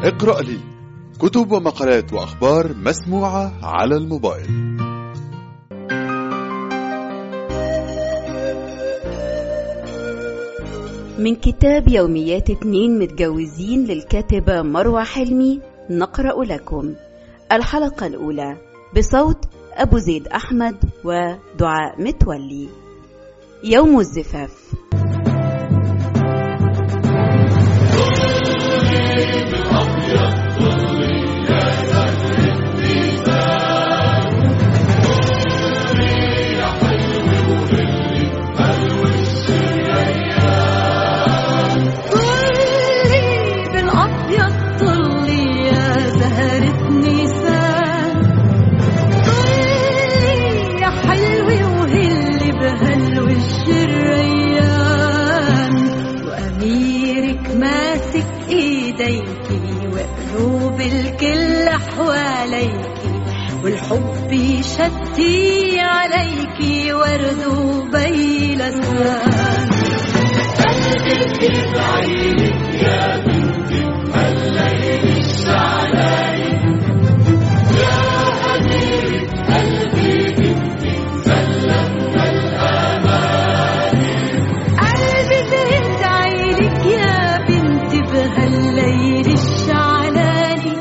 اقرأ لي كتب ومقالات وأخبار مسموعة على الموبايل. من كتاب يوميات 2 متجوزين للكاتبة مروة حلمي نقرأ لكم الحلقة الأولى بصوت أبو زيد أحمد ودعاء متولي. يوم الزفاف. وقلوب الكل حواليك والحب يشتي عليك ورد وبيلسان قلبك بعينك يا بنتي الليل الشعلاني يا حبيب قلبي بنتي سلمنا الأماني قلبي بيدعي لك يا بنتي بهالليل الشعلاني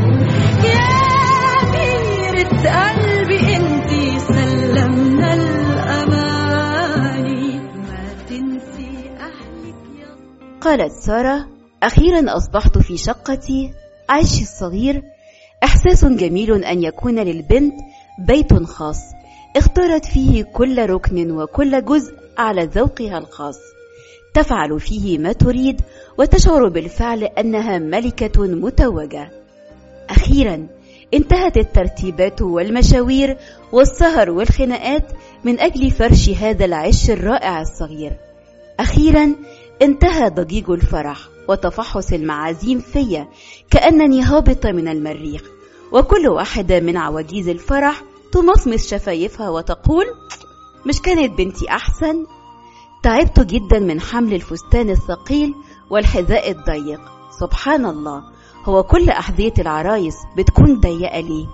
يا بيرة قلبي انتي سلمنا الأماني ما تنسي أهلك يا. قالت سارة: أخيرا أصبحت في شقتي عيشي الصغير. إحساس جميل أن يكون للبنت بيت خاص اختارت فيه كل ركن وكل جزء على ذوقها الخاص، تفعل فيه ما تريد وتشعر بالفعل أنها ملكة متوجة. أخيرا انتهت الترتيبات والمشاوير والسهر والخناقات من أجل فرش هذا العش الرائع الصغير. أخيرا انتهى ضجيج الفرح وتفحص المعازيم فيا كأنني هابطة من المريخ، وكل واحدة من عواجيز الفرح تمصمص شفايفها وتقول: مش كانت بنتي أحسن؟ تعبت جدا من حمل الفستان الثقيل والحذاء الضيق. سبحان الله، هو كل أحذية العرايس بتكون ضيقة ليه؟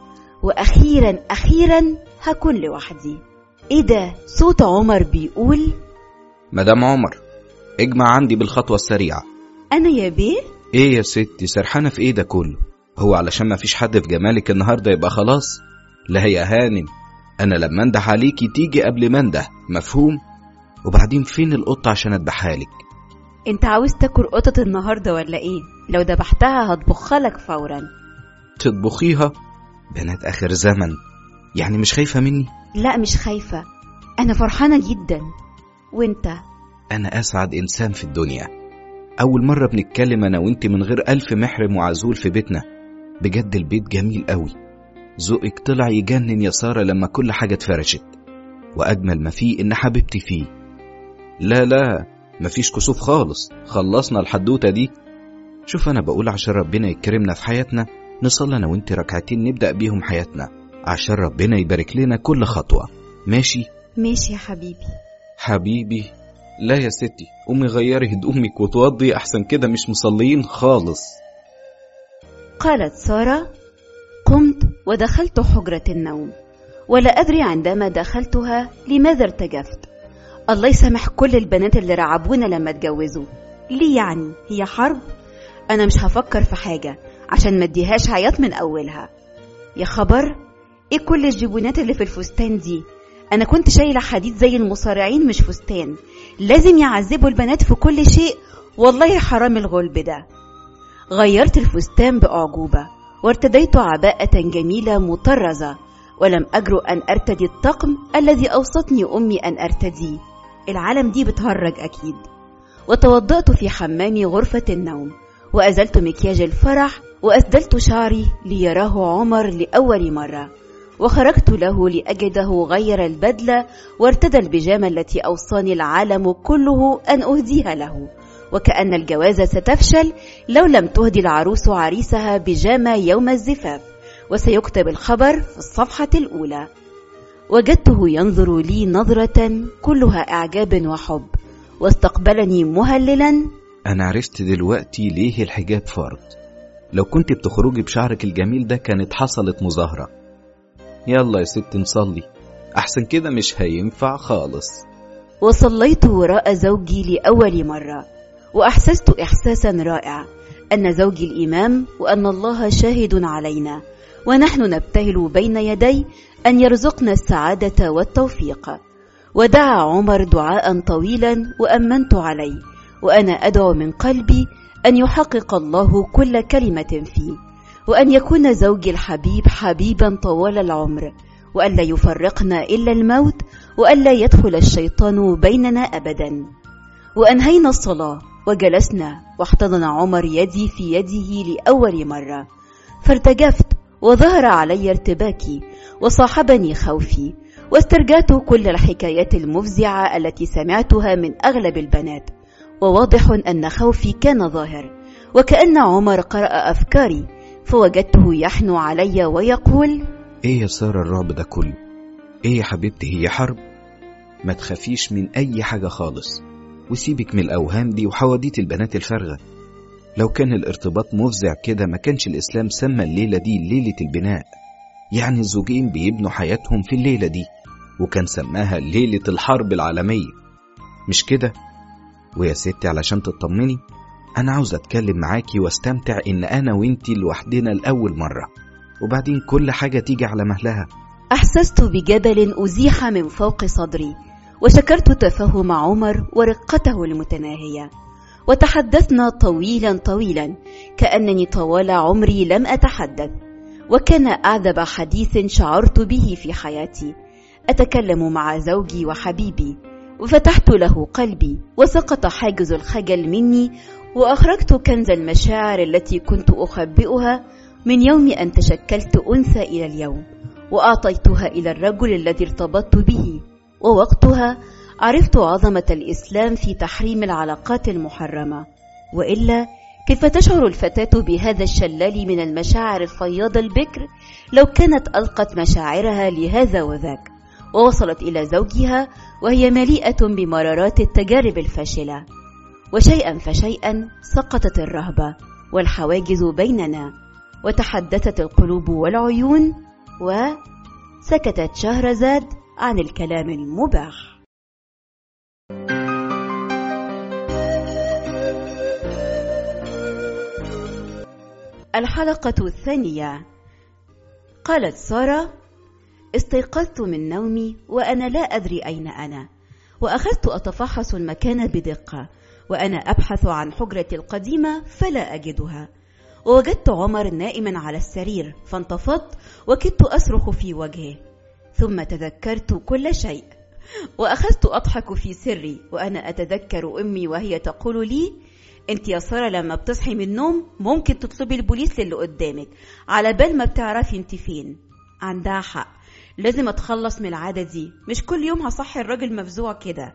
وأخيرا هكون لوحدي. إيه ده؟ صوت عمر بيقول: مدام عمر، اجمع عندي بالخطوة السريعة. أنا يا بيه؟ إيه يا ستي سرحانة في إيه ده كله؟ هو علشان ما فيش حد في جمالك النهاردة يبقى خلاص؟ لا يا هانم، أنا لما انده عليكي تيجي قبل ما انده، مفهوم؟ وبعدين فين القطة عشان أذبحها لك؟ انت عاوز تاكل قطة النهاردة ولا ايه؟ لو ذبحتها هطبخها لك فورا. تطبخيها؟ بنات آخر زمن، يعني مش خايفة مني؟ لا مش خايفة، أنا فرحانة جدا. وانت؟ أنا أسعد إنسان في الدنيا. أول مرة بنتكلم أنا وانت من غير 1000 محرم وعزول في بيتنا. بجد البيت جميل قوي، ذوقك طلع يجنن يا سارة لما كل حاجة اتفرشت، وأجمل ما فيه إن حبيبتي فيه. لا مفيش كسوف خالص، خلصنا الحدوتة دي. شوف أنا بقول عشان ربنا يكرمنا في حياتنا نصلي أنا وانت ركعتين نبدأ بيهم حياتنا عشان ربنا يبارك لنا كل خطوة. ماشي؟ ماشي يا حبيبي. حبيبي؟ لا يا ستي، قومي غيري هدومك وتوضي، أحسن كده مش مصليين خالص. قالت سارة: قمت ودخلت حجرة النوم، ولا أدري عندما دخلتها لماذا ارتجفت. الله يسامح كل البنات اللي رعبونا لما اتجوزوا. ليه يعني؟ هي حرب؟ أنا مش هفكر في حاجة عشان ما اديهاش عياط من أولها. يا خبر، ايه كل الجبونات اللي في الفستان دي؟ أنا كنت شايلة حديد زي المصارعين مش فستان. لازم يعذبوا البنات في كل شيء، والله حرام الغلب ده. غيرت الفستان بأعجوبة وارتديت عباءة جميلة مطرزة، ولم أجرؤ أن أرتدي الطقم الذي أوصتني أمي أن أرتديه. العالم دي بتهرج أكيد. وتوضأت في حمام غرفة النوم، وأزلت مكياج الفرح، وأسدلت شعري ليراه عمر لأول مرة، وخرجت له لأجده غير البدلة وارتدى البيجامة التي أوصاني العالم كله أن أهديها له، وكأن الجوازة ستفشل لو لم تهدي العروس عريسها بيجامة يوم الزفاف، وسيكتب الخبر في الصفحة الأولى. وجدته ينظر لي نظرة كلها إعجاب وحب، واستقبلني مهللا: أنا عرفت دلوقتي ليه الحجاب فرض. لو كنت بتخرجي بشعرك الجميل ده كانت حصلت مظاهرة. يلا يا ست نصلي، أحسن كده مش هينفع خالص. وصليت وراء زوجي لأول مرة، وأحسست إحساسا رائع أن زوجي الإمام وأن الله شاهد علينا، ونحن نبتهل بين يدي أن يرزقنا السعادة والتوفيق. ودعا عمر دعاء طويلا وأمنت عليه، وأنا أدعو من قلبي أن يحقق الله كل كلمة فيه، وأن يكون زوجي الحبيب حبيبا طوال العمر، وأن لا يفرقنا إلا الموت، وأن لا يدخل الشيطان بيننا أبدا. وأنهينا الصلاة وجلسنا، واحتضن عمر يدي في يده لأول مرة، فارتجفت وظهر علي ارتباكي، وصاحبني خوفي، واسترجعت كل الحكايات المفزعة التي سمعتها من أغلب البنات، وواضح أن خوفي كان ظاهر، وكأن عمر قرأ أفكاري، فوجدته يحنو علي ويقول: إيه يا سارة الرعب ده كله؟ إيه يا حبيبتي، هي حرب؟ ما تخافيش من أي حاجة خالص، وسيبك من الأوهام دي وحواديت البنات الفارغة. لو كان الارتباط مفزع كده ما كانش الإسلام سمى الليلة دي ليلة البناء، يعني الزوجين بيبنوا حياتهم في الليلة دي، وكان سماها ليلة الحرب العالمية، مش كده؟ ويا ستي علشان تطمني، أنا عاوز أتكلم معاكي واستمتع إن أنا وإنتي لوحدنا لأول مرة، وبعدين كل حاجة تيجي على مهلها. أحسست بجبل أزيح من فوق صدري، وشكرت تفهم عمر ورقته المتناهية، وتحدثنا طويلا طويلا كأنني طوال عمري لم أتحدث، وكان أعذب حديث شعرت به في حياتي. أتكلم مع زوجي وحبيبي، وفتحت له قلبي، وسقط حاجز الخجل مني، وأخرجت كنز المشاعر التي كنت أخبئها من يوم أن تشكلت أنثى إلى اليوم، وأعطيتها إلى الرجل الذي ارتبطت به. ووقتها عرفت عظمة الإسلام في تحريم العلاقات المحرمة، وإلا كيف تشعر الفتاة بهذا الشلال من المشاعر الفياضة البكر لو كانت ألقت مشاعرها لهذا وذاك، ووصلت إلى زوجها وهي مليئة بمرارات التجارب الفاشلة. وشيئا فشيئا سقطت الرهبة والحواجز بيننا، وتحدثت القلوب والعيون، وسكتت شهرزاد عن الكلام المباح. الحلقة الثانية. قالت سارة: استيقظت من نومي وأنا لا أدري أين أنا، وأخذت أتفحص المكان بدقة، وأنا أبحث عن حجرتي القديمة فلا أجدها، ووجدت عمر نائما على السرير، فانتفضت وكدت أصرخ في وجهه، ثم تذكرت كل شيء، وأخذت أضحك في سري، وأنا أتذكر أمي وهي تقول لي: انت يا سارة لما بتصحي من النوم ممكن تطلبي البوليس اللي قدامك على بال ما بتعرفي انت فين. عندها حق، لازم اتخلص من العادة دي، مش كل يوم هصحي الراجل مفزوع كده.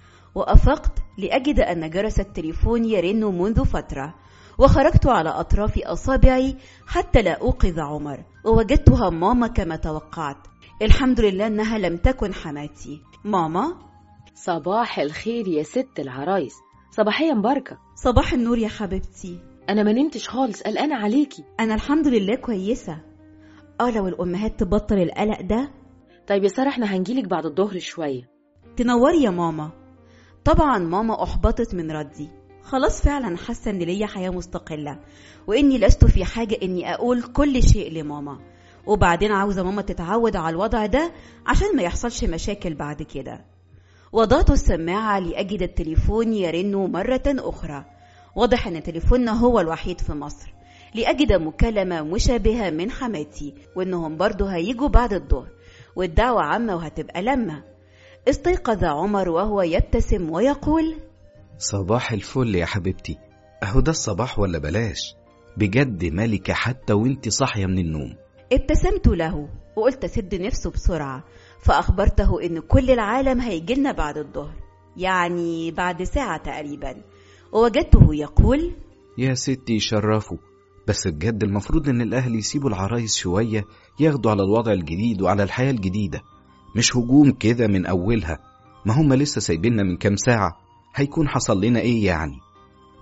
وأفقت لأجد أن جرس التليفون يرن منذ فترة، وخرجت على أطراف أصابعي حتى لا أوقظ عمر، ووجدتها ماما كما توقعت. الحمد لله أنها لم تكن حماتي. ماما: صباح الخير يا ست العرايس، صباحية مباركة. صباح النور يا حبيبتي. أنا ما نمتش خالص، قلقانة عليكي. أنا الحمد لله كويسة. لو الأمهات تبطل القلق ده. طيب يا سارة، احنا هنجيلك بعد الظهر شوية. تنوري يا ماما. طبعا ماما أحبطت من ردي، خلاص فعلا حاسة ان ليا حياة مستقلة، واني لست في حاجة اني اقول كل شيء لماما، وبعدين عاوزة ماما تتعود على الوضع ده عشان ما يحصلش مشاكل بعد كده. وضعت السماعة لأجد التليفون يرن مرة أخرى، واضح ان تليفوننا هو الوحيد في مصر، لأجد مكالمة مشابهة من حماتي، وانهم برضو هيجوا بعد الظهر، والدعوة عامة وهتبقى لما. استيقظ عمر وهو يبتسم ويقول: صباح الفل يا حبيبتي، اهو ده الصباح ولا بلاش، بجد ملكة حتى وانت صاحية من النوم. ابتسمت له وقلت سد نفسه بسرعة، فأخبرته ان كل العالم هيجيلنا بعد الظهر، يعني بعد ساعة تقريبا، ووجدته يقول: يا ستي شرفوا، بس بجد المفروض ان الاهل يسيبوا العرايس شوية ياخدوا على الوضع الجديد وعلى الحياة الجديدة، مش هجوم كده من اولها، ما هم لسه سايبيننا من كام ساعة، هيكون حصل لنا ايه يعني؟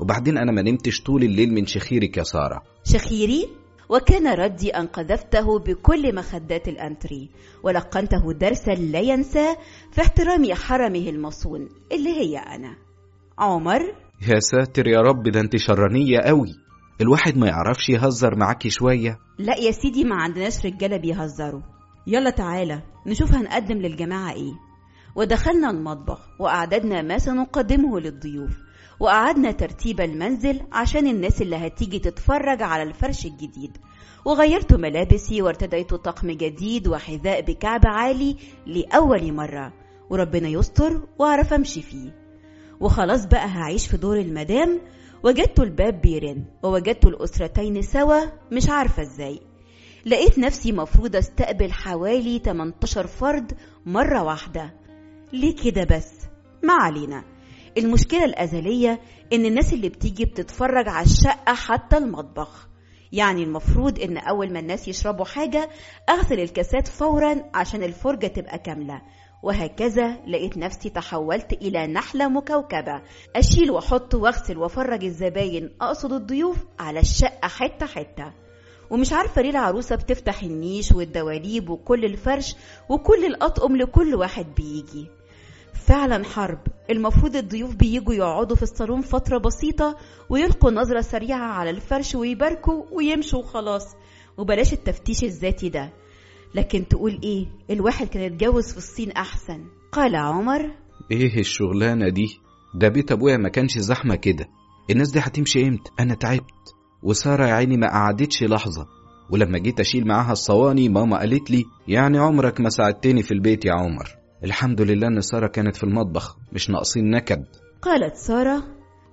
وبعدين أنا ما نمتش طول الليل من شخيرك يا سارة. شخيري؟ وكان ردي أن قذفته بكل مخدات الأنتري ولقنته درسا لا ينساه في احترام حرمه المصون اللي هي أنا. عمر؟ يا ساتر يا رب، ده انت شرانية قوي. الواحد ما يعرفش يهزر معاكي شوية؟ لا يا سيدي، ما عندناش رجالة بيهزروا. يلا تعالى نشوف هنقدم للجماعة ايه. ودخلنا المطبخ وأعددنا ما سنقدمه للضيوف، وقعدنا ترتيب المنزل عشان الناس اللي هتيجي تتفرج على الفرش الجديد، وغيرت ملابسي وارتديت طقم جديد وحذاء بكعب عالي لأول مرة، وربنا يستر وأعرف أمشي فيه. وخلاص بقى هعيش في دور المدام. وجدت الباب بيرن ووجدت الأسرتين سوا، مش عارفة ازاي. لقيت نفسي مفروض استقبل حوالي 18 فرد مرة واحدة. ليه كده بس؟ ما علينا. المشكلة الأزلية إن الناس اللي بتيجي بتتفرج على الشقة حتى المطبخ. يعني المفروض إن أول ما الناس يشربوا حاجة أغسل الكاسات فورا عشان الفرجة تبقى كاملة. وهكذا لقيت نفسي تحولت إلى نحلة مكوكبة، أشيل وأحط وأغسل وأفرج الزباين، أقصد الضيوف، على الشقة حتة حتة. ومش عارفة ليه العروسة بتفتح النيش والدواليب وكل الفرش وكل الأطقم لكل واحد بيجي. فعلا حرب. المفروض الضيوف بييجوا يقعدوا في الصالون فترة بسيطة ويلقوا نظرة سريعة على الفرش ويباركوا ويمشوا وخلاص، وبلاش التفتيش الذاتي ده. لكن تقول ايه، الواحد كان يتجوز في الصين احسن. قال عمر: ايه الشغلانة دي؟ ده بيت ابويا ما كانش زحمة كده. الناس دي هتمشي امتى؟ انا تعبت. وسارة يا عيني ما قعدتش لحظة. ولما جيت اشيل معاها الصواني ماما قالت لي: يعني عمرك ما ساعدتني في البيت يا عمر. الحمد لله ان سارة كانت في المطبخ، مش ناقصين نكد. قالت سارة: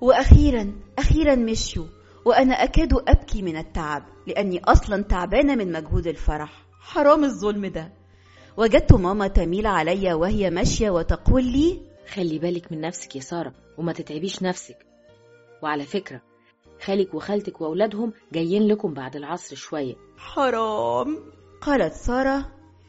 واخيرا مشوا، وانا اكاد ابكي من التعب، لاني اصلا تعبانة من مجهود الفرح. حرام الظلم ده. وجدت ماما تميل علي وهي ماشية وتقول لي: خلي بالك من نفسك يا سارة وما تتعبيش نفسك. وعلى فكرة خالك وخالتك وأولادهم جايين لكم بعد العصر شوية. حرام. قالت سارة: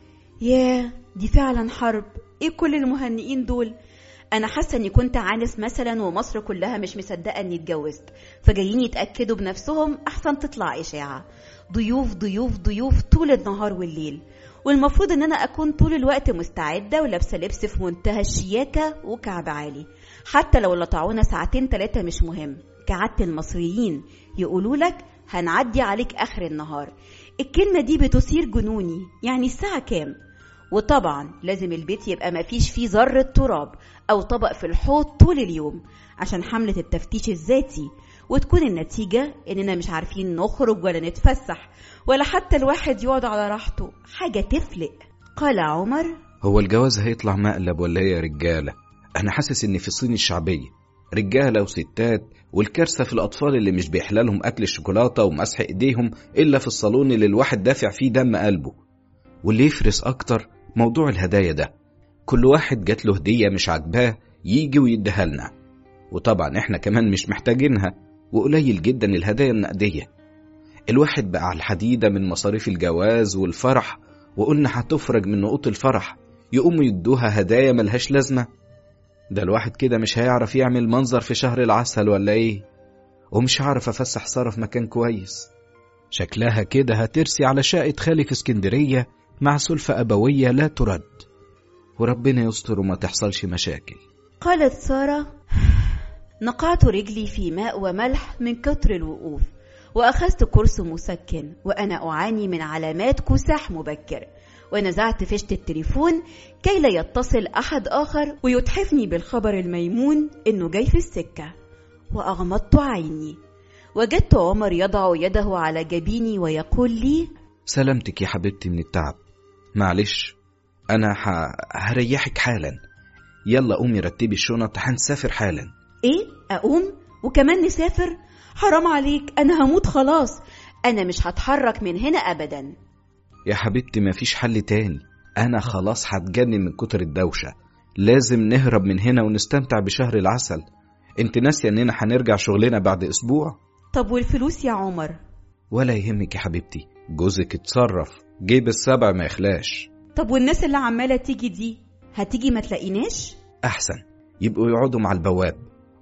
ياه، دي فعلا حرب. ايه كل المهنئين دول؟ انا حاسه اني كنت عانس مثلا ومصر كلها مش مصدقه اني اتجوزت، فجايين يتاكدوا بنفسهم احسن تطلع اشاعه. ضيوف ضيوف ضيوف طول النهار والليل، والمفروض ان انا اكون طول الوقت مستعده ولابسه لبس في منتهى الشياكه وكعب عالي. حتى لو لطعونا ساعتين 3 مش مهم. كعادة المصريين يقولوا لك: هنعدي عليك اخر النهار. الكلمه دي بتثير جنوني. يعني الساعه كام؟ وطبعا لازم البيت يبقى ما فيش فيه ذرة تراب أو طبق في الحوض طول اليوم عشان حملة التفتيش الذاتي، وتكون النتيجة إننا مش عارفين نخرج ولا نتفسح ولا حتى الواحد يقعد على راحته. حاجة تفلق. قال عمر: هو الجواز هيطلع مقلب ولا ايه يا رجالة؟ أنا حاسس إن في الصين الشعبية رجالة وستات، والكارثة في الأطفال اللي مش بيحلالهم أكل الشوكولاتة ومسح إيديهم إلا في الصالون اللي الواحد دافع فيه دم قلبه. واللي يفرس أكتر موضوع الهدايا ده. كل واحد جات له هدية مش عاجباه يجي ويديها لنا، وطبعا احنا كمان مش محتاجينها، وقليل جدا الهدايا النقدية. الواحد بقى على الحديدة من مصاريف الجواز والفرح، وقلنا هتفرج من نقوط الفرح يقوموا يدوها هدايا ملهاش لازمة. ده الواحد كده مش هيعرف يعمل منظر في شهر العسل ولا ايه؟ ومش هعرف افسح سارة في مكان كويس. شكلها كده هترسي على شقة خالي في اسكندرية مع سلفة أبوية لا ترد، وربنا يستر وما تحصلش مشاكل. قالت سارة: نقعت رجلي في ماء وملح من كتر الوقوف، وأخذت كرسي مسكن وأنا أعاني من علامات كساح مبكر، ونزعت فيشة التليفون كي لا يتصل أحد آخر ويتحفني بالخبر الميمون إنه جاي في السكة. وأغمضت عيني، وجدت عمر يضع يده على جبيني ويقول لي: سلامتك يا حبيبتي من التعب. معلش أنا هريحك حالا. يلا قومي رتبي الشنط، هنسافر حالا. إيه؟ أقوم وكمان نسافر؟ حرام عليك، أنا هموت خلاص. أنا مش هتحرك من هنا أبدا. يا حبيبتي مفيش حل تاني. أنا خلاص هتجنن من كتر الدوشة. لازم نهرب من هنا ونستمتع بشهر العسل. انت ناسية اننا هنرجع شغلنا بعد أسبوع؟ طب والفلوس يا عمر؟ ولا يهمك يا حبيبتي، جوزك اتصرف، جيب السبع ما يخلاش. طب والناس اللي عمالة تيجي دي هتيجي ما تلاقيناش؟ أحسن يبقوا يقعدوا مع البواب،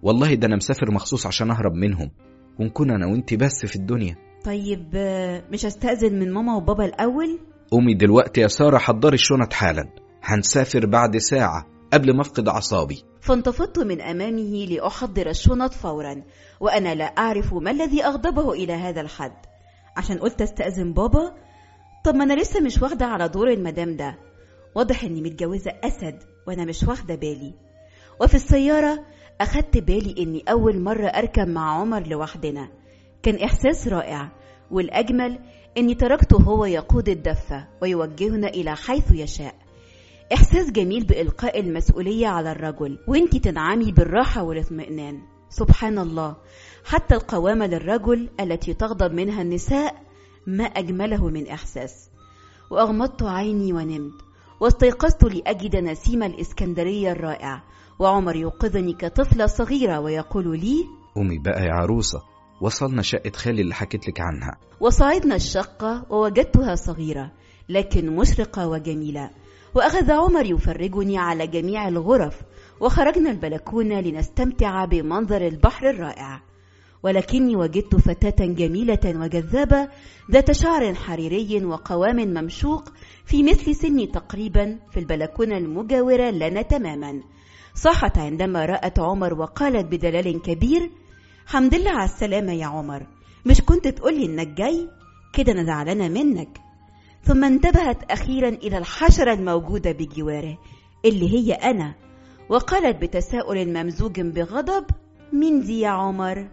والله ده أنا مسافر مخصوص عشان أهرب منهم، ونكون أنا وإنتي بس في الدنيا. طيب مش هستأذن من ماما وبابا الأول؟ قومي دلوقتي يا سارة، حضري الشنط حالا، هنسافر بعد ساعة قبل ما أفقد أعصابي. فانتفضت من أمامه لأحضر الشنط فورا، وأنا لا أعرف ما الذي أغضبه إلى هذا الحد. عشان قلت استأذن بابا؟ طب ما أنا لسه مش واخدة على دور المدام ده، واضح إني متجوزة أسد وأنا مش واخدة بالي. وفي السيارة أخدت بالي إني أول مرة أركب مع عمر لوحدنا، كان إحساس رائع، والأجمل إني تركته هو يقود الدفة ويوجهنا إلى حيث يشاء. إحساس جميل بإلقاء المسؤولية على الرجل وإنتي تنعمي بالراحة والاطمئنان. سبحان الله، حتى القوامة للرجل التي تغضب منها النساء ما أجمله من إحساس. وأغمضت عيني ونمت، واستيقظت لأجد نسيم الإسكندرية الرائع، وعمر يوقظني كطفلة صغيرة ويقول لي: قومي بقى يا عروسة، وصلنا شقة خالي اللي حكيت لك عنها. وصعدنا الشقة ووجدتها صغيرة لكن مشرقة وجميلة، وأخذ عمر يفرجني على جميع الغرف، وخرجنا البلكونة لنستمتع بمنظر البحر الرائع. ولكني وجدت فتاة جميلة وجذابة ذات شعر حريري وقوام ممشوق في مثل سني تقريبا في البلكونة المجاورة لنا تماما. صاحت عندما رأت عمر وقالت بدلال كبير: حمد لله على السلامة يا عمر، مش كنت تقولي إنك جاي؟ كده أنا زعلانة منك. ثم انتبهت أخيرا إلى الحشرة الموجودة بجواره اللي هي أنا، وقالت بتساؤل ممزوج بغضب: مين دي يا عمر؟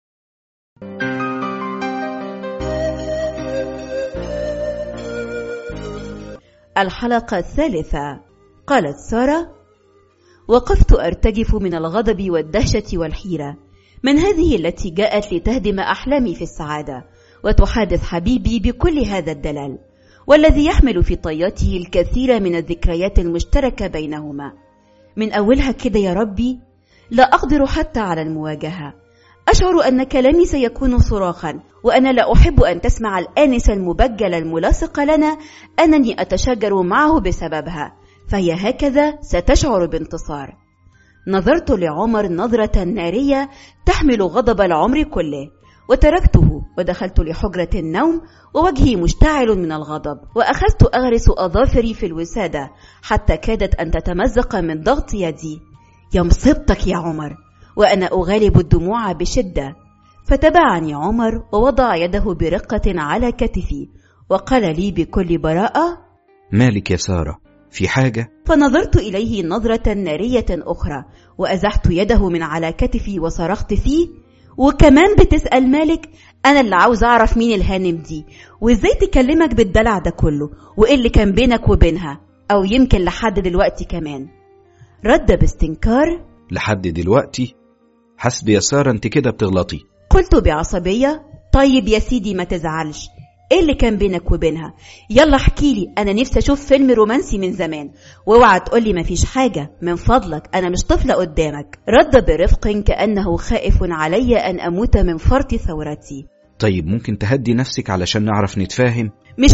الحلقة الثالثة. قالت سارة: وقفت أرتجف من الغضب والدهشة والحيرة، من هذه التي جاءت لتهدم أحلامي في السعادة وتحادث حبيبي بكل هذا الدلال، والذي يحمل في طياته الكثير من الذكريات المشتركة بينهما. من أولها كده يا ربي لا أقدر حتى على المواجهة. أشعر أن كلامي سيكون صراخا، وأنا لا أحب أن تسمع الآنسة المبجلة الملاصقة لنا أنني أتشاجر معه بسببها، فهي هكذا ستشعر بانتصار. نظرت لعمر نظرة نارية تحمل غضب العمر كله، وتركته ودخلت لحجرة النوم ووجهي مشتعل من الغضب، وأخذت أغرس أظافري في الوسادة حتى كادت أن تتمزق من ضغط يدي. يا مصيبتك يا عمر، وأنا أغالب الدموع بشدة. فتبعني عمر ووضع يده برقة على كتفي وقال لي بكل براءة: مالك يا سارة، في حاجة؟ فنظرت إليه نظرة نارية أخرى وأزحت يده من على كتفي وصرخت فيه: وكمان بتسأل مالك؟ أنا اللي عاوز أعرف مين الهانم دي، وإزاي تكلمك بالدلع ده كله، وإيه اللي كان بينك وبينها، أو يمكن لحد دلوقتي كمان. رد باستنكار: لحد دلوقتي؟ حسبي يا سارة، انت كده بتغلطي. قلت بعصبية: طيب يا سيدي ما تزعلش، ايه اللي كان بينك وبينها؟ يلا احكيلي، انا نفسي اشوف فيلم رومانسي من زمان، واوعى تقولي ما فيش حاجة من فضلك، انا مش طفلة قدامك. رد برفق كأنه خائف علي ان اموت من فرط ثورتي. طيب ممكن تهدي نفسك علشان نعرف نتفاهم؟ مش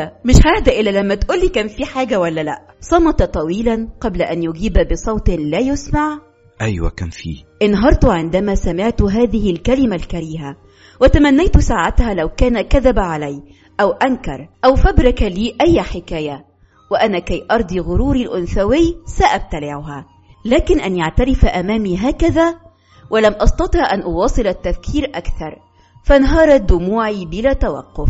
ههدى الا لما تقولي كان في حاجة ولا لا. صمت طويلا قبل ان يجيب بصوت لا يسمع: ايوه كان فيه. انهرت عندما سمعت هذه الكلمة الكريهة، وتمنيت ساعتها لو كان كذب علي أو أنكر أو فبرك لي أي حكاية، وأنا كي أرضي غروري الأنثوي سأبتلعها، لكن أن يعترف أمامي هكذا، ولم أستطع أن أواصل التفكير أكثر، فانهارت دموعي بلا توقف.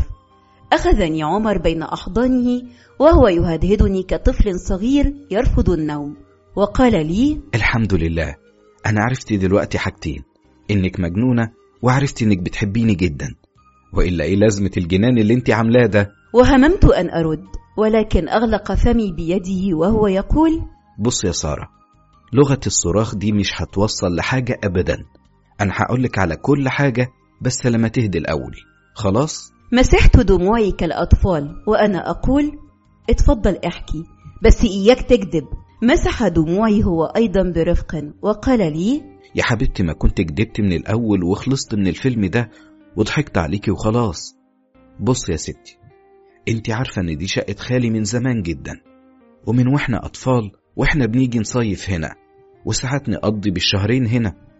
أخذني عمر بين أحضانه وهو يهدهدني كطفل صغير يرفض النوم، وقال لي: الحمد لله، أنا عرفت دلوقتي حاجتين، إنك مجنونة، وعرفت إنك بتحبيني جدا، وإلا إيه لازمة الجنان اللي انت عاملاه ده؟ وهممت أن أرد، ولكن أغلق فمي بيده وهو يقول: بص يا سارة، لغة الصراخ دي مش هتوصل لحاجة أبدا. أنا هقولك على كل حاجة بس لما تهدي الأول، خلاص؟ مسحت دموعي كالأطفال وأنا أقول: اتفضل احكي، بس إياك تكذب. مسح دموعي هو أيضا برفق وقال لي: يا حبيبتي، ما كنت كدبت من الأول وخلصت من الفيلم ده وضحكت عليكي وخلاص. بص يا ستي، انت عارفة ان دي شقة خالي من زمان جدا، ومن واحنا أطفال واحنا بنيجي نصيف هنا، وساعات نقضي بالشهرين هنا،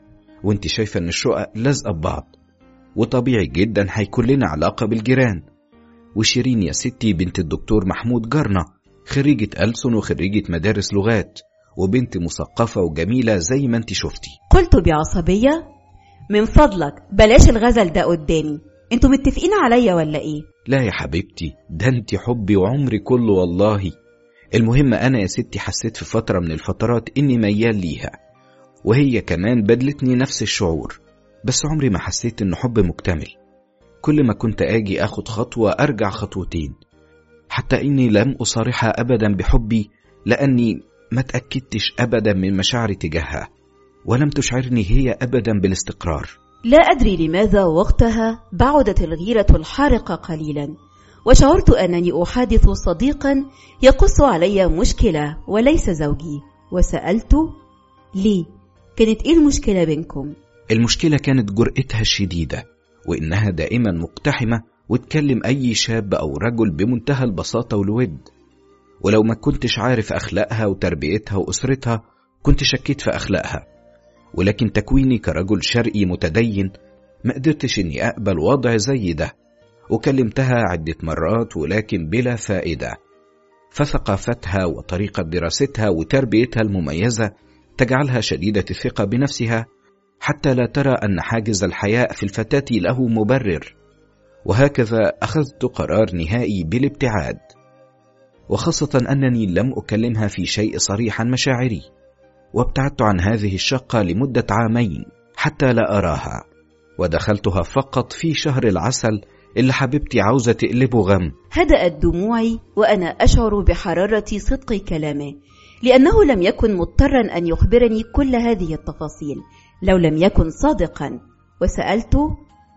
وانت شايفة ان الشقق لازقة ببعض، وطبيعي جدا هيكون لنا علاقة بالجيران. وشيرين يا ستي بنت الدكتور محمود جارنا، خريجة ألسن وخريجة مدارس لغات، وبنت مثقفة وجميلة زي ما انت شفتي. قلت بعصبية: من فضلك بلاش الغزل ده قدامي، انتوا متفقين عليا ولا ايه؟ لا يا حبيبتي، ده انت حبي وعمري كله والله. المهم أنا يا ستي حسيت في فترة من الفترات إني ميال ليها، وهي كمان بدلتني نفس الشعور، بس عمري ما حسيت إنه حب مكتمل. كل ما كنت آجي أخد خطوة أرجع خطوتين، حتى إني لم أصارحها أبدا بحبي، لأني ما تأكدتش أبدا من مشاعري تجاهها، ولم تشعرني هي أبدا بالاستقرار. لا أدري لماذا وقتها بعدت الغيرة الحارقة قليلا، وشعرت أنني أحادث صديقا يقص علي مشكلة وليس زوجي، وسألت: ليه؟ كانت إيه المشكلة بينكم؟ المشكلة كانت جرأتها الشديدة، وإنها دائما مقتحمة وتكلم أي شاب أو رجل بمنتهى البساطة والود، ولو ما كنتش عارف أخلاقها وتربيتها وأسرتها كنت شكيت في أخلاقها، ولكن تكويني كرجل شرقي متدين ما قدرتش إني أقبل وضع زي ده، وكلمتها عدة مرات ولكن بلا فائدة. فثقافتها وطريقة دراستها وتربيتها المميزة تجعلها شديدة الثقة بنفسها، حتى لا ترى أن حاجز الحياء في الفتاة له مبرر. وهكذا أخذت قرار نهائي بالابتعاد، وخاصة أنني لم أكلمها في شيء صريح عن مشاعري، وابتعدت عن هذه الشقة لمدة 2 عام حتى لا أراها، ودخلتها فقط في شهر العسل اللي حبيبتي عاوزة تقلبه غم. هدأت دموعي وأنا أشعر بحرارة صدق كلامه، لأنه لم يكن مضطرا أن يخبرني كل هذه التفاصيل لو لم يكن صادقا. وسألته: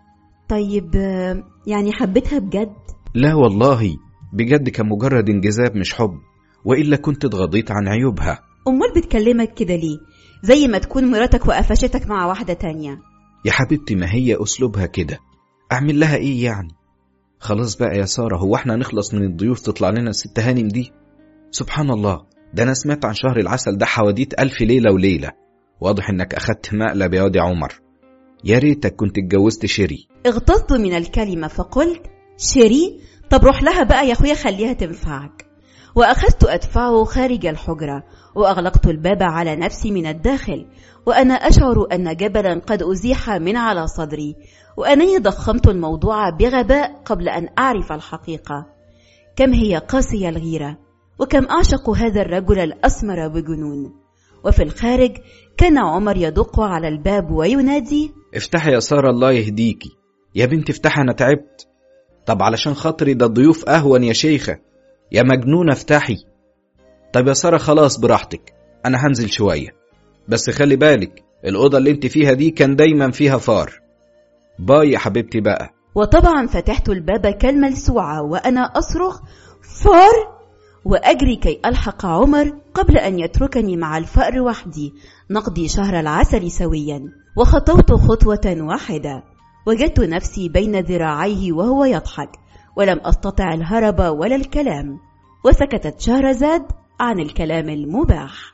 طيب يعني حبيتها بجد؟ لا والله، بجد كان مجرد انجذاب مش حب، وإلا كنت اتغضيت عن عيوبها. أمال بتكلمك كده ليه؟ زي ما تكون مراتك وقفشتك مع واحدة تانية. يا حبيبتي ما هي أسلوبها كده، أعمل لها إيه يعني؟ خلاص بقى يا سارة، هو احنا نخلص من الضيوف تطلع لنا الست هانم دي؟ سبحان الله، ده أنا سمعت عن شهر العسل ده حواديت 1000 ليلة وليلة. واضح إنك أخدت مقلب يا واد عمر، يا ريتك كنت اتجوزت شيري. اغتظت من الكلمة فقلت: شيري؟ طب روح لها بقى يا أخويا، خليها تنفعك. وأخذت أدفعه خارج الحجرة، وأغلقت الباب على نفسي من الداخل، وأنا أشعر أن جبلا قد أزيح من على صدري، وأنني ضخمت الموضوع بغباء قبل أن أعرف الحقيقة. كم هي قاسية الغيرة، وكم أعشق هذا الرجل الأسمر بجنون. وفي الخارج كان عمر يدق على الباب وينادي: افتحي يا سارة الله يهديكي، يا بنت افتحي أنا تعبت. طب علشان خاطري ده الضيوف أهون يا شيخة، يا مجنونة افتحي. طب يا سارة خلاص براحتك، أنا هنزل شوية، بس خلي بالك الأوضة اللي انت فيها دي كان دايما فيها فار. باي يا حبيبتي بقى. وطبعا فتحت الباب كالملسوعة وأنا أصرخ: فار! وأجري كي ألحق عمر قبل أن يتركني مع الفأر وحدي نقضي شهر العسل سويا. وخطوت خطوة واحدة، وجدت نفسي بين ذراعيه وهو يضحك، ولم أستطع الهرب ولا الكلام، وسكتت شهرزاد عن الكلام المباح.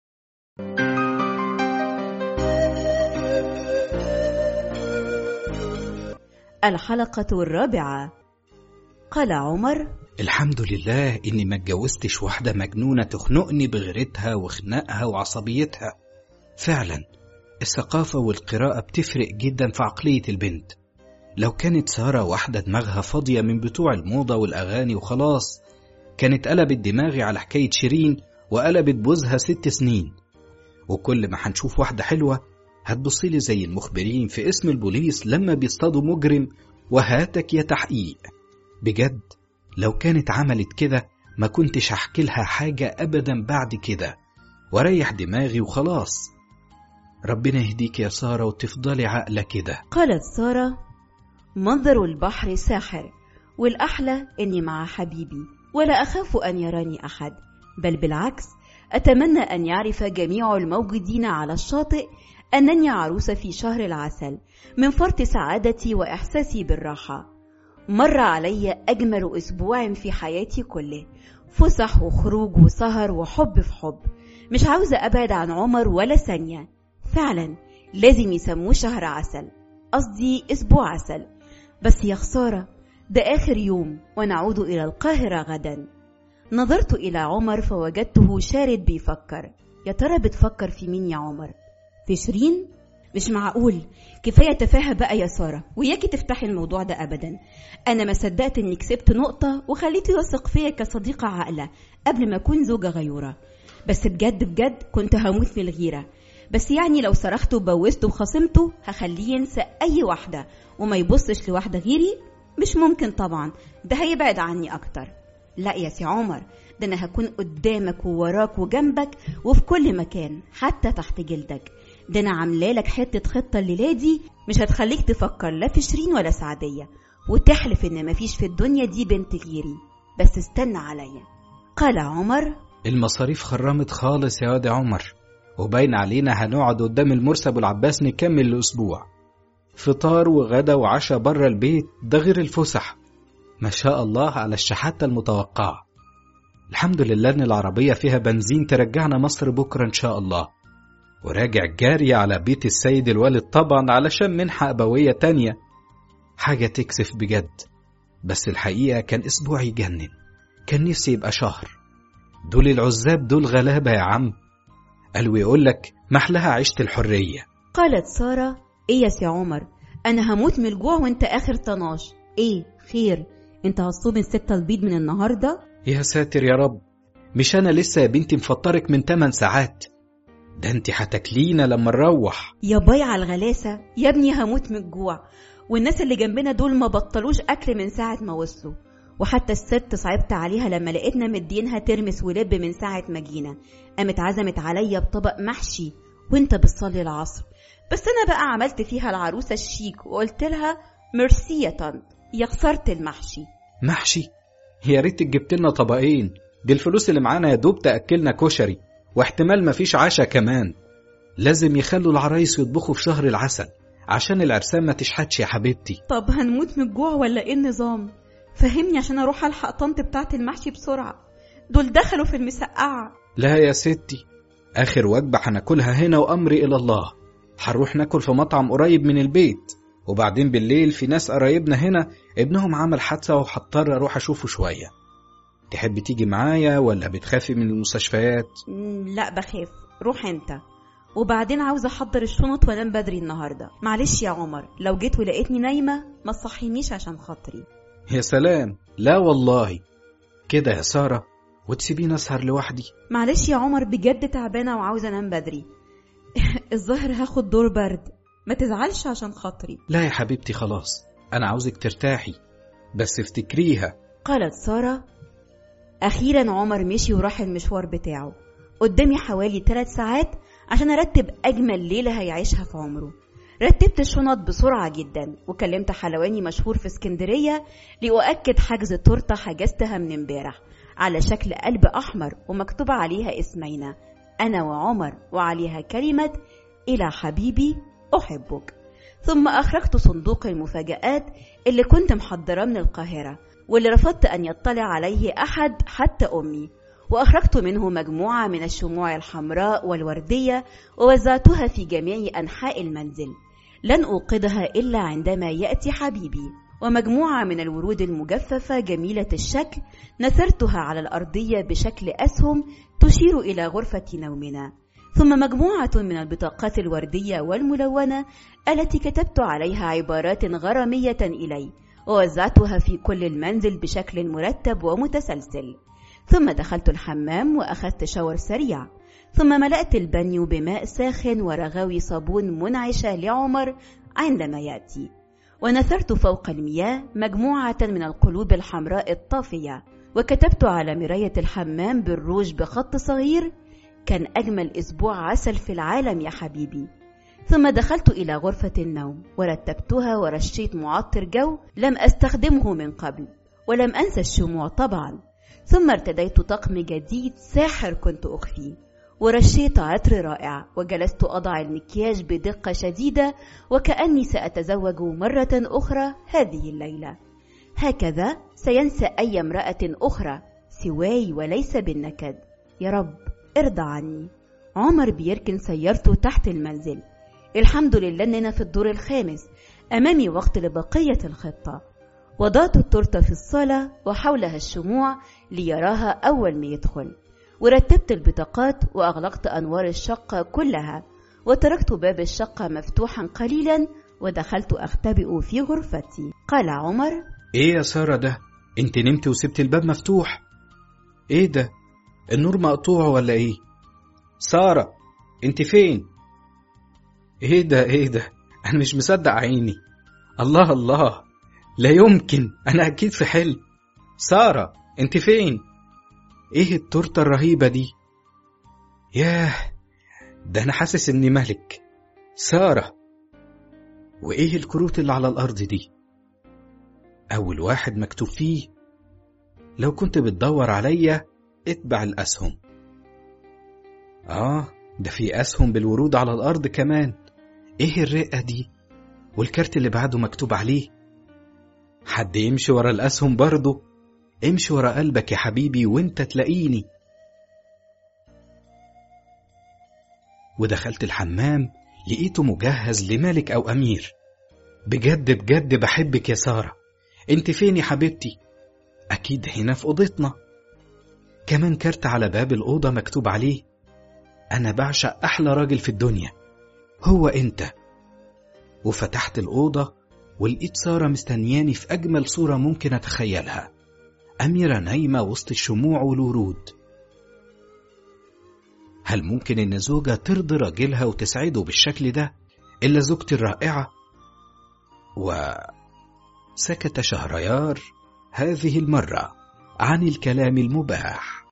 الحلقة 4. قال عمر: الحمد لله إني ما اتجوزتش واحدة مجنونة تخنقني بغيرتها وخناقها وعصبيتها. فعلا الثقافة والقراءة بتفرق جدا في عقلية البنت. لو كانت سارة واحدة دماغها فاضية من بتوع الموضة والأغاني وخلاص، كانت قلبت دماغي على حكاية شيرين وقلبت بوزها 6 سنين. وكل ما هنشوف واحدة حلوة هتبصيلي زي المخبرين في اسم البوليس لما بيصطادوا مجرم وهاتك يا تحقيق. بجد لو كانت عملت كده ما كنتش هحكي لها حاجة أبدا بعد كده، وريح دماغي وخلاص. ربنا يهديك يا سارة وتفضلي عقلة كده. قالت سارة: منظر البحر ساحر، والأحلى أني مع حبيبي، ولا أخاف أن يراني أحد، بل بالعكس أتمنى أن يعرف جميع الموجودين على الشاطئ أنني عروسة في شهر العسل، من فرط سعادتي وإحساسي بالراحة. مر علي أجمل أسبوع في حياتي كله، فسح وخروج وسهر وحب في حب. مش عاوزة أبعد عن عمر ولا ثانية. فعلا لازم يسموه شهر عسل، قصدي أسبوع عسل. بس يا خسارة، ده آخر يوم ونعود إلى القاهرة غدا. نظرت إلى عمر فوجدته شارد بيفكر. يا ترى بتفكر في مين يا عمر؟ في شيرين؟ مش معقول، كفاية تفاهة بقى يا سارة، وياكي تفتحي الموضوع ده أبدا. أنا ما صدقت إني كسبت نقطة وخليتي يثق فيا كصديقة عاقلة قبل ما أكون زوجة غيورة. بس بجد بجد كنت هموت من الغيرة. بس يعني لو صرخته وبوزته وخصمته هخليه ينسى أي واحدة وما يبصش لواحدة غيري؟ مش ممكن طبعا، ده هيبعد عني أكتر. لا يا سي عمر، ده أنا هكون قدامك ووراك وجنبك وفي كل مكان، حتى تحت جلدك. ده أنا عاملالك حتة خطة الليلة دي مش هتخليك تفكر لا في شيرين ولا سعدية، وتحلف إن مفيش في الدنيا دي بنت غيري. بس استنى عليا. قال عمر: المصاريف خرمت خالص يا واد عمر، وباين علينا هنقعد قدام المرسى أبو العباس نكمل الأسبوع. فطار وغدا وعشاء بره البيت، ده غير الفسح. ما شاء الله على الشحاتة المتوقعة. الحمد لله إن العربية فيها بنزين ترجعنا مصر بكرة إن شاء الله، وراجع جاري على بيت السيد الوالد طبعا علشان منحة أبوية تانية. حاجة تكسف بجد. بس الحقيقة كان أسبوع يجنن، كان نفسي يبقى شهر. دول العزاب دول غلابة يا عم. قالوا يقولك محلها عيشة الحرية. قالت سارة: إيه يا سي عمر، أنا هموت من الجوع وإنت آخر طناش. إيه خير، إنت هتصوم 6 البيض من النهاردة؟ يا ساتر يا رب، مش أنا لسه يا بنتي مفطرك من 8 ساعات؟ ده انت هتاكلينا لما نروح. يا بايع الغلاسة يا ابني، هموت من الجوع، والناس اللي جنبنا دول ما بطلوش أكل من ساعة ما وصلوا. وحتى الست صعبت عليها لما لقيتنا مدينها ترمس ولب من ساعة ما جينا. قامت عزمت عليا بطبق محشي وانت بتصلي العصر. بس انا بقى عملت فيها العروسة الشيك وقلت لها: ميرسي يا طنط، يا خسرت المحشي. محشي؟ يا ريتك جبت لنا طبقين، دي الفلوس اللي معانا يا دوب تأكلنا كشري، واحتمال مفيش عشاء كمان. لازم يخلوا العرايس يطبخوا في شهر العسل عشان العرسان ما تشحتش يا حبيبتي. طب هنموت من الجوع ولا ايه النظام؟ فهمني عشان اروح الحق طنط بتاعت المحشي بسرعة، دول دخلوا في المسقعة. لا يا ستي، آخر وجبة هناكلها هنا وأمري إلى الله. هنروح ناكل في مطعم قريب من البيت، وبعدين بالليل في ناس قرايبنا هنا ابنهم عمل حادثة وهضطر أروح أشوفه شوية. تحب تيجي معايا ولا بتخافي من المستشفيات؟ لا بخاف، روح انت. وبعدين عاوزة احضر الشنط وانام بدري النهاردة. معلش يا عمر، لو جيت ولقيتني نايمة ما تصحينيش عشان خاطري. يا سلام، لا والله كده يا سارة وتسيبيني أسهر لوحدي؟ معلش يا عمر، بجد تعبانة وعاوزة انام بدري. الظاهر هاخد دور برد، ما تزعلش عشان خاطري. لا يا حبيبتي خلاص، أنا عاوزك ترتاحي بس افتكريها. قالت سارة. أخيرا عمر مشي وراح المشوار بتاعه. قدامي حوالي 3 ساعات عشان أرتب أجمل ليلة هيعيشها في عمره. رتبت الشنط بسرعة جدا وكلمت حلواني مشهور في اسكندرية لأؤكد حجز تورتة حجزتها من امبارح على شكل قلب أحمر ومكتوب عليها اسمينا، أنا وعمر، وعليها كلمة: إلى حبيبي أحبك. ثم أخرجت صندوق المفاجآت اللي كنت محضرة من القاهرة واللي رفضت أن يطلع عليه أحد حتى أمي، وأخرجت منه مجموعة من الشموع الحمراء والوردية ووزعتها في جميع أنحاء المنزل، لن أوقدها إلا عندما يأتي حبيبي. ومجموعة من الورود المجففة جميلة الشكل نثرتها على الأرضية بشكل أسهم تشير إلى غرفة نومنا. ثم مجموعة من البطاقات الوردية والملونة التي كتبت عليها عبارات غرامية إلي ووزعتها في كل المنزل بشكل مرتب ومتسلسل. ثم دخلت الحمام وأخذت شاور سريع، ثم ملأت البانيو بماء ساخن ورغاوي صابون منعشة لعمر عندما يأتي، ونثرت فوق المياه مجموعة من القلوب الحمراء الطافية وكتبت على مراية الحمام بالروج بخط صغير: كان أجمل أسبوع عسل في العالم يا حبيبي. ثم دخلت إلى غرفة النوم ورتبتها ورشيت معطر جو لم أستخدمه من قبل، ولم أنسى الشموع طبعا. ثم ارتديت طقم جديد ساحر كنت أخفيه، ورشيت عطر رائع، وجلست أضع المكياج بدقة شديدة وكأني سأتزوج مرة أخرى هذه الليلة. هكذا سينسى أي امرأة أخرى سواي وليس بالنكد. يا رب ارضى عني. عمر بيركن سيارته تحت المنزل. الحمد لله أننا في الدور الخامس، أمامي وقت لبقية الخطة. وضعت التورتة في الصالة وحولها الشموع ليراها أول ما يدخل، ورتبت البطاقات وأغلقت أنوار الشقة كلها، وتركت باب الشقة مفتوحا قليلا ودخلت أختبئ في غرفتي. قال عمر: ايه يا سارة ده؟ انت نمت وسبت الباب مفتوح؟ ايه ده؟ النور مقطوع ولا ايه؟ سارة انت فين؟ ايه ده؟ انا مش مصدق عيني. الله الله، لا يمكن، انا اكيد في حلم. سارة انت فين؟ ايه التورتة الرهيبة دي؟ ياه، ده انا حاسس اني ملك. سارة، وايه الكروت اللي على الارض دي؟ اول واحد مكتوب فيه: لو كنت بتدور عليا اتبع الاسهم. ده في اسهم بالورود على الارض كمان. ايه الرقة دي؟ والكارت اللي بعده مكتوب عليه: حد يمشي ورا الاسهم برضه؟ امشي ورا قلبك يا حبيبي وانت تلاقيني. ودخلت الحمام لقيته مجهز لملك او امير. بجد بحبك يا سارة. انت فين يا حبيبتي؟ اكيد هنا في اوضتنا. كمان كارت على باب الاوضة مكتوب عليه: انا بعشق احلى راجل في الدنيا، هو انت. وفتحت الاوضة ولقيت سارة مستنياني في اجمل صورة ممكن اتخيلها، اميرة نايمة وسط الشموع والورود. هل ممكن ان زوجة ترضي راجلها وتسعده بالشكل ده الا زوجتي الرائعة؟ وسكت شهريار هذه المرة عن الكلام المباح.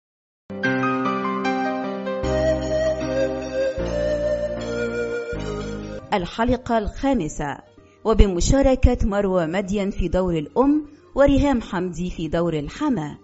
الحلقة الخامسة، وبمشاركة مروة مدين في دور الأم وريهام حمدي في دور الحما.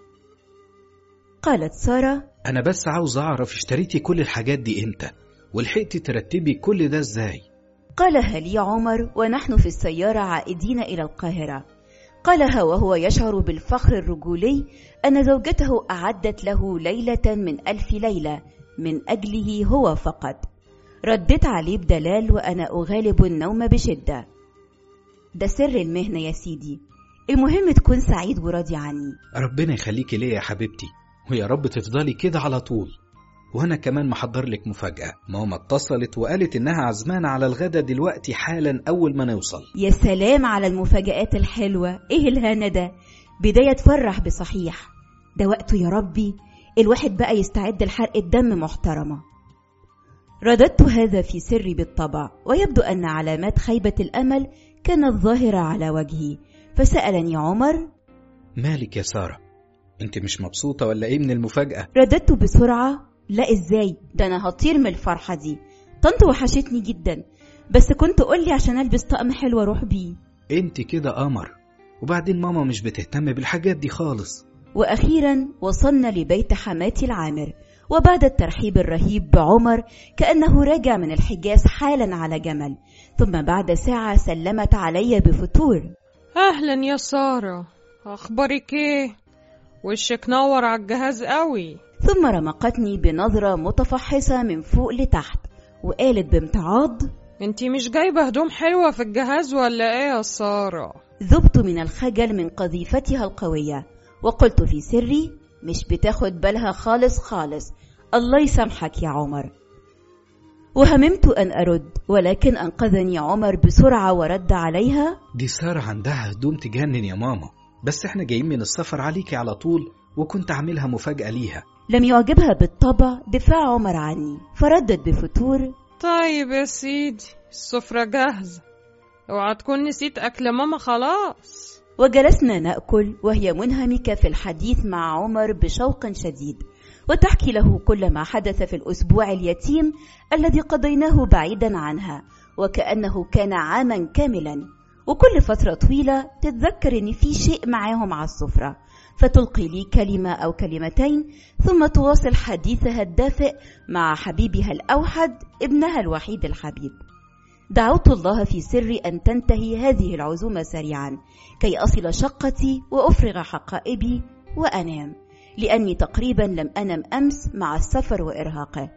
قالت سارة: أنا بس عاوز أعرف اشتريتي كل الحاجات دي إمتى؟ ولحقتي ترتبي كل ده إزاي؟ قالها لي عمر ونحن في السيارة عائدين إلى القاهرة. قالها وهو يشعر بالفخر الرجولي أن زوجته أعدت له ليلة من 1000 ليلة من أجله هو فقط. ردت عليه بدلال وأنا أغالب النوم بشدة: ده سر المهنة يا سيدي، المهم تكون سعيد وراضي عني. ربنا يخليكي ليه يا حبيبتي، ويا رب تفضلي كده على طول. وأنا كمان محضر لك مفاجأة. ماما اتصلت وقالت إنها عزمانة على الغدا دلوقتي حالا أول ما نوصل. يا سلام على المفاجآت الحلوة، إيه الهنا ده؟ بداية تفرح بصحيح. ده وقته يا ربي، الواحد بقى يستعد لحرق الدم محترمة. رددت هذا في سري بالطبع، ويبدو أن علامات خيبة الأمل كانت ظاهرة على وجهي. فسألني عمر: مالك يا سارة؟ انت مش مبسوطة ولا ايه من المفاجأة؟ رددت بسرعة: لا ازاي، ده انا هطير من الفرحة دي. طنط وحشتني جدا، بس كنت قولي عشان البس طقم حلو اروح بيه. انت كده قمر، وبعدين ماما مش بتهتم بالحاجات دي خالص. واخيرا وصلنا لبيت حماتي العامر، وبعد الترحيب الرهيب بعمر كأنه راجع من الحجاز حالا على جمل، ثم بعد ساعة سلمت علي بفتور: اهلا يا سارة، اخبارك ايه؟ وشك نور على الجهاز قوي. ثم رمقتني بنظرة متفحصة من فوق لتحت وقالت بامتعاض: انتي مش جايبة هدوم حلوة في الجهاز ولا ايه يا سارة؟ ذبت من الخجل من قذيفتها القوية، وقلت في سري: مش بتاخد بالها خالص، الله يسامحك يا عمر. وهممت أن أرد، ولكن أنقذني عمر بسرعة ورد عليها: دي سارة عندها هدوم تجنن يا ماما، بس احنا جايين من السفر عليكي على طول، وكنت عاملها مفاجأة ليها. لم يعجبها بالطبع دفاع عمر عني، فردت بفتور: طيب يا سيدي، السفرة جاهزة، اوعى تكون نسيت أكل ماما خلاص. وجلسنا نأكل وهي منهمكة في الحديث مع عمر بشوق شديد، وتحكي له كل ما حدث في الأسبوع اليتيم الذي قضيناه بعيدا عنها، وكأنه كان عاما كاملا. وكل فترة طويلة تتذكر إن في شيء معاهم على السفرة، فتلقي لي كلمة أو كلمتين، ثم تواصل حديثها الدافئ مع حبيبها الأوحد ابنها الوحيد الحبيب. دعوت الله في سري أن تنتهي هذه العزومة سريعا كي أصل شقتي وأفرغ حقائبي وأنام، لأني تقريبا لم أنم أمس مع السفر وإرهاقه.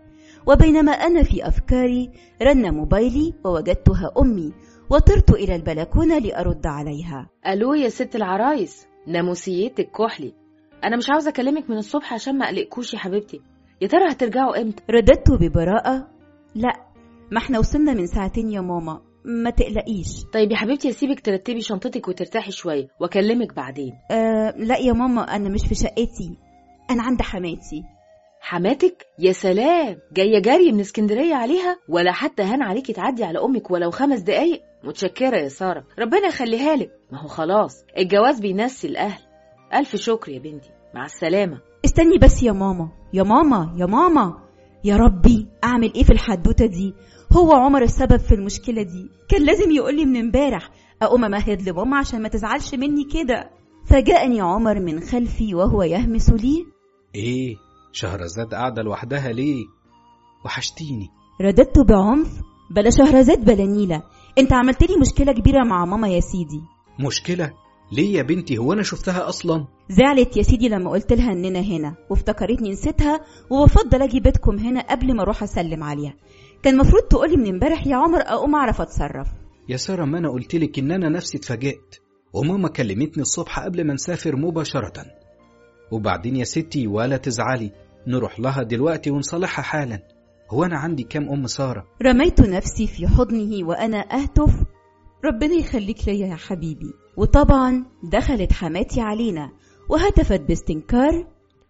وبينما أنا في أفكاري رن موبايلي ووجدتها أمي، وطرت إلى البلكونة لأرد عليها. ألو يا ست العرايس، ناموسيتك كحلي، أنا مش عاوزة أكلمك من الصبح عشان ما أقلقكوش يا حبيبتي. يا ترى هترجعوا إمتى؟ رددت ببراءة: لا، ما احنا وصلنا من ساعتين يا ماما، ما تقلقيش. طيب يا حبيبتي أسيبك ترتبي شنطتك وترتاحي شوية وأكلمك بعدين. لا يا ماما، أنا مش في شقتي، أنا عند حماتي. حماتك؟ يا سلام، جاية جاري من اسكندرية عليها؟ ولا حتى هان عليكي تعدي على أمك ولو 5 دقايق؟ متشكرة يا سارة، ربنا يخليها لك. ما هو خلاص الجواز بينسي الأهل. ألف شكر يا بنتي، مع السلامة. استني بس يا ماما، يا ماما، يا ماما، يا ربي أعمل إيه في الحدوتة دي؟ هو عمر السبب في المشكلة دي، كان لازم يقولي من امبارح. أقوم أمهد لماما عشان ما تزعلش مني كده. فجاءني عمر من خلفي وهو يهمس لي: ايه شهرزاد قاعدة لوحدها ليه؟ وحشتيني. رددت بعنف: بلا شهرزاد بلا نيلة، انت عملت لي مشكلة كبيرة مع ماما يا سيدي. مشكلة؟ ليه يا بنتي؟ هو أنا شفتها أصلا؟ زعلت يا سيدي لما قلت لها اننا هنا، وافتكرتني نسيتها، وبفضل اجي بيتكم هنا قبل ما اروح اسلم عليها. كان مفروض تقولي من امبارح يا عمر، اقوم اعرف اتصرف. يا سارة، ما أنا قلتلك إن أنا نفسي اتفاجئت، وماما كلمتني الصبح قبل ما نسافر مباشرة. وبعدين يا ستي ولا تزعلي، نروح لها دلوقتي ونصالحها حالا. هو أنا عندي كام أم سارة؟ رميت نفسي في حضنه وأنا أهتف: ربنا يخليك ليا يا حبيبي. وطبعا دخلت حماتي علينا وهتفت باستنكار: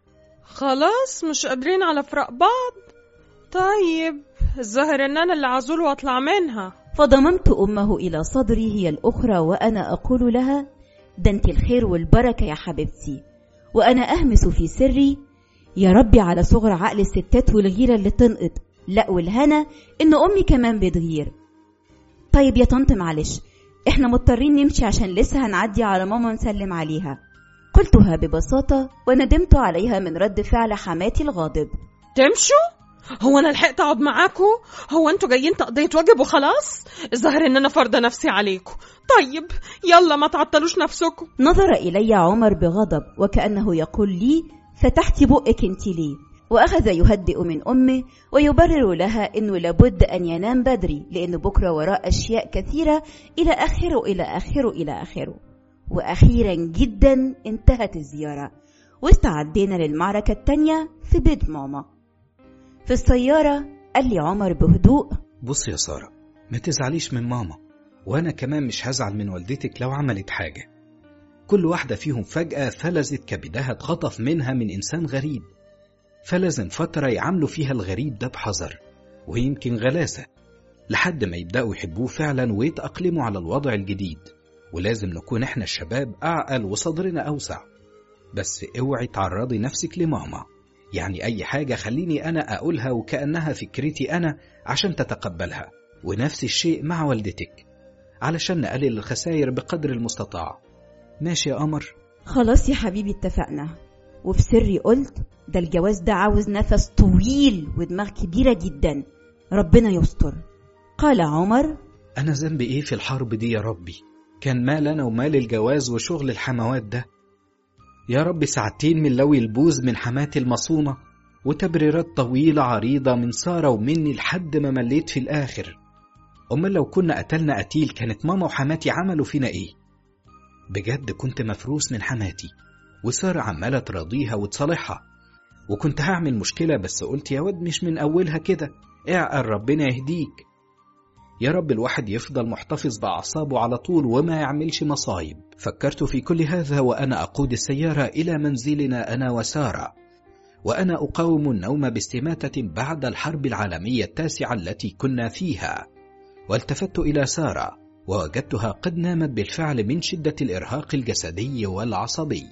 خلاص مش قادرين على فراق بعض؟ طيب الظاهر ان انا اللي عزول واطلع منها. فضممت أمه إلى صدري هي الأخرى وأنا أقول لها: ده انت الخير والبركة يا حبيبتي. وأنا أهمس في سري: يا ربي على صغر عقل الستات والغيرة اللي تنقط. لا، والهنا إن أمي كمان بتغير. طيب يا طنط معلش، إحنا مضطرين نمشي عشان لسه هنعدي على ماما نسلم عليها، قلتها ببساطة، وندمت عليها من رد فعل حماتي الغاضب. تمشوا؟ هو أنا لحقت أقعد معاكوا؟ هو أنتوا جايين تقضية واجب وخلاص؟ الظاهر إن أنا فرضة نفسي عليكم. طيب يلا ما تعطلوش نفسكم. نظر إلي عمر بغضب وكأنه يقول لي: فتحتي بقك انت ليه؟ وأخذ يهدئ من أمه ويبرر لها إنه لابد أن ينام بدري لأنه بكرة وراء أشياء كثيرة إلى آخره إلى آخره إلى آخره. وأخيرا جدا انتهت الزيارة واستعدينا للمعركة التانية في بيت ماما. في السيارة قال لي عمر بهدوء: بص يا سارة، ما تزعليش من ماما، وأنا كمان مش هزعل من والدتك لو عملت حاجة. كل واحدة فيهم فجأة فلذت كبدها اتخطف منها من إنسان غريب، فلازم فترة يعاملوا فيها الغريب ده بحذر ويمكن غلاسة لحد ما يبدأوا يحبوه فعلا ويتأقلموا على الوضع الجديد. ولازم نكون احنا الشباب أعقل وصدرنا أوسع. بس اوعي تعرضي نفسك لماما، يعني أي حاجة خليني أنا أقولها وكأنها فكرتي أنا عشان تتقبلها، ونفس الشيء مع والدتك علشان نقلل الخسائر بقدر المستطاع. ماشي يا قمر؟ خلاص يا حبيبي اتفقنا. وفي سري قلت: ده الجواز ده عاوز نفس طويل ودماغ كبيرة جدا، ربنا يستر. قال عمر: أنا ذنبي إيه في الحرب دي يا ربي؟ كان مال أنا ومال الجواز وشغل الحموات ده. يا رب ساعتين من لوي البوز من حماتي المصونة وتبريرات طويلة عريضة من سارة ومني لحد ما مليت في الآخر. أما لو كنا قتلنا قتيل كانت ماما وحماتي عملوا فينا إيه؟ بجد كنت مفروس من حماتي، وسارة عمالة تراضيها وتصالحها، وكنت هعمل مشكلة بس قلت يا ود مش من أولها كده، اعقل ربنا يهديك. يا رب الواحد يفضل محتفظ بأعصابه على طول وما يعملش مصايب. فكرت في كل هذا وأنا أقود السيارة إلى منزلنا أنا وسارة، وأنا أقاوم النوم باستماتة بعد الحرب العالمية التاسعة التي كنا فيها. والتفت إلى سارة ووجدتها قد نامت بالفعل من شدة الإرهاق الجسدي والعصبي.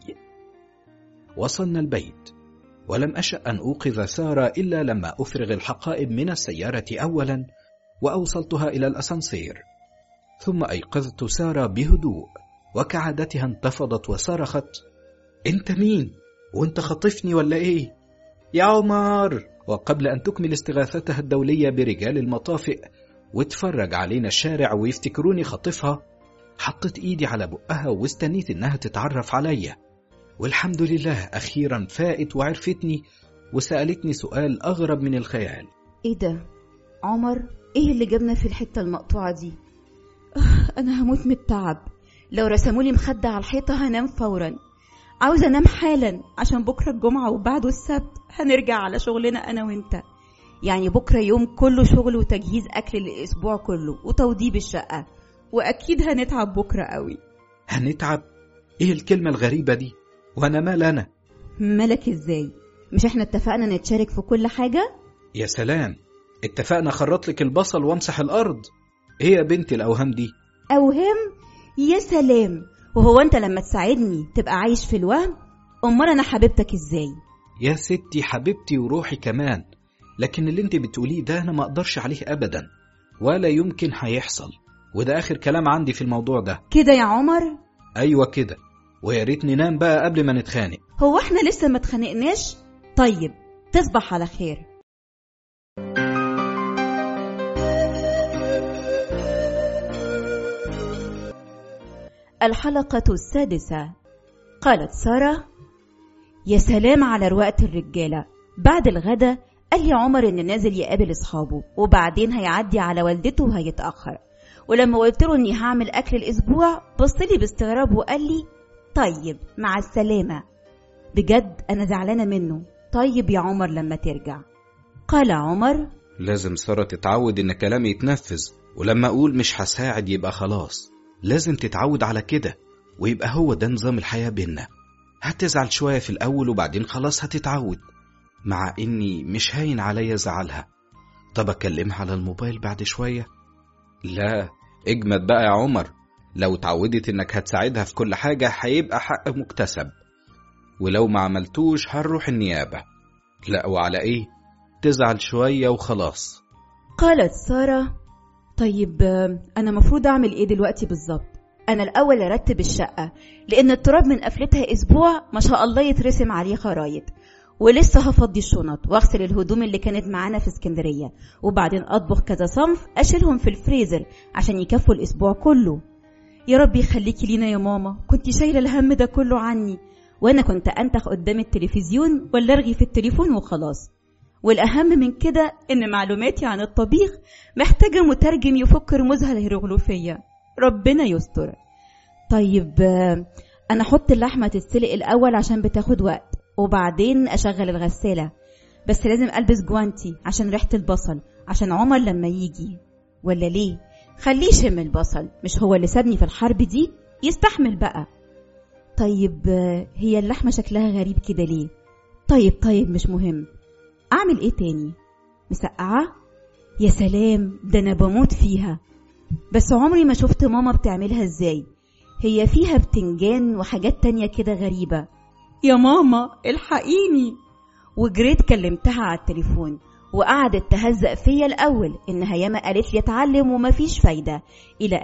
وصلنا البيت ولم أشأ أن أوقظ سارة إلا لما أفرغ الحقائب من السيارة أولا وأوصلتها إلى الأسانسير. ثم أيقظت سارة بهدوء وكعادتها انتفضت وصرخت: أنت مين؟ وأنت خطفني ولا إيه؟ يا عمر! وقبل أن تكمل استغاثتها الدولية برجال المطافئ وتفرج علينا الشارع ويفتكروني خطفها، حطت إيدي على بقها واستنيت إنها تتعرف عليا. والحمد لله أخيرا فاقت وعرفتني وسألتني سؤال أغرب من الخيال: ايه ده عمر؟ ايه اللي جابنا في الحتة المقطوعة دي؟ انا هموت من التعب. لو رسمولي مخدة على الحيطة هنام فورا. عاوزة انام حالا عشان بكرة الجمعة وبعده السبت هنرجع على شغلنا انا وانت. يعني بكرة يوم كله شغل وتجهيز اكل للاسبوع كله وتوضيب الشقة، واكيد هنتعب بكرة قوي. هنتعب؟ ايه الكلمة الغريبة دي؟ وانا مال انا؟ مالك ازاي؟ مش احنا اتفقنا نتشارك في كل حاجة؟ يا سلام، اتفقنا خرط لك البصل وامسح الارض. ايه يا بنتي الاوهام دي؟ اوهام؟ يا سلام، وهو انت لما تساعدني تبقى عايش في الوهم؟ امال انا حبيبتك ازاي؟ يا ستي حبيبتي وروحي كمان، لكن اللي انت بتقوليه ده انا ما اقدرش عليه ابدا، ولا يمكن هيحصل، وده اخر كلام عندي في الموضوع ده. كده يا عمر؟ ايوه كده، ويا ريت ننام بقى قبل ما نتخانق. هو احنا لسه ما اتخانقناش؟ طيب تصبح على خير. الحلقة 6. قالت سارة: يا سلام على رواقة الرجالة. بعد الغدا قال لي عمر ان نازل يقابل اصحابه وبعدين هيعدي على والدته وهيتأخر، ولما قلت له اني هعمل اكل الاسبوع بصلي باستغراب وقال لي طيب مع السلامة. بجد انا زعلانة منه. طيب يا عمر لما ترجع. قال عمر: لازم سارة تتعود ان كلامي يتنفذ، ولما اقول مش هساعد يبقى خلاص. لازم تتعود على كده، ويبقى هو ده نظام الحياة بينا. هتزعل شوية في الاول وبعدين خلاص هتتعود، مع اني مش هاين عليا زعلها. طب اكلمها على الموبايل بعد شوية؟ لا، اجمد بقى يا عمر. لو اتعودت انك هتساعدها في كل حاجة هيبقى حق مكتسب، ولو ما عملتوش هنروح النيابة. لا وعلى ايه؟ تزعل شوية وخلاص. قالت سارة: طيب انا مفروض اعمل ايه دلوقتي بالظبط؟ انا الاول ارتب الشقة لان التراب من قفلتها اسبوع ما شاء الله يترسم عليه خرايط، ولسه هفضي الشنط واغسل الهدوم اللي كانت معانا في اسكندرية، وبعدين اطبخ كذا صنف اشيلهم في الفريزر عشان يكفوا الاسبوع كله. يا رب يخليكي لينا يا ماما، كنت شايلة الهم ده كله عني، وانا كنت انتخ قدام التلفزيون ولا ارغي في التليفون وخلاص. والاهم من كده ان معلوماتي عن الطبيخ محتاجة مترجم يفك رموزها الهيروغليفية. ربنا يستر. طيب انا احط اللحمة تتسلق الاول عشان بتاخد وقت، وبعدين اشغل الغسالة، بس لازم البس جوانتي عشان ريحة البصل عشان عمر لما يجي. ولا ليه؟ خليه يشم البصل، مش هو اللي سابني في الحرب دي، يستحمل بقى. طيب هي اللحمة شكلها غريب كده ليه؟ طيب مش مهم. اعمل ايه تاني؟ مسقعة؟ يا سلام، ده انا بموت فيها، بس عمري ما شفت ماما بتعملها ازاي. هي فيها بتنجان وحاجات تانية كده غريبة. يا ماما الحقيني. وجريت كلمتها على التليفون وقعدت تهزق فيا الاول انها ياما قالت لي اتعلم ومفيش فايدة الى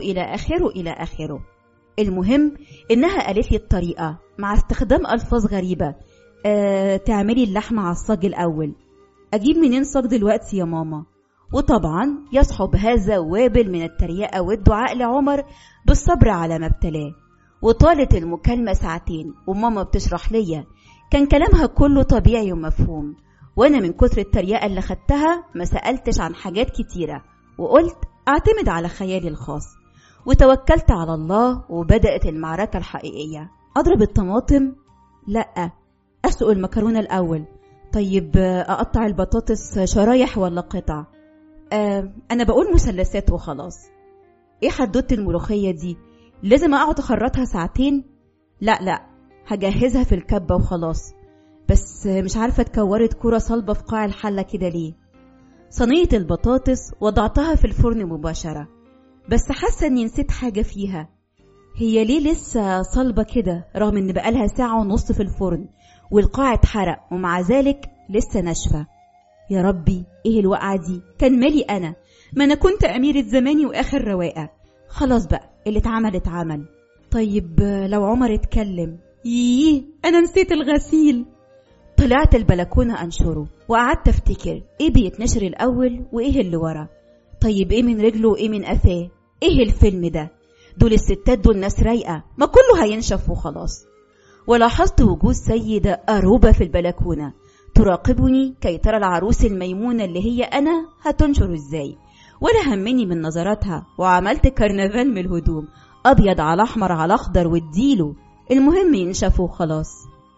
اخره. المهم انها قالت لي الطريقة مع استخدام الفاظ غريبة. تعملي اللحمة على الصاج الاول. اجيب منين صاج دلوقتي يا ماما؟ وطبعا يصحب هذا وابل من التريقة والدعاء لعمر بالصبر على ما ابتلاه. وطالت المكالمة 2 ساعات وماما بتشرح ليا، كان كلامها كله طبيعي ومفهوم، وانا من كتر التريقة اللي خدتها ما سألتش عن حاجات كتيرة، وقلت اعتمد على خيالي الخاص، وتوكلت على الله. وبدأت المعركة الحقيقية. اضرب الطماطم؟ لا. اسلق المكرونة الاول. طيب اقطع البطاطس شرايح ولا قطع؟ انا بقول مثلثات وخلاص. ايه حدوته الملوخية دي؟ لازم اقعد اخرطها 2 ساعات؟ لا هجهزها في الكبة وخلاص. بس مش عارفة اتكورت كرة صلبة في قاع الحلة كده ليه؟ صينية البطاطس وضعتها في الفرن مباشرة، بس حاسة اني نسيت حاجة فيها. هي ليه لسه صلبة كده رغم ان بقالها 1.5 ساعة في الفرن والقاع اتحرق ومع ذلك لسه ناشفة؟ يا ربي ايه الوقعة دي؟ كان مالي انا؟ ما انا كنت اميرة زماني واخر رواقة. خلاص بقى اللي اتعمل. طيب لو عمر اتكلم؟ انا نسيت الغسيل. طلعت البلكونة انشره وقعدت افتكر ايه بيتنشر الاول وايه اللي ورا. طيب ايه من رجله وايه من قفاه؟ ايه الفيلم ده؟ دول الستات دول ناس رايقة، ما كله هينشف وخلاص. ولاحظت وجود سيدة أروبة في البلكونة تراقبني كي ترى العروس الميمونة اللي هي أنا هتنشر إزاي، ولا همني من نظراتها، وعملت كرنفال من الهدوم، أبيض على أحمر على أخضر واديله، المهم ينشفوا خلاص.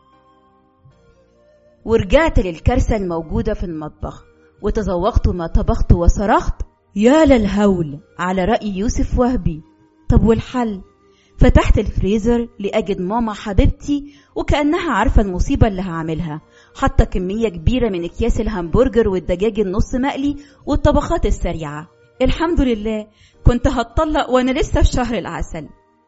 ورجعت للكارثة الموجودة في المطبخ، وتذوقت ما طبخت وصرخت يا للهول على رأي يوسف وهبي. طب والحل؟ فتحت الفريزر لأجد ماما حبيبتي وكأنها عارفة المصيبة اللي هعملها، حتى كمية كبيرة من أكياس الهمبرجر والدجاج النص مقلي والطبخات السريعة. الحمد لله كنت هتطلق وأنا لسه في شهر العسل.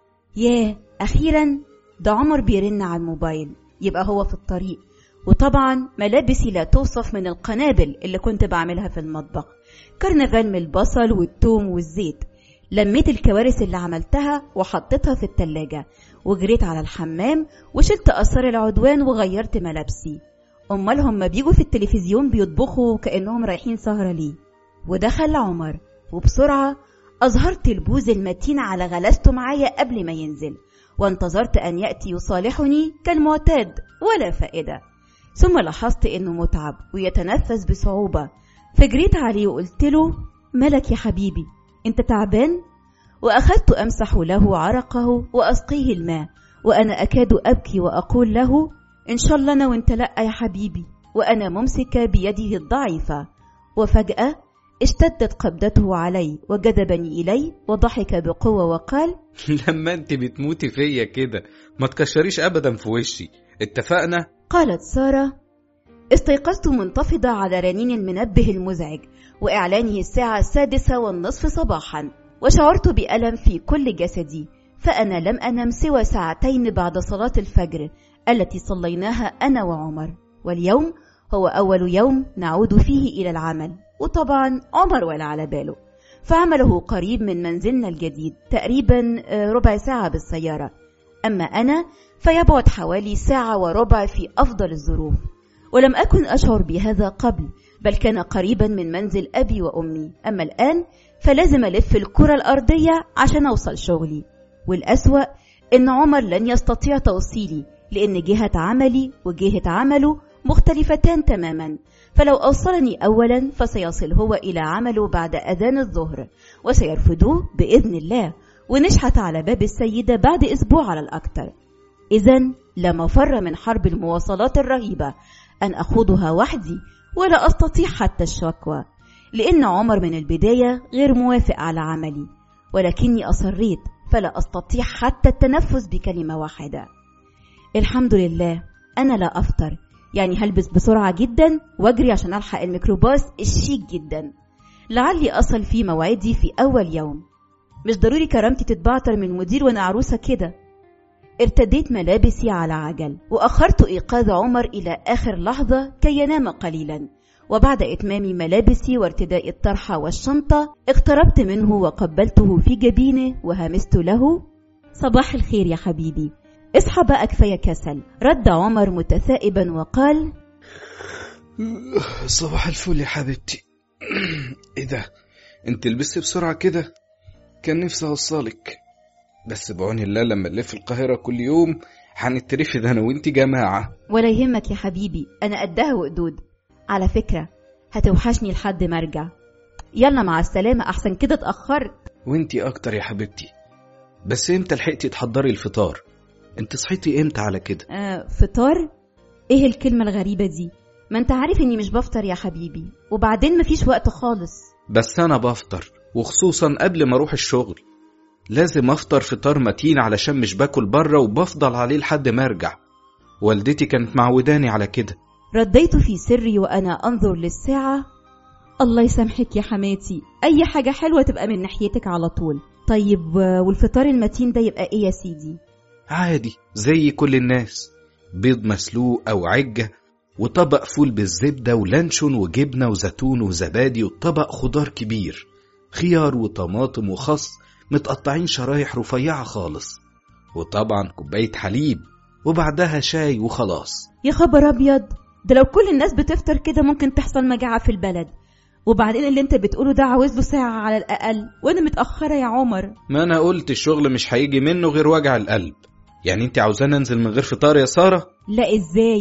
ياه أخيرا ده عمر بيرن على الموبايل، يبقى هو في الطريق. وطبعا ملابسي لا توصف من القنابل اللي كنت بعملها في المطبخ، كرنفال من البصل والثوم والزيت. لميت الكوارث اللي عملتها وحطيتها في التلاجة، وجريت على الحمام وشلت أثار العدوان وغيرت ملابسي. أمال هم بيجوا في التلفزيون بيطبخوا كأنهم رايحين سهرة ليه؟ ودخل عمر وبسرعة أظهرت البوز المتين على غلاسته معايا قبل ما ينزل، وانتظرت أن يأتي يصالحني كالمعتاد ولا فائدة. ثم لاحظت أنه متعب ويتنفس بصعوبة، فجريت عليه وقلت له مالك يا حبيبي انت تعبان؟ وأخذت أمسح له عرقه وأسقيه الماء، وأنا أكاد أبكي وأقول له إن شاء الله أنا وانت لأ يا حبيبي، وأنا ممسكة بيده الضعيفة. وفجأة اشتدت قبضته علي وجذبني إلي وضحك بقوة وقال لما انت بتموتي فيا كده ما تكشريش أبدا في وشي، اتفقنا؟ قالت سارة. استيقظت منتفضة على رنين المنبه المزعج وإعلانه الساعة 6:30 صباحا، وشعرت بألم في كل جسدي، فأنا لم أنم سوى ساعتين بعد صلاة الفجر التي صليناها أنا وعمر، واليوم هو أول يوم نعود فيه إلى العمل. وطبعا عمر ولا على باله، فعمله قريب من منزلنا الجديد تقريبا ربع ساعة بالسيارة، أما أنا فيبعد حوالي 1.25 ساعة في أفضل الظروف. ولم أكن أشعر بهذا قبل، بل كان قريبا من منزل أبي وأمي، أما الآن فلازم ألف الكرة الأرضية عشان أوصل شغلي. والأسوأ إن عمر لن يستطيع توصيلي، لأن جهة عملي وجهة عمله مختلفتان تماما، فلو أوصلني أولا فسيصل هو إلى عمله بعد أذان الظهر، وسيرفضوه بإذن الله، ونشحت على باب السيدة بعد أسبوع على الأكثر. إذن لا مفر من حرب المواصلات الرهيبة أن أخوضها وحدي، ولا أستطيع حتى الشكوى، لأن عمر من البداية غير موافق على عملي، ولكني أصريت، فلا أستطيع حتى التنفس بكلمة واحدة. الحمد لله أنا لا أفطر، يعني هلبس بسرعة جدا واجري عشان ألحق الميكروباص الشيك جدا، لعلي أصل في موعدي في أول يوم. مش ضروري كرامتي تتبعتر من المدير وأنا عروسة كده. ارتديت ملابسي على عجل، وأخرت إيقاظ عمر إلى آخر لحظة كي ينام قليلا، وبعد إتمام ملابسي وارتداء الطرحة والشنطة اقتربت منه وقبلته في جبينه وهمست له صباح الخير يا حبيبي، اصحى بقى كفاية كسل. رد عمر متثائبا وقال صباح الفل يا حبيبتي. ايه ده انت لبست بسرعة كده؟ كان نفسي اوصلك، بس بعون الله لما نلف القاهرة كل يوم هنترفد انا وانت جماعة. ولا يهمك يا حبيبي، انا قدها وقدود. على فكرة هتوحشني لحد ما ارجع. يلا مع السلامة، احسن كده اتأخرت. وانتي اكتر يا حبيبتي. بس امتى لحقتي تحضري الفطار؟ انت صحيتي امتى على كده؟ فطار؟ ايه الكلمة الغريبة دي؟ ما انت عارف اني مش بفطر يا حبيبي، وبعدين مفيش وقت خالص. بس انا بفطر، وخصوصا قبل ما اروح الشغل. لازم افطر فطار متين علشان مش باكل بره وبفضل عليه لحد ما ارجع. والدتي كانت معوداني على كده. رديت في سري وانا انظر للساعة. الله يسامحك يا حماتي، اي حاجة حلوة تبقى من ناحيتك على طول. طيب والفطار المتين ده يبقى ايه يا سيدي؟ عادي زي كل الناس، بيض مسلوق او عجة، وطبق فول بالزبدة ولانشون وجبنة وزيتون وزبادي، وطبق خضار كبير، خيار وطماطم وخس متقطعين شرايح رفيعة خالص، وطبعا كوباية حليب، وبعدها شاي وخلاص. يا خبر ابيض، ده لو كل الناس بتفطر كده ممكن تحصل مجاعة في البلد. وبعدين اللي انت بتقوله ده عاوز له ساعة على الأقل، وانا متأخرة يا عمر. ما انا قلت الشغل مش هيجي منه غير وجع القلب. يعني انت عاوزاني انزل من غير فطار يا سارة؟ لا ازاي،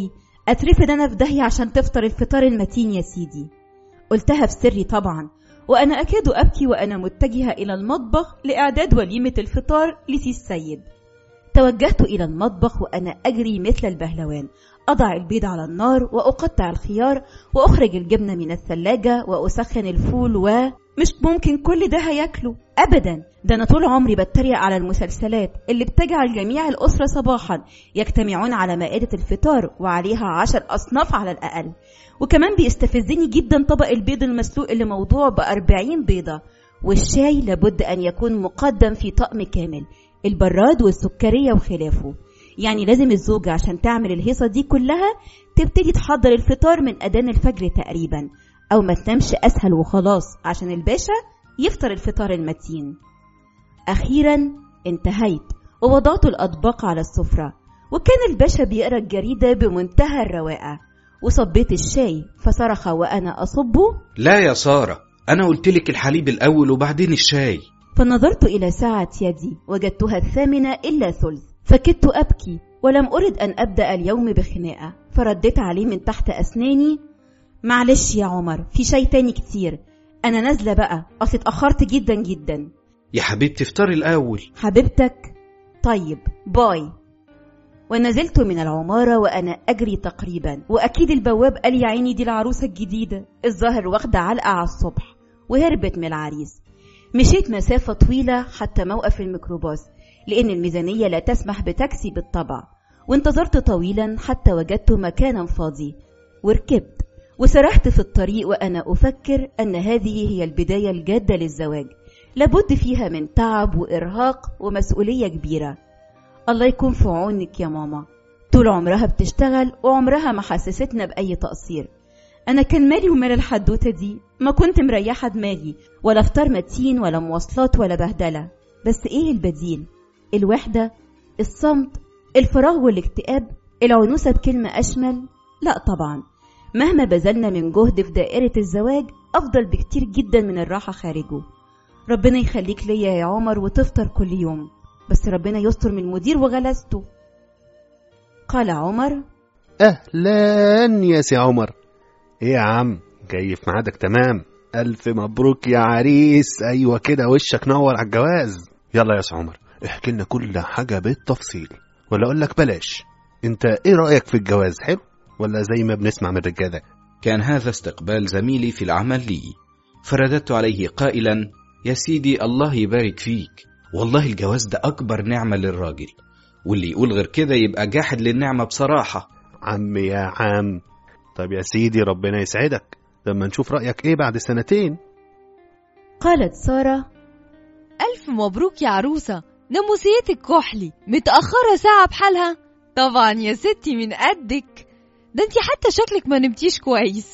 أترفد أنا في داهية عشان تفطر الفطار المتين يا سيدي. قلتها في سري طبعا، وأنا أكاد أبكي وأنا متجهة إلى المطبخ لإعداد وليمة الفطار لسي السيد. توجهت إلى المطبخ وأنا أجري مثل البهلوان، أضع البيض على النار وأقطع الخيار وأخرج الجبنة من الثلاجة وأسخن الفول. ومش ممكن كل ده هياكله أبدا، ده أنا طول عمري بتريق على المسلسلات اللي بتجعل جميع الأسرة صباحا يجتمعون على مائدة الفطار وعليها 10 أصناف على الأقل. وكمان بيستفزني جدا طبق البيض المسلوق اللي موضوع ب40 بيضة، والشاي لابد أن يكون مقدم في طقم كامل، البراد والسكرية وخلافه. يعني لازم الزوجة عشان تعمل الهيصة دي كلها تبتدي تحضر الفطار من أذان الفجر تقريبا، أو ما تنامش أسهل وخلاص عشان الباشا يفطر الفطار المتين. أخيرا انتهيت ووضعت الأطباق على السفرة، وكان الباشا بيقرأ الجريدة بمنتهى الرواقة، وصبيت الشاي فصرخ وأنا أصبه: لا يا سارة، أنا قلتلك الحليب الأول وبعدين الشاي. فنظرت إلى ساعة يدي وجدتها 8:08، فكدت أبكي ولم أرد أن أبدأ اليوم بخناقة، فرديت عليه من تحت أسناني: معلش يا عمر، في شاي تاني كتير، أنا نازلة بقى، أصل اتأخرت جدا جدا. يا حبيبتي افطري الأول. حبيبتك؟ طيب باي. ونزلت من العمارة وأنا أجري تقريبا، وأكيد البواب قال يا عيني دي العروسة الجديدة، الظاهر واخدة علقة على الصبح وهربت من العريس. مشيت مسافة طويلة حتى موقف الميكروباص، لأن الميزانية لا تسمح بتاكسي بالطبع، وانتظرت طويلا حتى وجدت مكانا فاضي وركبت، وسرحت في الطريق وأنا أفكر أن هذه هي البداية الجادة للزواج، لابد فيها من تعب وإرهاق ومسؤولية كبيرة. الله يكون في عونك يا ماما، طول عمرها بتشتغل وعمرها ما حسستنا بأي تقصير. أنا كان مالي ومال الحدوتة دي، ما كنت مريحة دماغي، ولا فطار متين ولا مواصلات ولا بهدلة. بس إيه البديل؟ الوحدة، الصمت، الفراغ والاكتئاب، العنوسة بكلمة أشمل؟ لا طبعا، مهما بذلنا من جهد في دائرة الزواج أفضل بكتير جدا من الراحة خارجه. ربنا يخليك ليا يا عمر وتفطر كل يوم، بس ربنا يستر من المدير وغلسته. قال عمر: أهلا يا سي عمر. إيه يا عم، جاي في ميعادك تمام، ألف مبروك يا عريس. أيوة كده، وشك نور على الجواز. يلا يا سي عمر، احكي لنا كل حاجة بالتفصيل، ولا أقول لك بلاش. أنت إيه رأيك في الجواز، حلو ولا زي ما بنسمع من الرجالة؟ كان هذا استقبال زميلي في العمل لي، فرددت عليه قائلا: يا سيدي الله يبارك فيك، والله الجواز ده أكبر نعمة للراجل، واللي يقول غير كده يبقى جاحد للنعمة بصراحة. عم يا عم، طب يا سيدي ربنا يسعدك، لما نشوف رأيك إيه بعد 2 سنين. قالت سارة: ألف مبروك يا عروسة، ناموسيتك كحلي، متأخرة ساعة بحالها. طبعا يا ستي من قدك، ده انتي حتى شكلك ما نمتيش كويس.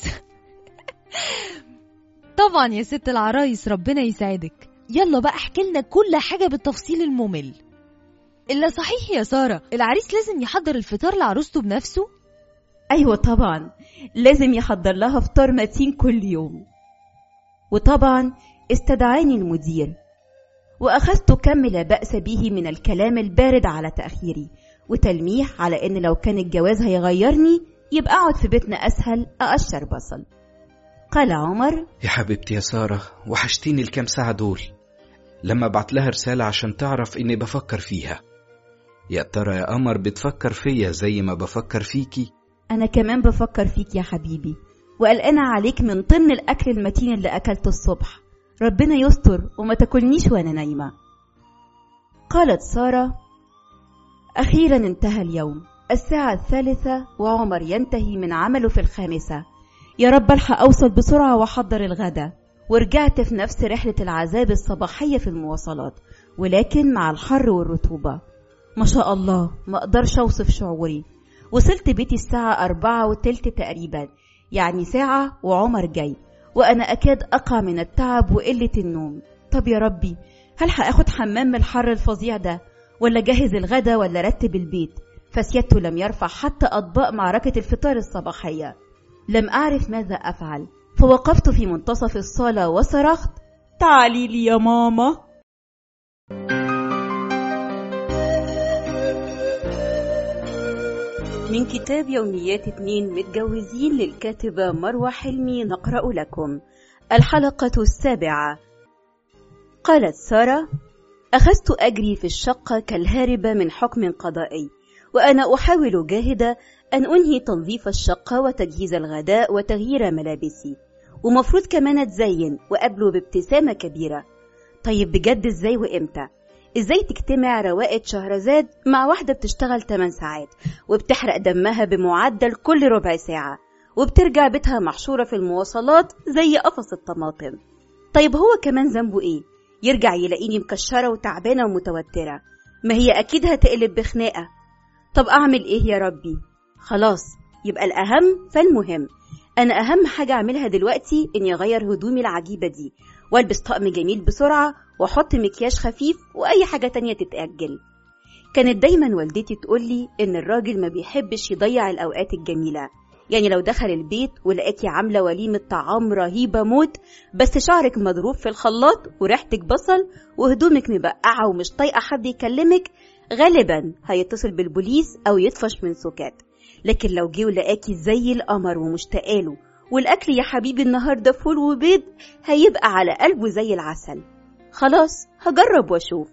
طبعا يا ست العرايس ربنا يسعدك. يلا بقى احكي لنا كل حاجة بالتفصيل الممل. إلا صحيح يا سارة، العريس لازم يحضر الفطار لعروسته بنفسه؟ أيوة طبعا، لازم يحضر لها فطار متين كل يوم. وطبعا استدعاني المدير، وأخذت كم لا بأس به من الكلام البارد على تأخيري، وتلميح على إن لو كان الجواز هيغيرني يبقى أقعد في بيتنا أسهل، أقشر بصل. قال عمر: يا حبيبتي يا سارة، وحشتيني الكام ساعة دول، لما بعت لها رسالة عشان تعرف إني بفكر فيها. يا ترى يا قمر بتفكر فيا زي ما بفكر فيكي؟ أنا كمان بفكر فيك يا حبيبي، وقلقانة عليك من طن الأكل المتين اللي أكلته الصبح، ربنا يستر وما تاكلنيش وأنا نايمة. قالت سارة: أخيرا انتهى اليوم، الساعة 3 وعمر ينتهي من عمله في 5. يا رب الحق أوصل بسرعة وحضر الغدا. ورجعت في نفس رحلة العذاب الصباحية في المواصلات، ولكن مع الحر والرطوبة. ما شاء الله، ما أقدرش أوصف شعوري. وصلت بيتي الساعة 4:15 تقريبا، يعني ساعة وعمر جاي، وأنا أكاد أقع من التعب وقلة النوم. طب يا ربي، هل هاخد حمام من الحر الفظيع ده، ولا جهز الغدا، ولا رتب البيت؟ فسيادته لم يرفع حتى أطباق معركة الفطار الصباحية. لم أعرف ماذا أفعل، فوقفت في منتصف الصالة وصرخت: تعالي لي يا ماما. من كتاب يوميات 2 متجوزين للكاتبة مروة حلمي نقرأ لكم الحلقة 7. قالت سارة: أخذت أجري في الشقة كالهاربة من حكم قضائي، وأنا أحاول جاهدة أن أنهي تنظيف الشقة وتجهيز الغداء وتغيير ملابسي، ومفروض كمان أتزين وقابله بابتسامة كبيرة. طيب بجد إزاي وإمتى؟ إزاي تجتمع روائد شهرزاد مع واحدة بتشتغل 8 ساعات وبتحرق دمها بمعدل كل ربع ساعة وبترجع بيتها محشورة في المواصلات زي قفص الطماطم؟ طيب هو كمان ذنبه إيه؟ يرجع يلاقيني مكشرة وتعبانة ومتوترة، ما هي أكيد هتقلب بخناقة. طب أعمل إيه يا ربي؟ خلاص، يبقى الأهم فالمهم. أنا أهم حاجة أعملها دلوقتي إني أغير هدومي العجيبة دي والبس طقم جميل بسرعة واحط مكياج خفيف وأي حاجة تانية تتأجل. كانت دايما والدتي تقولي إن الراجل ما بيحبش يضيع الأوقات الجميلة، يعني لو دخل البيت ولقاكي عاملة وليمة طعام رهيبة موت بس شعرك مضروب في الخلاط وريحتك بصل وهدومك مبقعة ومش طايقة حد يكلمك، غالبا هيتصل بالبوليس أو يطفش من سكات. لكن لو جه ولقاكي زي القمر ومشتاقاله والأكل يا حبيبي النهاردة فول وبيض، هيبقى على قلبه زي العسل. خلاص هجرب واشوف.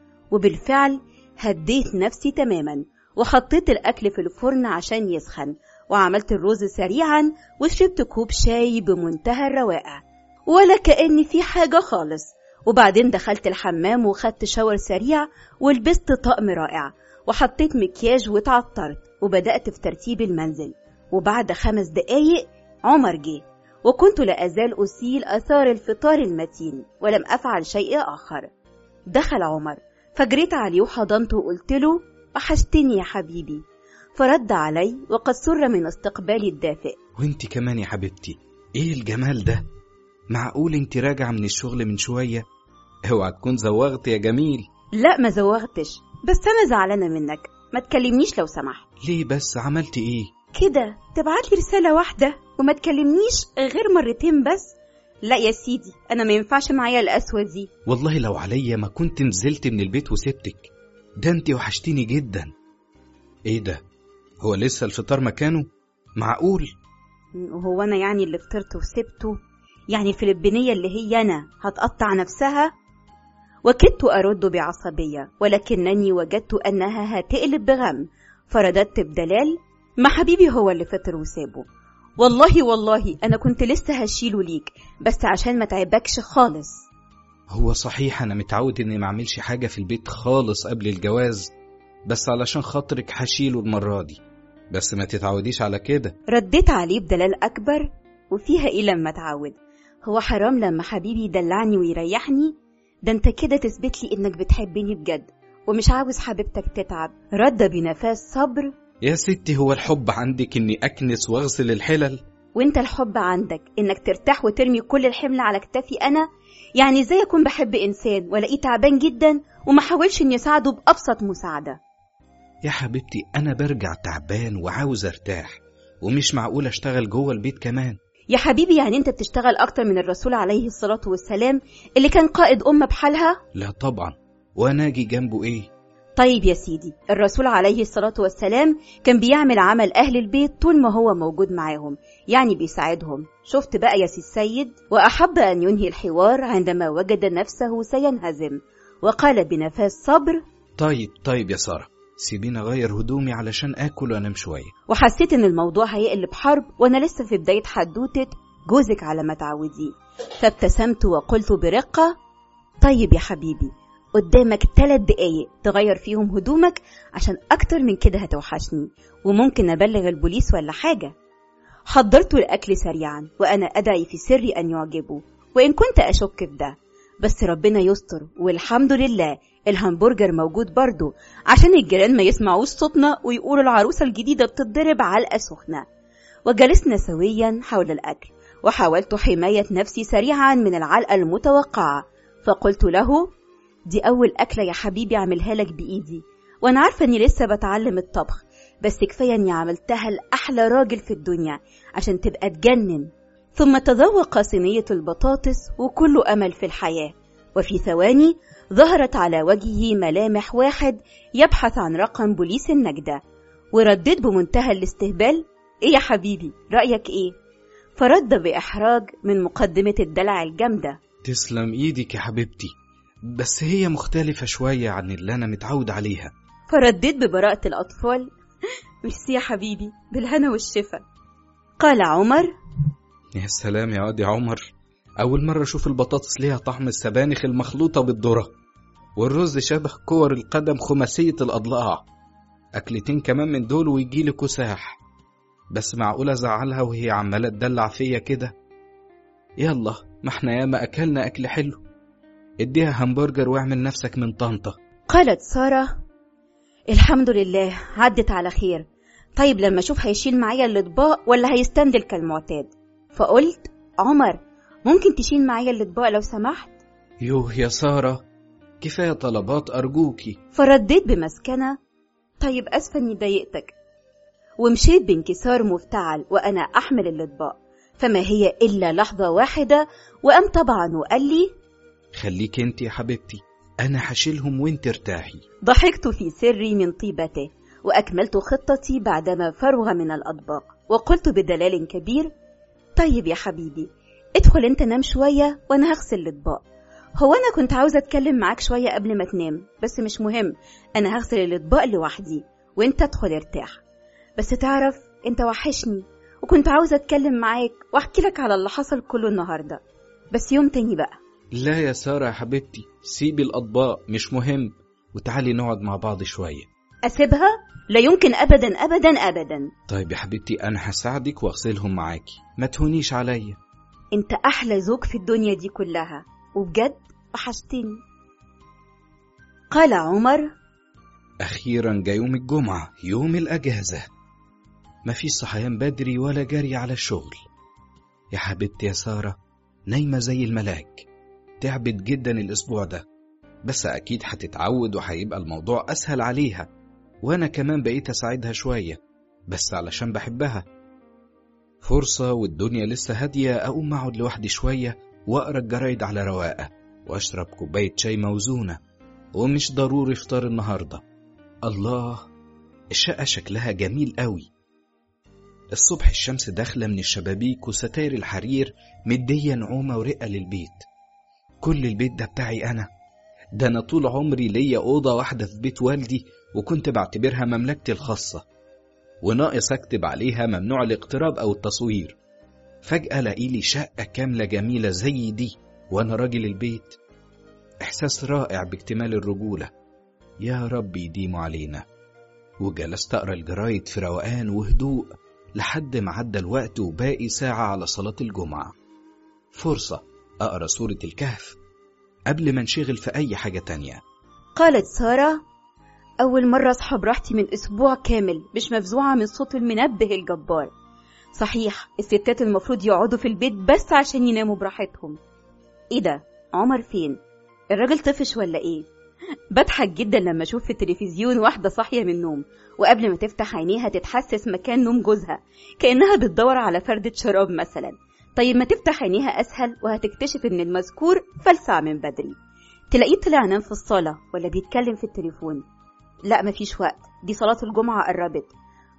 وبالفعل هديت نفسي تماما وحطيت الأكل في الفرن عشان يسخن، وعملت الرز سريعا وشربت كوب شاي بمنتهى الرواقة ولا كأني في حاجة خالص. وبعدين دخلت الحمام وخدت شاور سريع ولبست طقم رائع وحطيت مكياج واتعطرت وبدأت في ترتيب المنزل. وبعد 5 دقايق عمر جه، وكنت لا أزال أسيل أثار الفطار المتين ولم أفعل شيء آخر. دخل عمر فجريت عليه وحضنته وقلت له: وحشتني يا حبيبي. فرد علي وقد سر من استقبالي الدافئ: وانت كمان يا حبيبتي، ايه الجمال ده؟ معقول انت راجعة من الشغل من شوية؟ اوعى تكون زوغت يا جميل. لا ما زوغتش، بس أنا زعلانة منك، ما تكلمنيش لو سمحت. ليه بس؟ عملت ايه؟ كده تبعتلي رسالة واحدة وما تكلمنيش غير مرتين بس؟ لا يا سيدي، أنا ما ينفعش معايا القسوة دي. والله لو عليا ما كنت نزلت من البيت وسبتك، ده انت وحشتيني جدا. ايه ده؟ هو لسه الفطار مكانه؟ معقول؟ وهو أنا يعني اللي فطرت وسبته؟ يعني الفلبينية اللي هي أنا هتقطع نفسها؟ وكدت أرد بعصبية، ولكنني وجدت أنها هتقلب بغم، فرددت بدلال: ما حبيبي هو اللي فطر وسابه. والله أنا كنت لسه هشيله ليك بس عشان ما تعبكش خالص. هو صحيح أنا متعود إني ما أعملش حاجة في البيت خالص قبل الجواز، بس علشان خاطرك هشيله المرة دي، بس ما تتعوديش على كده. رديت عليه بدلال أكبر: وفيها إيه لما تعود؟ هو حرام لما حبيبي يدلعني ويريحني؟ ده انت كده تثبت لي إنك بتحبني بجد ومش عاوز حبيبتك تتعب. رد بنفاس صبر: يا ستي، هو الحب عندك إني أكنس وأغسل الحلل؟ وانت الحب عندك إنك ترتاح وترمي كل الحمل على كتافي أنا؟ يعني ازاي أكون بحب إنسان ولاقيه تعبان جدا وما حاولش إني أساعده بأبسط مساعدة؟ يا حبيبتي، أنا برجع تعبان وعاوز أرتاح، ومش معقول أشتغل جوه البيت كمان. يا حبيبي يعني انت بتشتغل أكتر من الرسول عليه الصلاة والسلام اللي كان قائد أمة بحالها؟ لا طبعا، وأنا أجي جنبه إيه؟ طيب يا سيدي، الرسول عليه الصلاة والسلام كان بيعمل عمل أهل البيت طول ما هو موجود معاهم، يعني بيساعدهم. شفت بقى يا سي السيد؟ وأحب أن ينهي الحوار عندما وجد نفسه سينهزم، وقال بنفاس صبر: طيب يا سارة، سيبيني أغير هدومي علشان آكل وأنام شوية. وحسيت إن الموضوع هيقلب حرب وأنا لسه في بداية حدوتة جوزك على ما تعوديه، فابتسمت وقلت برقة: طيب يا حبيبي، قدامك 3 دقايق تغير فيهم هدومك عشان أكتر من كده هتوحشني وممكن أبلغ البوليس ولا حاجة. حضرت الأكل سريعا وأنا أدعي في سري أن يعجبه، وإن كنت أشك في ده، بس ربنا يستر والحمد لله الهمبرجر موجود برضو عشان الجيران ما يسمعوش صوتنا ويقولوا العروسة الجديدة بتضرب علقة سخنة. وجلسنا سويا حول الأكل وحاولت حماية نفسي سريعا من العلقة المتوقعة، فقلت له: دي أول أكلة يا حبيبي أعملها لك بإيدي، وأنا عارفة أني لسه بتعلم الطبخ، بس كفاية أني عملتها لأحلى راجل في الدنيا عشان تبقى تجنن. ثم تذوق صينية البطاطس وكل أمل في الحياة، وفي ثواني ظهرت على وجهه ملامح واحد يبحث عن رقم بوليس النجدة، ورديت بمنتهى الاستهبال: ايه يا حبيبي، رأيك ايه؟ فرد بإحراج من مقدمة الدلع الجامدة: تسلم ايدك يا حبيبتي، بس هي مختلفة شوية عن اللي أنا متعود عليها. فرديت ببراءة الأطفال: ميرسي يا حبيبي، بالهنا والشفا. قال عمر: يا سلام يا واد يا عمر، أول مرة أشوف البطاطس ليها طعم السبانخ المخلوطة بالذرة، والرز شبه كور القدم خماسية الأضلاع. أكلتين كمان من دول ويجيلي كساح. بس معقولة أزعلها وهي عمالة تدلع فيا كده؟ يلا، ما احنا ياما أكلنا أكل حلو. اديها همبرجر واعمل نفسك من طنطا. قالت سارة: الحمد لله عدت على خير. طيب لما اشوف هيشيل معايا الاطباق ولا هيستندل كالمعتاد. فقلت: عمر، ممكن تشيل معايا الاطباق لو سمحت؟ يوه يا سارة، كفاية طلبات أرجوكي. فرديت بمسكنة: طيب أسفة إني ضايقتك. ومشيت بانكسار مفتعل وأنا أحمل الاطباق، فما هي إلا لحظة واحدة وقام طبعا وقال لي: خليك انت يا حبيبتي، أنا هشيلهم وانت ارتاحي. ضحكت في سري من طيبته وأكملت خطتي بعدما فرغ من الأطباق، وقلت بدلال كبير: طيب يا حبيبي، ادخل انت نام شوية وانا هغسل الاطباق. هو انا كنت عاوزة اتكلم معاك شوية قبل ما تنام، بس مش مهم، انا هغسل الاطباق لوحدي وانت ادخل ارتاح. بس تعرف، انت وحشني وكنت عاوزة اتكلم معاك واحكي لك على اللي حصل كله النهاردة، بس يوم تاني بقى. لا يا سارة يا حبيبتي، سيبي الأطباق مش مهم، وتعالي نقعد مع بعض شوية. أسيبها؟ لا يمكن أبدا أبدا أبدا. طيب يا حبيبتي، أنا هساعدك واغسلهم معاكي، ما تهونيش عليا. انت أحلى زوج في الدنيا دي كلها، وبجد وحشتني. قال عمر: أخيرا جاء يوم الجمعة، يوم الأجازة، ما فيش صحيان بدري ولا جري على الشغل. يا حبيبتي يا سارة، نايمة زي الملاك، تعبت جدا الأسبوع ده، بس أكيد هتتعود وهيبقى الموضوع أسهل عليها. وأنا كمان بقيت أساعدها شوية، بس علشان بحبها. فرصة والدنيا لسه هادية أقوم أقعد لوحدي شوية وأقرأ الجرايد على رواقة وأشرب كوباية شاي موزونة، ومش ضروري فطار النهاردة. الله، الشقة شكلها جميل قوي. الصبح الشمس داخلة من الشبابيك وستاير الحرير مدية نعومة ورقة للبيت. كل البيت ده بتاعي أنا. ده أنا طول عمري ليا أوضة واحدة في بيت والدي، وكنت بعتبرها مملكتي الخاصة، وناقص أكتب عليها ممنوع الاقتراب أو التصوير. فجأة لقيلي شقة كاملة جميلة زي دي وأنا راجل البيت. إحساس رائع باكتمال الرجولة، يا رب يديموا علينا. وجلست أقرأ الجرايد في روقان وهدوء لحد ما عدى الوقت وباقي ساعة على صلاة الجمعة. فرصة أقرأ سورة الكهف قبل ما انشغل في أي حاجة تانية. قالت سارة: أول مرة أصحى براحتي من أسبوع كامل، مش مفزوعة من صوت المنبه الجبار. صحيح الستات المفروض يقعدوا في البيت بس عشان يناموا براحتهم. إيه ده؟ عمر فين؟ الراجل طفش ولا إيه؟ بضحك جدا لما أشوف في التلفزيون واحدة صاحية من النوم وقبل ما تفتح عينيها تتحسس مكان نوم جوزها، كأنها بتدور على فردة شراب مثلا. طيب ما تفتح عينيها أسهل وهتكتشف إن المذكور فلسع من بدري. تلاقيه طلع نام في الصالة ولا بيتكلم في التليفون. لا، مفيش وقت، دي صلاة الجمعة قربت.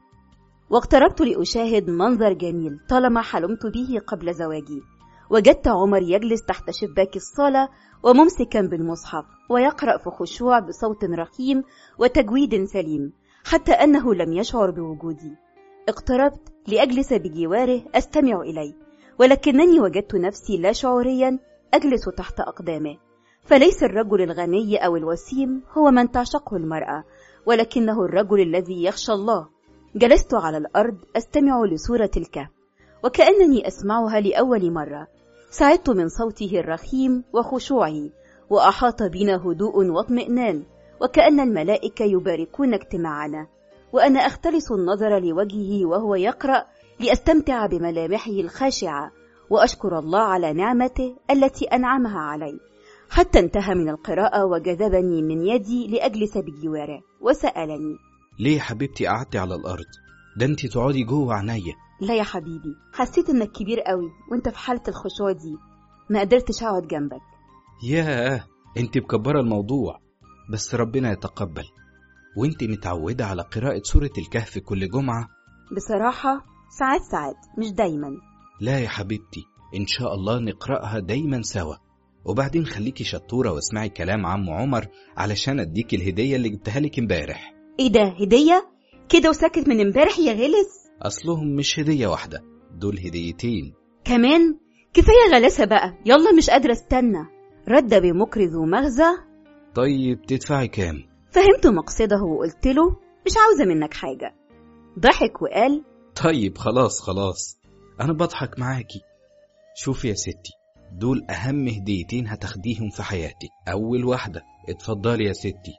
واقتربت لأشاهد منظر جميل طالما حلمت به قبل زواجي. وجدت عمر يجلس تحت شباك الصالة وممسكا بالمصحف ويقرأ في خشوع بصوت رخيم وتجويد سليم، حتى أنه لم يشعر بوجودي. اقتربت لأجلس بجواره أستمع إليه، ولكنني وجدت نفسي لا شعوريا أجلس تحت أقدامه. فليس الرجل الغني أو الوسيم هو من تعشقه المرأة، ولكنه الرجل الذي يخشى الله. جلست على الأرض أستمع لسورة الكهف وكأنني أسمعها لأول مرة. سعدت من صوته الرخيم وخشوعه، وأحاط بنا هدوء واطمئنان وكأن الملائكة يباركون اجتماعنا، وأنا أختلس النظر لوجهه وهو يقرأ لأستمتع بملامحه الخاشعة وأشكر الله على نعمته التي أنعمها علي. حتى انتهى من القراءة وجذبني من يدي لأجلس بجواره وسألني: ليه حبيبتي قعدتي على الأرض؟ ده انت تقعدي جوه عينيا. لا يا حبيبي، حسيت انك كبير قوي وانت في حالة الخشوع دي، ما قدرتش اقعد جنبك. ياه، انت مكبرة الموضوع، بس ربنا يتقبل. وانت متعودة على قراءة سورة الكهف كل جمعة؟ بصراحة ساعات مش دايما. لا يا حبيبتي، إن شاء الله نقرأها دايما سوا. وبعدين خليكي شطورة واسمعي كلام عم عمر علشان أديك الهدية اللي جبتها لك امبارح. ايه ده، هدية كده وساكت من امبارح يا غلس؟ أصلهم مش هدية واحدة، دول هديتين كمان. كفاية غلاسة بقى، يلا مش قادرة استنى. رد بمكر ذو مغزى. طيب تدفعي كام؟ فهمت مقصده وقلت له مش عاوزة منك حاجة. ضحك وقال طيب خلاص أنا بضحك معاكي. شوفي يا ستي، دول أهم هديتين هتاخديهم في حياتك. أول واحدة، اتفضلي يا ستي.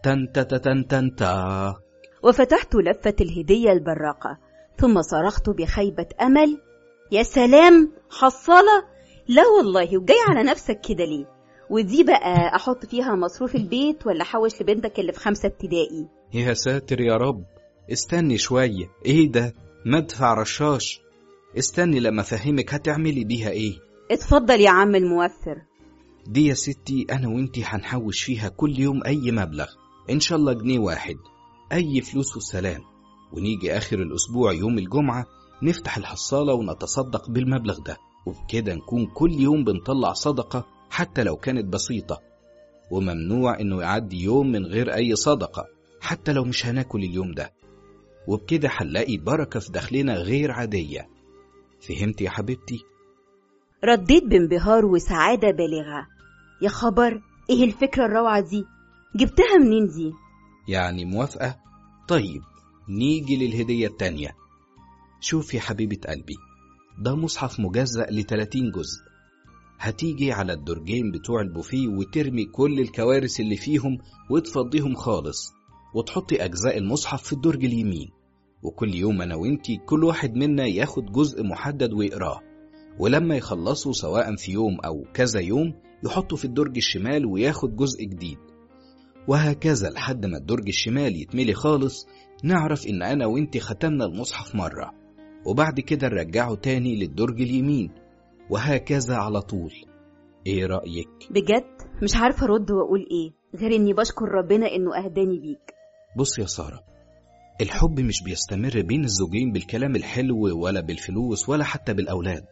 تن. وفتحت لفة الهدية البراقة، ثم صرخت بخيبة أمل: يا سلام، حصالة؟ لا والله، وجاي على نفسك كده ليه؟ ودي بقى أحط فيها مصروف البيت ولا حوش لبنتك اللي في 5 ابتدائي؟ يا ساتر يا رب، استني شوية. ايه ده؟ مدفع رشاش. استني لما فهمك هتعملي بيها ايه. اتفضل يا عم الموفر. دي يا ستي أنا وانتي هنحوش فيها كل يوم أي مبلغ، إن شاء الله جنيه واحد، أي فلوس والسلام. ونيجي آخر الأسبوع يوم الجمعة نفتح الحصالة ونتصدق بالمبلغ ده، وبكده نكون كل يوم بنطلع صدقة حتى لو كانت بسيطة. وممنوع إنه يعدي يوم من غير أي صدقة حتى لو مش هناكل اليوم ده. وبكده هنلاقي بركة في دخلنا غير عادية. فهمت يا حبيبتي؟ رديت بانبهار وسعادة بالغة. يا خبر، ايه الفكرة الروعة دي؟ جبتها منين دي؟ يعني موافقة؟ طيب نيجي للهدية التانية. شوف يا حبيبة قلبي، ده مصحف مجزأ ل30 جزء. هتيجي على الدرجين بتوع البوفيه وترمي كل الكوارث اللي فيهم وتفضيهم خالص، وتحطي أجزاء المصحف في الدرج اليمين. وكل يوم أنا وإنتي كل واحد منا ياخد جزء محدد ويقراه، ولما يخلصوا سواء في يوم أو كذا يوم يحطوا في الدرج الشمال وياخد جزء جديد، وهكذا لحد ما الدرج الشمال يتملي خالص. نعرف إن أنا وإنتي ختمنا المصحف مرة، وبعد كده نرجعه تاني للدرج اليمين، وهكذا على طول. إيه رأيك؟ بجد مش عارفة أرد وأقول إيه غير إني بشكر ربنا إنه أهداني بيك. بص يا سارة، الحب مش بيستمر بين الزوجين بالكلام الحلو ولا بالفلوس ولا حتى بالأولاد،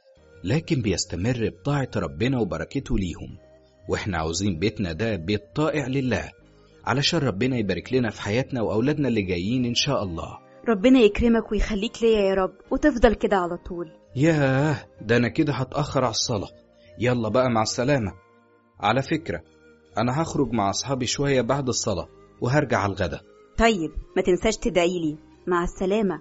لكن بيستمر بطاعة ربنا وبركته ليهم. وإحنا عاوزين بيتنا ده بيت طائع لله، علشان ربنا يبارك لنا في حياتنا وأولادنا اللي جايين إن شاء الله. ربنا يكرمك ويخليك ليا يا رب، وتفضل كده على طول. ياه، ده أنا كده هتأخر على الصلاة. يلا بقى مع السلامة. على فكرة، أنا هخرج مع أصحابي شوية بعد الصلاة وهرجع على الغدا. طيب ما تنساش تدعيلي. مع السلامة.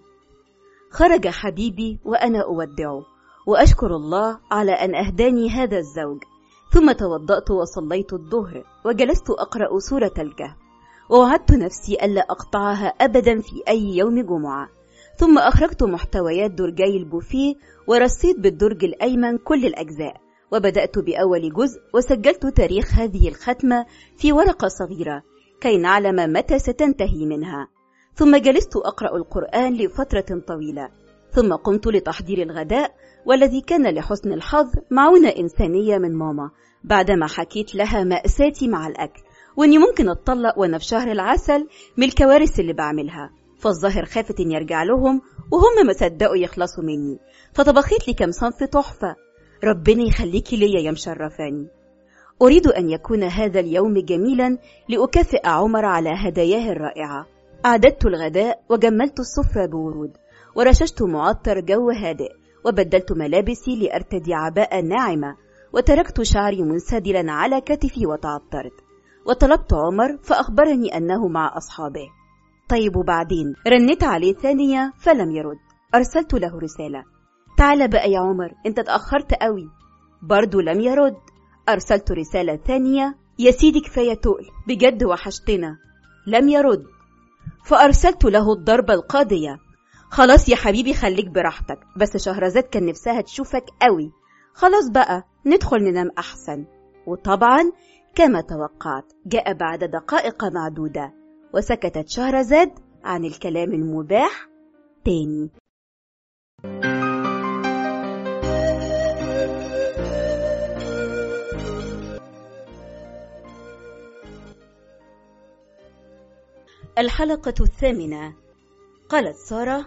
خرج حبيبي وأنا أودعه، وأشكر الله على أن أهداني هذا الزوج. ثم توضأت وصليت الظهر وجلست أقرأ سورة الكهف، ووعدت نفسي ألا أقطعها أبدا في أي يوم جمعة. ثم أخرجت محتويات درجي البوفيه ورصيت بالدرج الأيمن كل الأجزاء، وبدأت بأول جزء وسجلت تاريخ هذه الختمة في ورقة صغيرة كي نعلم متى ستنتهي منها. ثم جلست أقرأ القرآن لفترة طويلة، ثم قمت لتحضير الغداء، والذي كان لحسن الحظ معونة إنسانية من ماما بعدما حكيت لها مأساتي مع الأكل، وإني ممكن أتطلق وأنا في شهر العسل من الكوارث اللي بعملها. فالظاهر خافت إن يرجع لهم وهم ما صدقوا يخلصوا مني، فطبخت لي كم صنف تحفة. ربنا يخليكي ليا يا مشرفاني. أريد أن يكون هذا اليوم جميلا لأكافئ عمر على هداياه الرائعة. أعددت الغداء وجملت السفرة بورود، ورششت معطر جو هادئ، وبدلت ملابسي لأرتدي عباءة ناعمة، وتركت شعري منسدلا على كتفي وتعطرت. وطلبت عمر فأخبرني أنه مع أصحابه. طيب وبعدين؟ رنت عليه ثانية فلم يرد. أرسلت له رسالة: تعال بقى يا عمر، انت تأخرت قوي. برضو لم يرد. أرسلت رسالة ثانية: يا سيدي كفاية تقل، بجد وحشتنا. لم يرد. فأرسلت له الضربة القاضية: خلاص يا حبيبي خليك براحتك، بس شهرزاد كان نفسها تشوفك قوي. خلاص بقى ندخل ننام أحسن. وطبعا كما توقعت جاء بعد دقائق معدودة، وسكتت شهرزاد عن الكلام المباح تاني. الحلقة 8. قالت سارة: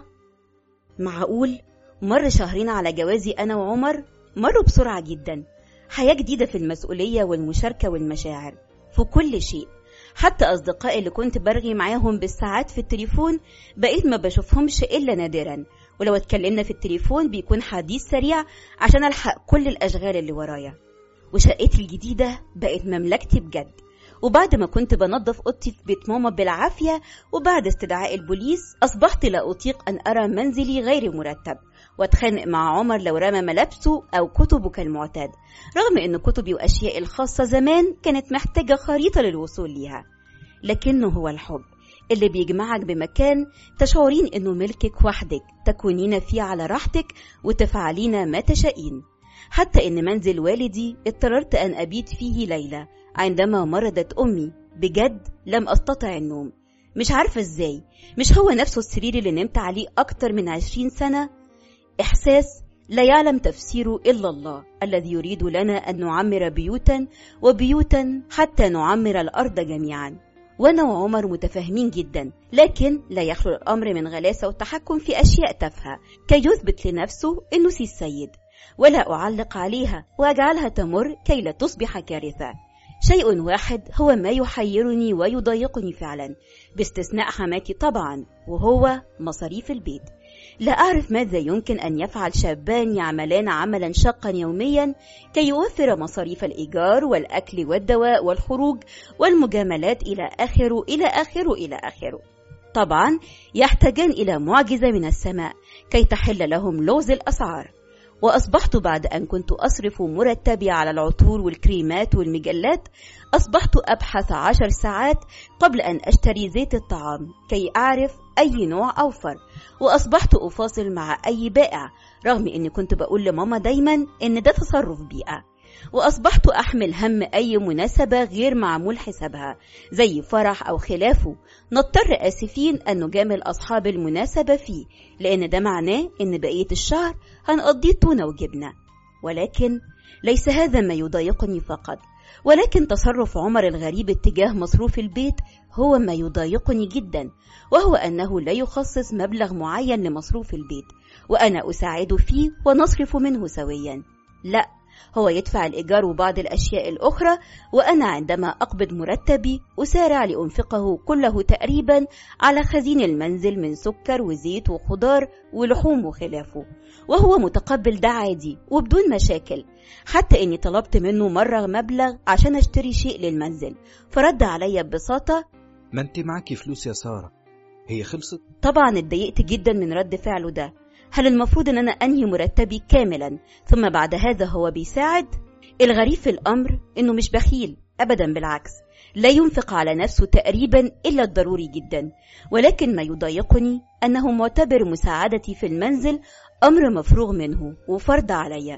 معقول مر شهرين على جوازي أنا وعمر؟ مروا بسرعة جدا. حياة جديدة في المسؤولية والمشاركة والمشاعر في كل شيء. حتى أصدقائي اللي كنت برغي معاهم بالساعات في التليفون بقيت ما بشوفهمش إلا نادرا، ولو اتكلمنا في التليفون بيكون حديث سريع عشان ألحق كل الأشغال اللي ورايا. وشقتي الجديدة بقت مملكتي بجد. وبعد ما كنت بنظف أوضتي في بيت ماما بالعافية، وبعد استدعاء البوليس أصبحت لا أطيق أن أرى منزلي غير مرتب، واتخانق مع عمر لو رمى ملابسه أو كتبه كالمعتاد، رغم أن كتبي وأشياء الخاصة زمان كانت محتاجة خريطة للوصول ليها. لكنه هو الحب اللي بيجمعك بمكان تشعرين أنه ملكك وحدك، تكونين فيه على راحتك وتفعلين ما تشائين. حتى أن منزل والدي اضطررت أن أبيت فيه ليلة عندما مرضت أمي. بجد لم أستطع النوم، مش عارفة إزاي. مش هو نفسه السرير اللي نمت عليه أكتر من 20 سنة؟ إحساس لا يعلم تفسيره إلا الله، الذي يريد لنا أن نعمر بيوتا وبيوتا حتى نعمر الأرض جميعا. وأنا وعمر متفاهمين جدا، لكن لا يخلو الأمر من غلاسة وتحكم في أشياء تافهة كي يثبت لنفسه أنه سي السيد، ولا أعلق عليها وأجعلها تمر كي لا تصبح كارثة. شيء واحد هو ما يحيرني ويضايقني فعلا، باستثناء حماتي طبعا، وهو مصاريف البيت. لا أعرف ماذا يمكن أن يفعل شابان يعملان عملا شاقا يوميا كي يوفر مصاريف الإيجار والأكل والدواء والخروج والمجاملات إلى آخره إلى آخره إلى آخره. طبعا يحتاجان إلى معجزة من السماء كي تحل لهم لغز الأسعار. وأصبحت بعد أن كنت أصرف مرتبي على العطور والكريمات والمجلات، أصبحت أبحث 10 ساعات قبل أن أشتري زيت الطعام كي أعرف أي نوع أوفر، وأصبحت أفاصل مع أي بائع، رغم أني كنت بقول لماما دايما أن ده تصرف بيئة. وأصبحت أحمل هم أي مناسبة غير معمول حسابها زي فرح أو خلافه، نضطر آسفين أن نجامل أصحاب المناسبة فيه، لأن ده معناه أن بقية الشهر هنقضيه تونة وجبنة. ولكن ليس هذا ما يضايقني فقط، ولكن تصرف عمر الغريب اتجاه مصروف البيت هو ما يضايقني جدا، وهو أنه لا يخصص مبلغ معين لمصروف البيت وأنا أساعده فيه ونصرف منه سويا. لا، هو يدفع الإيجار وبعض الأشياء الأخرى، وأنا عندما أقبض مرتبي أسارع لأنفقه كله تقريبا على خزين المنزل من سكر وزيت وخضار ولحوم وخلافه، وهو متقبل ده عادي وبدون مشاكل. حتى إني طلبت منه مرة مبلغ عشان أشتري شيء للمنزل، فرد علي ببساطة: ما انت معاكي فلوس يا سارة، هي خلصت؟ طبعا اتضايقت جدا من رد فعله ده. هل المفروض أن أنا أنهي مرتبي كاملا ثم بعد هذا هو بيساعد؟ الغريب في الأمر أنه مش بخيل أبدا، بالعكس لا ينفق على نفسه تقريبا إلا الضروري جدا. ولكن ما يضايقني أنه معتبر مساعدتي في المنزل أمر مفروغ منه وفرض علي،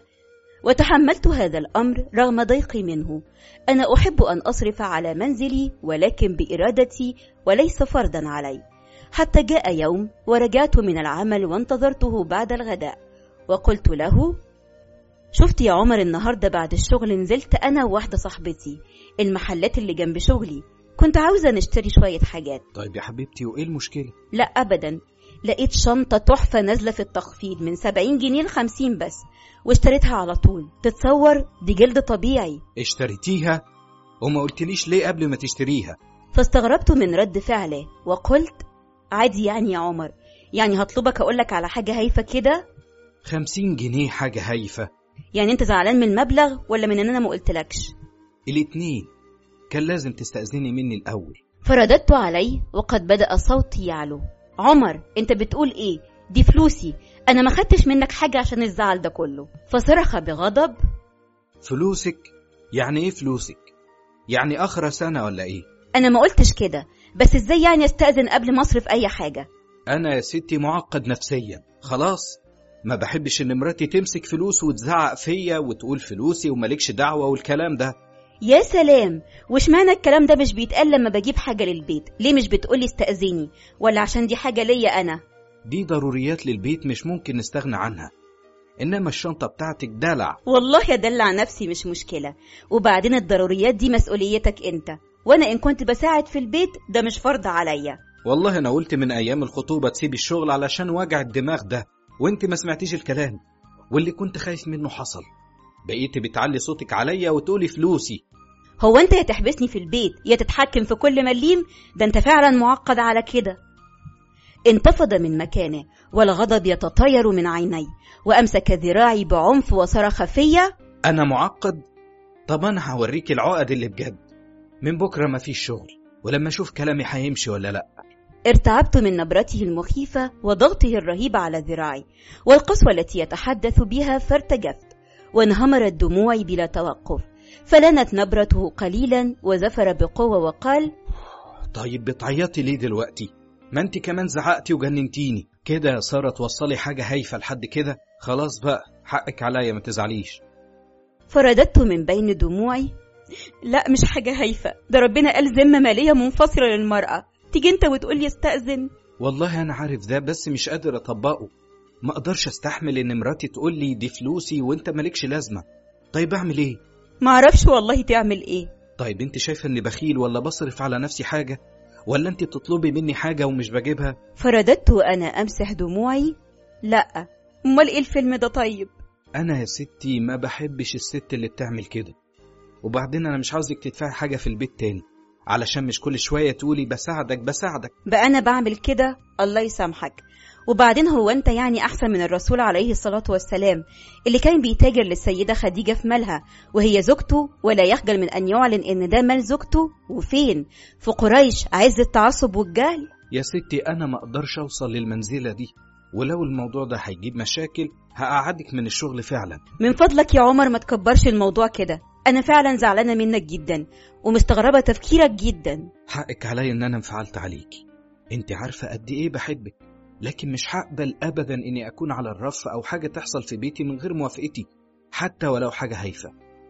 وتحملت هذا الأمر رغم ضيقي منه. أنا أحب أن أصرف على منزلي ولكن بإرادتي وليس فرضا علي. حتى جاء يوم ورجعت من العمل وانتظرته بعد الغداء، وقلت له: شفت يا عمر، النهاردة بعد الشغل نزلت أنا وواحدة صاحبتي المحلات اللي جنب شغلي، كنت عاوزة نشتري شوية حاجات. طيب يا حبيبتي، وإيه المشكلة؟ لا أبدا، لقيت شنطة تحفة نازلة في التخفيض من 70 جنيه ل50 بس، واشتريتها على طول. تتصور؟ دي جلد طبيعي. اشتريتيها وما قلتليش ليه قبل ما تشتريها؟ فاستغربت من رد فعله وقلت: عادي يعني يا عمر، يعني هطلبك أقولك على حاجة هايفة كده؟ 50 جنيه حاجة هايفة؟ يعني انت زعلان من المبلغ ولا من ان انا ما قلتلكش؟ الاتنين. كان لازم تستأذني مني الأول. فرددت عليه وقد بدأ صوتي يعلو: عمر، انت بتقول ايه؟ دي فلوسي، انا ما خدتش منك حاجة عشان الزعل ده كله. فصرخ بغضب: فلوسك؟ يعني ايه فلوسك؟ يعني آخر سنة ولا ايه؟ انا ما قلتش كده، بس ازاي يعني استأذن قبل ما اصرف اي حاجة؟ انا يا ستي معقد نفسيا خلاص، ما بحبش ان مراتي تمسك فلوس وتزعق فيا وتقول فلوسي ومالكش دعوة والكلام ده. يا سلام، وش معنى الكلام ده مش بيتقال لما بجيب حاجة للبيت؟ ليه مش بتقولي استأذيني؟ ولا عشان دي حاجة ليا أنا؟ دي ضروريات للبيت مش ممكن نستغنى عنها، إنما الشنطة بتاعتك دلع. والله يدلع نفسي مش مشكلة، وبعدين الضروريات دي مسؤوليتك أنت، وأنا إن كنت بساعد في البيت ده مش فرض عليا. والله أنا قلت من أيام الخطوبة تسيب الشغل علشان وجع الدماغ ده، وانت ما سمعتيش الكلام، واللي كنت خايف منه حصل. بقيت بتعلي صوتك عليا وتقولي فلوسي. هو انت يا تحبسني في البيت يا تتحكم في كل مليم؟ ده انت فعلا معقد على كده. انتفض من مكانه والغضب يتطاير من عيني، وأمسك ذراعي بعنف وصرخ فيا: أنا معقد؟ طب أنا هوريك العقد اللي بجد. من بكرة ما فيش شغل، ولما أشوف كلامي هيمشي ولا لأ. ارتعبت من نبرته المخيفة وضغطه الرهيب على ذراعي والقسوة التي يتحدث بها، فارتجفت وانهمرت دموعي بلا توقف، فلنت نبرته قليلا وزفر بقوة وقال: طيب بتعيطي ليه دلوقتي؟ ما انت كمان زعقتي وجننتيني كده يا سارة. توصلي حاجة هايفة لحد كده؟ خلاص بقى حقك عليا، ما تزعليش. فرددت من بين دموعي: لا مش حاجة هايفة، ده ربنا قال ذمة مالية منفصلة للمرأة، تيجي انت وتقولي استأذن؟ والله انا عارف ده، بس مش قادر اطبقه. ما اقدرش استحمل ان مراتي تقول لي دي فلوسي وانت مالكش لازمة. طيب اعمل ايه؟ ما اعرفش والله تعمل ايه. طيب انت شايفه اني بخيل ولا بصرف على نفسي حاجة، ولا انت بتطلبي مني حاجة ومش بجيبها؟ فرددت وانا امسح دموعي: لا، امال ايه الفيلم ده؟ طيب انا يا ستي ما بحبش الست اللي بتعمل كده، وبعدين انا مش عاوزك تدفعي حاجة في البيت تاني، علشان مش كل شوية تقولي بساعدك. بقى انا بعمل كده؟ الله يسامحك. وبعدين هو انت يعني احسن من الرسول عليه الصلاة والسلام اللي كان بيتاجر للسيدة خديجة في مالها وهي زوجته، ولا يخجل من ان يعلن ان ده مال زوجته؟ وفين في قريش عز التعصب والجهل؟ يا ستي انا ما اقدرش اوصل للمنزلة دي، ولو الموضوع ده هيجيب مشاكل هقعدك من الشغل فعلا. من فضلك يا عمر ما تكبرش الموضوع كده، انا فعلا زعلانة منك جدا ومستغربة تفكيرك جدا. حقك عليا ان انا انفعلت عليكي، انت عارفة قد ايه بحبك، لكن مش هقبل ابدا اني اكون على الرف او حاجة تحصل في بيتي من غير موافقتي، حتى ولو حاجة هايفة.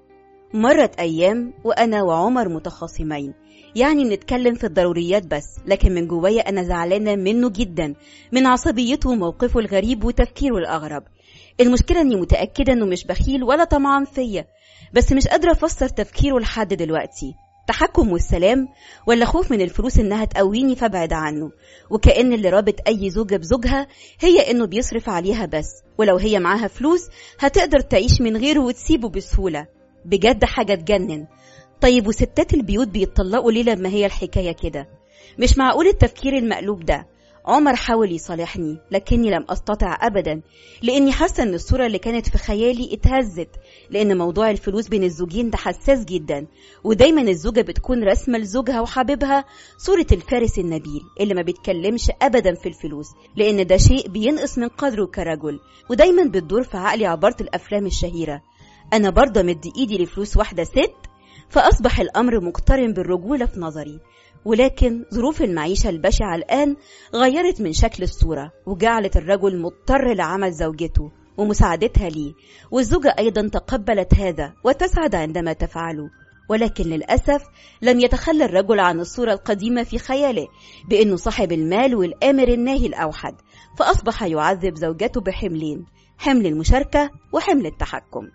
مرت ايام وانا وعمر متخاصمين، يعني بنتكلم في الضروريات بس، لكن من جوايا انا زعلانة منه جدا، من عصبيته وموقفه الغريب وتفكيره الاغرب. المشكلة اني متأكدة انه مش بخيل ولا طمعان فيا، بس مش قادرة افسر تفكيره لحد دلوقتي. تحكم والسلام، ولا خوف من الفلوس انها تقويني فابعد عنه، وكأن اللي رابط اي زوجة بزوجها هي انه بيصرف عليها بس، ولو هي معاها فلوس هتقدر تعيش من غيره وتسيبه بسهولة. بجد حاجة تجنن. طيب وستات البيوت بيتطلقوا ليه لما هي الحكاية كده؟ مش معقول التفكير المقلوب ده. عمر حاول يصالحني لكني لم أستطع أبدا، لأني حاسة أن الصورة اللي كانت في خيالي اتهزت، لأن موضوع الفلوس بين الزوجين ده حساس جدا، ودايما الزوجة بتكون رسمة لزوجها وحبيبها صورة الفارس النبيل اللي ما بيتكلمش أبدا في الفلوس، لأن ده شيء بينقص من قدره كرجل. ودايما بتدور في عقلي عبارة الأفلام الشهيرة: أنا برضه مدي إيدي لفلوس واحدة ست. فأصبح الأمر مقترن بالرجولة في نظري، ولكن ظروف المعيشة البشعة الآن غيرت من شكل الصورة، وجعلت الرجل مضطر لعمل زوجته ومساعدتها ليه، والزوجة أيضا تقبلت هذا وتسعد عندما تفعله. ولكن للأسف لم يتخلى الرجل عن الصورة القديمة في خياله بأنه صاحب المال والآمر الناهي الأوحد، فأصبح يعذب زوجته بحملين: حمل المشاركة وحمل التحكم.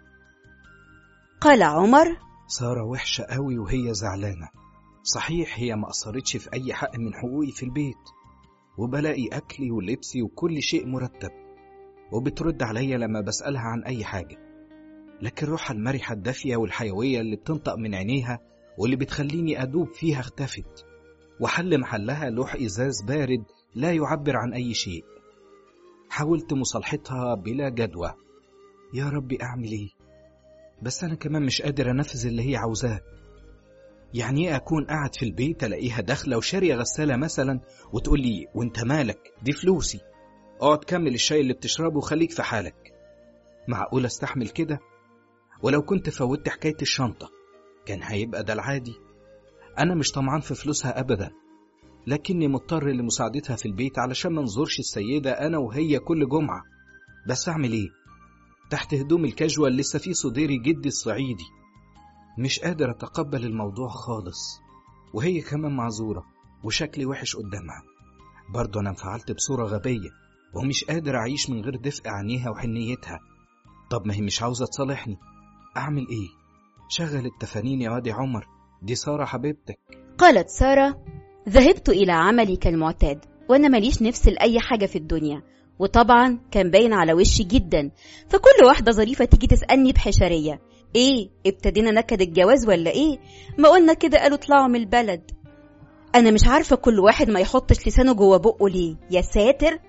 قال عمر: سارة وحشة قوي وهي زعلانة. صحيح هي ما قصرتش في أي حق من حقوقي في البيت، وبلاقي أكلي ولبسي وكل شيء مرتب، وبترد عليا لما بسألها عن أي حاجة، لكن روحها المرحة الدافية والحيوية اللي بتنطق من عينيها واللي بتخليني أدوب فيها اختفت، وحل محلها لوح إزاز بارد لا يعبر عن أي شيء. حاولت مصالحتها بلا جدوى. يا ربي أعمل إيه؟ بس أنا كمان مش قادر أنفذ اللي هي عاوزاه. يعني أكون قاعد في البيت ألاقيها داخلة وشارية غسالة مثلا وتقول لي وانت مالك دي فلوسي، اقعد كمل الشاي اللي بتشربه وخليك في حالك. معقول استحمل كده؟ ولو كنت فوتت حكاية الشنطة كان هيبقى ده العادي. أنا مش طمعان في فلوسها أبدا، لكني مضطر لمساعدتها في البيت علشان ما نزورش السيدة أنا وهي كل جمعة. بس أعمل إيه؟ تحت هدوم الكاجوال لسه في صديري جدي الصعيدي. مش قادر أتقبل الموضوع خالص، وهي كمان معذورة وشكلي وحش قدامها. برضو أنا انفعلت بصورة غبية ومش قادر أعيش من غير دفء عينيها وحنيتها. طب ما هي مش عاوزة تصالحني، أعمل إيه؟ شغل التفانين يا وادي عمر، دي سارة حبيبتك. قالت سارة: ذهبت إلى عملي كالمعتاد، وأنا ماليش نفس لأي حاجة في الدنيا، وطبعا كان باين على وشي جدا. فكل واحدة ظريفة تيجي تسألني بحشرية: ايه ابتدينا نكد الجواز ولا ايه؟ ما قلنا كده، قالوا اطلعوا من البلد. انا مش عارفة كل واحد ما يحطش لسانه جوه بقه ليه، يا ساتر.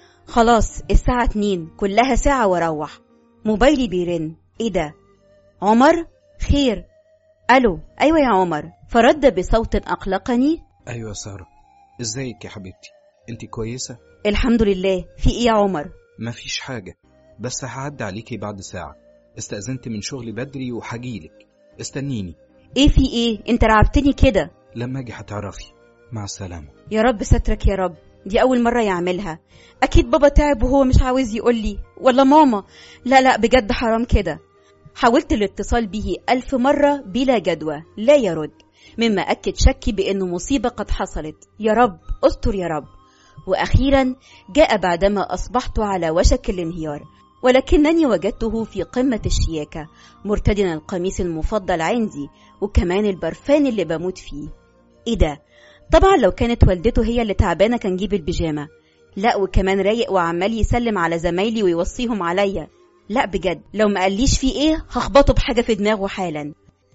خلاص الساعة 2، كلها ساعة واروح. موبايلي بيرن، ايه ده؟ عمر؟ خير. الو، ايوه يا عمر. فرد بصوت اقلقني: ايوه يا سارة، ازيك يا حبيبتي؟ انت كويسة؟ الحمد لله. في ايه يا عمر؟ مفيش حاجة، بس هعدي عليكي بعد ساعة. استأذنت من شغلي بدري وهجيلك، استنيني. ايه في ايه؟ انت رعبتني كده. لما اجي هتعرفي. مع السلامة. يا رب سترك يا رب، دي اول مرة يعملها. اكيد بابا تعب وهو مش عاوز يقولي، ولا ماما. لا بجد حرام كده. حاولت الاتصال به 1000 مرة بلا جدوى، لا يرد، مما أكد شكي بأنه مصيبة قد حصلت. يا رب استر يا رب. وأخيرا جاء بعدما أصبحت على وشك الانهيار، ولكنني وجدته في قمة الشياكة، مرتدنا القميص المفضل عندي، وكمان البرفان اللي بموت فيه. ايه ده؟ طبعا لو كانت والدته هي اللي تعبانة كان جيب البيجامة. لا، وكمان رايق وعمال يسلم على زمايلي ويوصيهم عليا. لا بجد، لو ما قاليش فيه ايه هخبطه بحاجة في دماغه حالا.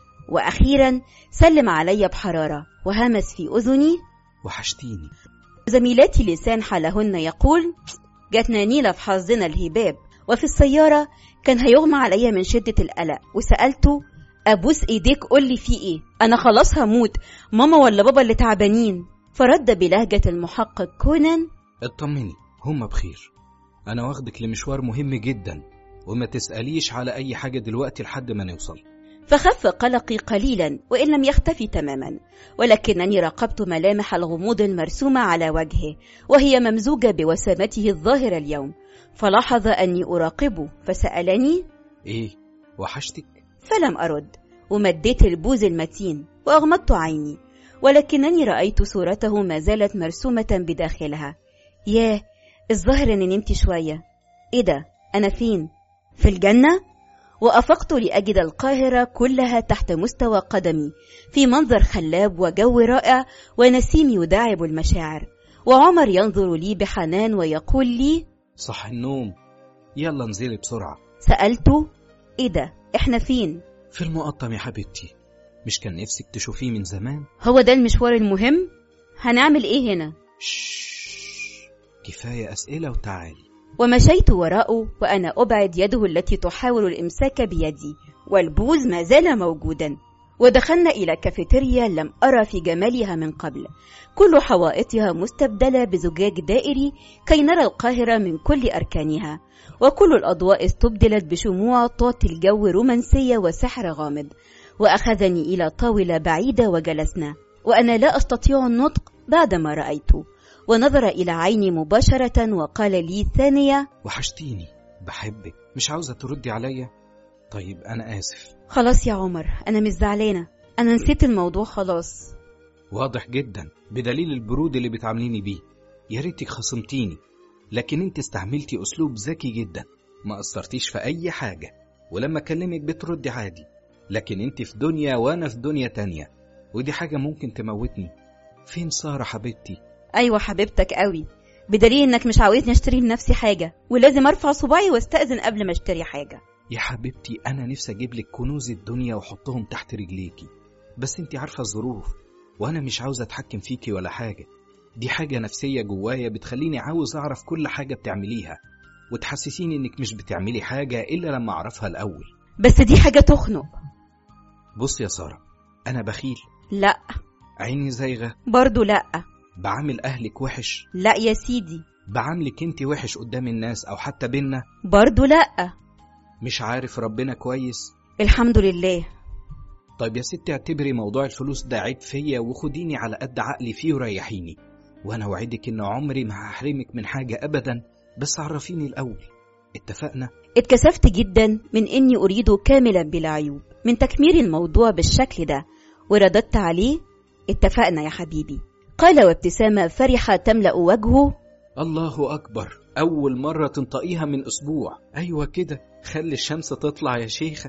وأخيرا سلم علي بحرارة وهمس في أذني: وحشتيني. زميلاتي لسان حالهن يقول: جاتنا نيلة في حظنا الهباب. وفي السيارة كان هيغمى علي من شدة القلق، وسألته: أبوس إيديك قولي فيه إيه؟ أنا خلاص هموت، ماما ولا بابا اللي تعبانين؟ فرد بلهجة المحقق كونان: اطمني، هم بخير. أنا واخدك لمشوار مهم جدا، وما تسأليش على أي حاجة دلوقتي لحد ما نوصل. فخف قلقي قليلا، وإن لم يختفي تماما، ولكنني راقبت ملامح الغموض المرسومة على وجهه، وهي ممزوجة بوسامته الظاهرة اليوم. فلاحظ أني أراقبه فسألني: إيه، وحشتك؟ فلم أرد، ومديت البوز المتين وأغمضت عيني، ولكنني رأيت صورته ما زالت مرسومة بداخلها. ياه، الظاهر أني نمت شوية. إيه ده؟ أنا فين؟ في الجنة؟ وأفقت لأجد القاهرة كلها تحت مستوى قدمي، في منظر خلاب وجو رائع ونسيم يداعب المشاعر، وعمر ينظر لي بحنان ويقول لي: صح النوم، يلا انزلي بسرعة. سألته: إيه ده؟ إحنا فين؟ في المقطم يا حبيبتي، مش كان نفسك تشوفيه من زمان؟ هو ده المشوار المهم؟ هنعمل إيه هنا؟ كفاية أسئلة وتعالي. ومشيت وراءه وأنا أبعد يده التي تحاول الإمساك بيدي، والبوز ما زال موجودا. ودخلنا إلى كافيتيريا لم أرى في جمالها من قبل، كل حوائطها مستبدلة بزجاج دائري كي نرى القاهرة من كل أركانها، وكل الأضواء استبدلت بشموع تعطي الجو رومانسية وسحر غامض. وأخذني إلى طاولة بعيدة وجلسنا، وأنا لا أستطيع النطق بعدما رأيته، ونظر إلى عيني مباشرة وقال لي ثانية: وحشتيني، بحبك، مش عاوزة تردي عليا؟ طيب أنا آسف. خلاص يا عمر، أنا مش زعلانة، أنا نسيت الموضوع خلاص. واضح جدا بدليل البرود اللي بتعامليني بيه. يا ريتك خصمتيني، لكن انت استعملتي أسلوب ذكي جدا، ما أثرتيش في أي حاجة، ولما أكلمك بتردي عادي، لكن انت في دنيا وأنا في دنيا تانية، ودي حاجة ممكن تموتني. فين سارة حبيبتي؟ أيوة حبيبتك قوي، بدليل إنك مش عاوزني أشتري لنفسي حاجة، ولازم أرفع صباعي واستأذن قبل ما أشتري حاجة. يا حبيبتي أنا نفسي أجيب لك كنوز الدنيا وحطهم تحت رجليكي، بس انت عارفة الظروف، وأنا مش عاوز أتحكم فيكي ولا حاجة. دي حاجة نفسية جوايا بتخليني عاوز أعرف كل حاجة بتعمليها، وتحسسيني إنك مش بتعملي حاجة إلا لما أعرفها الأول. بس دي حاجة تخنق. بص يا سارة، أنا بخيل؟ لا. عيني زايغة؟ برضو لا. بعامل أهلك وحش؟ لا يا سيدي. بعاملك انت وحش قدام الناس أو حتى بينا؟ برضو لا. مش عارف ربنا كويس؟ الحمد لله. طيب يا ستي اعتبري موضوع الفلوس ده عيب فيا، وخديني على قد عقلي فيه وريحيني، وانا وعدك ان عمري ما هحرمك من حاجة ابدا، بس عرفيني الاول. اتفقنا؟ اتكسفت جدا من اني اريده كاملا بلا عيوب من تكمير الموضوع بالشكل ده، ورددت عليه: اتفقنا يا حبيبي. قال وابتسامة فرحة تملأ وجهه: الله أكبر، أول مرة تنطقيها من أسبوع. أيوة كده، خلي الشمس تطلع يا شيخة.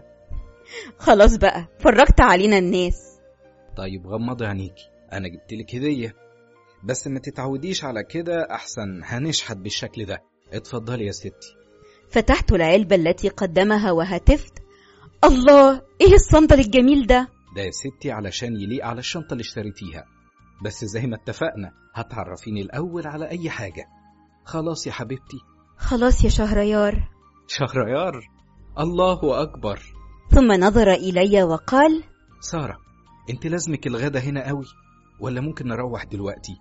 خلاص بقى، فرجت علينا الناس. طيب غمضي عينيكي، أنا جبتلك هدية. بس ما تتعوديش على كده، أحسن هنشحت بالشكل ده. اتفضلي يا ستي. فتحت العلبة التي قدمها وهتفت: الله، ايه الصندل الجميل ده؟ ده يا ستي علشان يليق على الشنطة اللي اشتريتيها، بس زي ما اتفقنا هتعرفيني الأول على أي حاجة. خلاص يا حبيبتي؟ خلاص يا شهريار. شهريار؟ الله أكبر. ثم نظر إلي وقال: سارة، انت لازمك الغدا هنا قوي، ولا ممكن نروح دلوقتي؟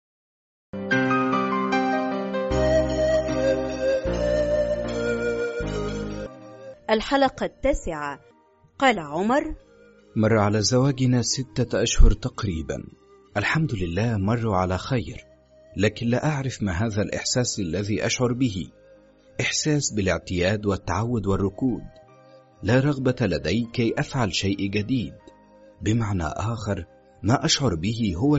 الحلقة 9. قال عمر: مر على زواجنا 6 أشهر تقريبا، الحمد لله مروا على خير، لكن لا أعرف ما هذا الإحساس الذي أشعر به. إحساس بالاعتياد والتعود والركود، لا رغبة لدي كي أفعل شيء جديد. بمعنى آخر، ما أشعر به هو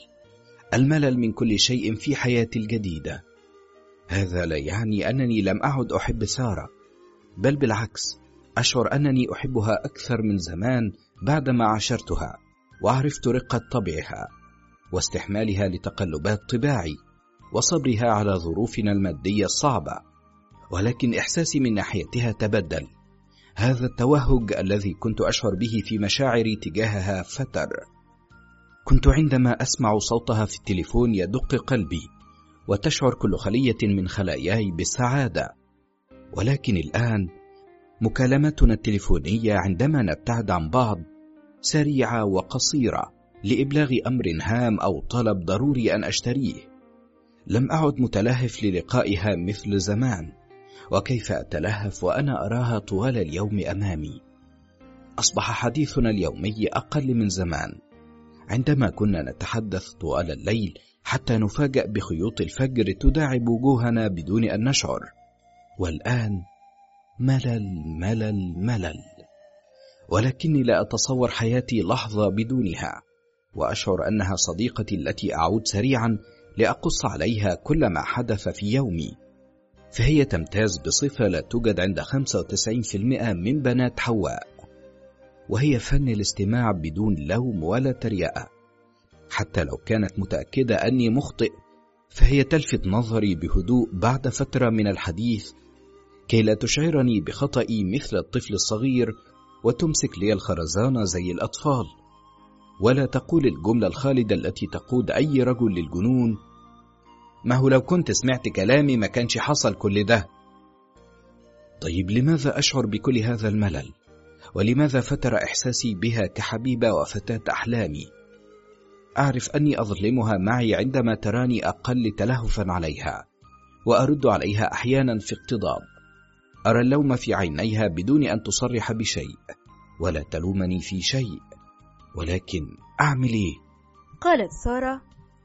الملل من كل شيء في حياتي الجديدة. هذا لا يعني أنني لم أعد أحب سارة، بل بالعكس، أشعر أنني أحبها أكثر من زمان بعدما عاشرتها وعرفت رقة طبعها واستحمالها لتقلبات طباعي وصبرها على ظروفنا المادية الصعبة. ولكن إحساسي من ناحيتها تبدل. هذا التوهج الذي كنت أشعر به في مشاعري تجاهها فتر. كنت عندما أسمع صوتها في التليفون يدق قلبي، وتشعر كل خلية من خلاياي بالسعادة. ولكن الآن مكالمتنا التليفونية عندما نبتعد عن بعض سريعة وقصيرة لإبلاغ أمر هام أو طلب ضروري أن أشتريه. لم أعد متلهف للقائها مثل زمان، وكيف أتلهف وأنا أراها طوال اليوم أمامي. أصبح حديثنا اليومي أقل من زمان، عندما كنا نتحدث طوال الليل حتى نفاجأ بخيوط الفجر تداعب وجوهنا بدون أن نشعر. والآن ملل ملل ملل، ولكني لا أتصور حياتي لحظة بدونها، وأشعر أنها صديقتي التي أعود سريعا لأقص عليها كل ما حدث في يومي. فهي تمتاز بصفة لا توجد عند 95% من بنات حواء، وهي فن الاستماع بدون لوم ولا تريقة. حتى لو كانت متأكدة أني مخطئ، فهي تلفت نظري بهدوء بعد فترة من الحديث كي لا تشعرني بخطئي مثل الطفل الصغير وتمسك لي الخرزانة زي الأطفال، ولا تقول الجملة الخالدة التي تقود أي رجل للجنون: ما هو لو كنت سمعت كلامي ما كانش حصل كل ده. طيب لماذا أشعر بكل هذا الملل؟ ولماذا فتر إحساسي بها كحبيبة وفتاة أحلامي؟ أعرف أني أظلمها معي عندما تراني أقل تلهفا عليها، وأرد عليها أحيانا في اقتضاب. أرى اللوم في عينيها بدون أن تصرح بشيء، ولا تلومني في شيء، ولكن أعمل إيه؟ قالت سارة: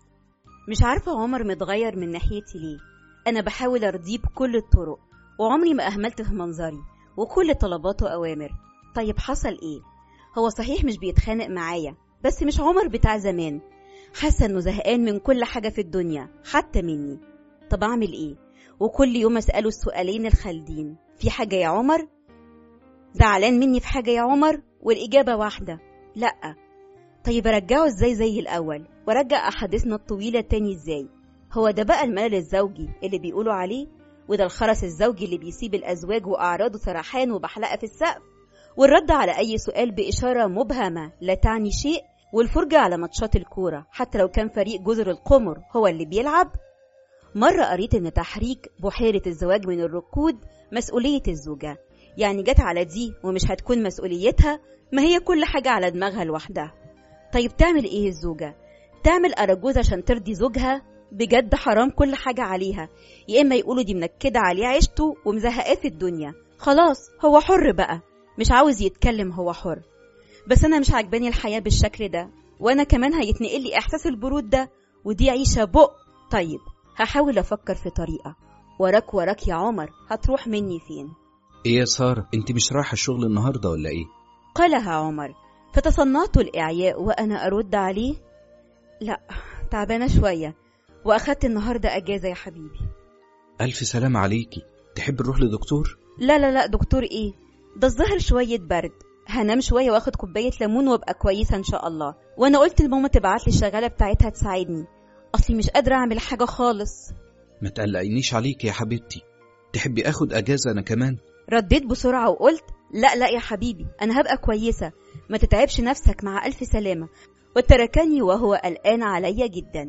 مش عارفة عمر متغير من ناحيتي ليه. أنا بحاول أرضيه بكل الطرق، وعمري ما أهملت في منظري، وكل طلباته أوامر. طيب حصل إيه؟ هو صحيح مش بيتخانق معايا، بس مش عمر بتاع زمان. حاسة إنه زهقان من كل حاجة في الدنيا حتى مني. طب أعمل إيه؟ وكل يوم أسأله السؤالين الخالدين: في حاجة يا عمر؟ زعلان مني في حاجة يا عمر؟ والإجابة واحدة: لأ. طيب أرجعه إزاي زي الأول؟ وأرجع أحاديثنا الطويلة تاني إزاي؟ هو ده بقى الملل الزوجي اللي بيقولوا عليه؟ وده الخرس الزوجي اللي بيسيب الأزواج وأعراضه سرحان وبحلقة في السقف، والرد على أي سؤال بإشارة مبهمة لا تعني شيء، والفرجة على ماتشات الكورة حتى لو كان فريق جزر القمر هو اللي بيلعب. مرة قريت إن تحريك بحيرة الزواج من الركود مسؤولية الزوجة، يعني جت على دي ومش هتكون مسؤوليتها، ما هي كل حاجة على دماغها لوحدها. طيب تعمل إيه الزوجة؟ تعمل أرجوز عشان ترضي زوجها؟ بجد حرام كل حاجة عليها. يا إما يقولوا دي منكدة عليه عيشته ومزهقاه في الدنيا، خلاص هو حر بقى، مش عاوز يتكلم هو حر. بس أنا مش عجباني الحياة بالشكل ده، وأنا كمان هيتنقل لي إحساس البرود ده، ودي عيشة بق. طيب هحاول أفكر في طريقة. وراك يا عمر، هتروح مني فين؟ إيه يا سارة، أنت مش رايحة الشغل النهاردة ولا إيه؟ قالها عمر، فتصنعت الإعياء وأنا أرد عليه: لا، تعبانة شوية، وأخدت النهاردة أجازة يا حبيبي. ألف سلام عليكي. تحب نروح لدكتور؟ لا دكتور إيه؟ ده الظهر شوية برد، هنام شوية واخد كوباية ليمون وابقى كويسة إن شاء الله. وأنا قلت لماما تبعت لي الشغالة بتاعتها تساعدني. أصلي مش قادرة أعمل حاجة خالص. ما تقلقينيش عليك يا حبيبتي، تحبي أخد أجازة أنا كمان؟ رديت بسرعة وقلت لا يا حبيبي، أنا هبقى كويسة، ما تتعبش نفسك، مع ألف سلامة. وتركني وهو قلقان علي جدا.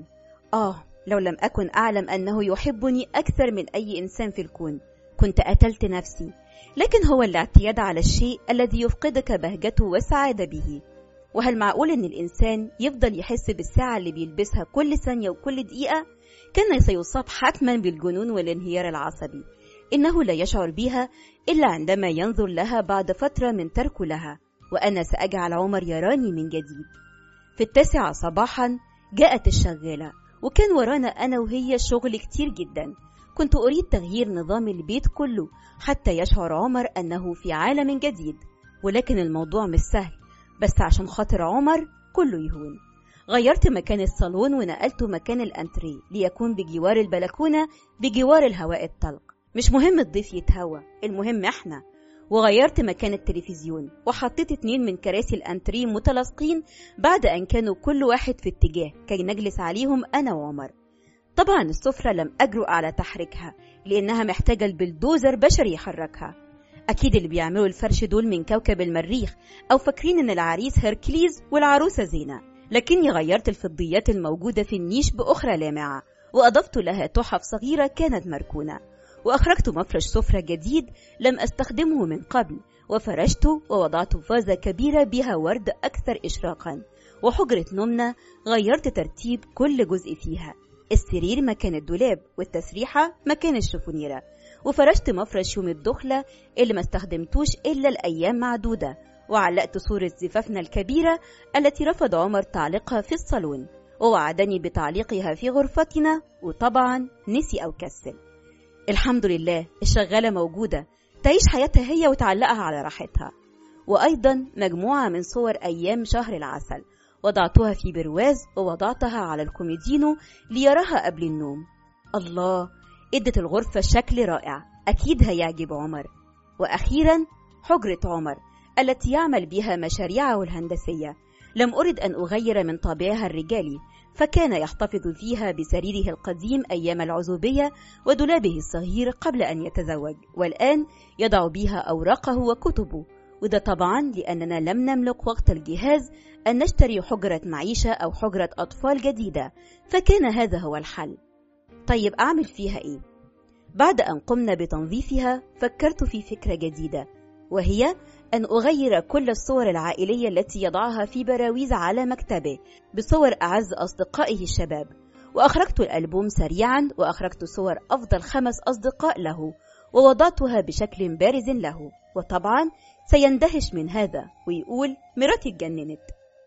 لو لم أكن أعلم أنه يحبني أكثر من أي إنسان في الكون كنت قتلت نفسي. لكن هو الاعتياد على الشيء الذي يفقدك بهجته والسعادة به. وهل معقول أن الإنسان يفضل يحس بالساعة اللي بيلبسها كل ثانية وكل دقيقة؟ كان سيصاب حتما بالجنون والانهيار العصبي. إنه لا يشعر بها إلا عندما ينظر لها بعد فترة من ترك لها. وأنا سأجعل عمر يراني من جديد. في 9 صباحا جاءت الشغالة، وكان ورانا أنا وهي شغل كتير جدا. كنت أريد تغيير نظام البيت كله حتى يشعر عمر أنه في عالم جديد. ولكن الموضوع مش سهل، بس عشان خاطر عمر كله يهون. غيرت مكان الصالون ونقلت مكان الأنتري ليكون بجوار البلكونة بجوار الهواء الطلق. مش مهم الضيف يتهوى، المهم احنا. وغيرت مكان التلفزيون وحطيت 2 من كراسي الأنتري متلاصقين بعد أن كانوا كل واحد في اتجاه كي نجلس عليهم أنا وعمر. طبعا السفرة لم أجرؤ على تحريكها لأنها محتاجة البلدوزر بشري يحركها. أكيد اللي بيعملوا الفرش دول من كوكب المريخ، أو فاكرين أن العريس هيركليز والعروسة زينة. لكني غيرت الفضيات الموجودة في النيش بأخرى لامعة، وأضفت لها تحف صغيرة كانت مركونة. وأخرجت مفرش سفرة جديد لم أستخدمه من قبل، وفرشته ووضعت فازة كبيرة بها ورد أكثر إشراقا. وحجرة نومنا غيرت ترتيب كل جزء فيها، السرير مكان الدولاب، والتسريحة مكان الشفونيرة. وفرشت مفرش يوم الدخلة اللي ما استخدمتوش إلا الأيام معدودة. وعلقت صورة زفافنا الكبيرة التي رفض عمر تعليقها في الصالون، ووعدني بتعليقها في غرفتنا، وطبعا نسي أو كسل. الحمد لله الشغالة موجودة تعيش حياتها هي وتعلقها على راحتها. وأيضا مجموعة من صور أيام شهر العسل وضعتها في برواز ووضعتها على الكوميدينو ليراها قبل النوم. الله، ادت الغرفة شكل رائع، أكيد هيعجب عمر. وأخيرا حجرة عمر التي يعمل بها مشاريعه الهندسية. لم أرد أن أغير من طابعها الرجالي، فكان يحتفظ فيها بسريره القديم أيام العزوبية ودولابه الصغير قبل أن يتزوج، والآن يضع بها أوراقه وكتبه. وده طبعا لأننا لم نملك وقت الجهاز أن نشتري حجرة معيشة أو حجرة أطفال جديدة، فكان هذا هو الحل. طيب أعمل فيها إيه؟ بعد أن قمنا بتنظيفها فكرت في فكرة جديدة، وهي أن أغير كل الصور العائلية التي يضعها في براويز على مكتبه بصور أعز أصدقائه الشباب. وأخرجت الألبوم سريعا، وأخرجت صور أفضل 5 أصدقاء له ووضعتها بشكل بارز له. وطبعا سيندهش من هذا ويقول مراتي اتجننت،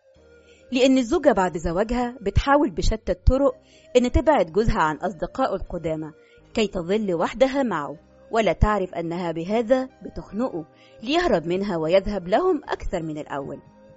لأن الزوجة بعد زواجها بتحاول بشتى الطرق أن تبعد جوزها عن أصدقائه القدامى كي تظل وحدها معه، ولا تعرف أنها بهذا بتخنقه ليهرب منها ويذهب لهم أكثر من الأول.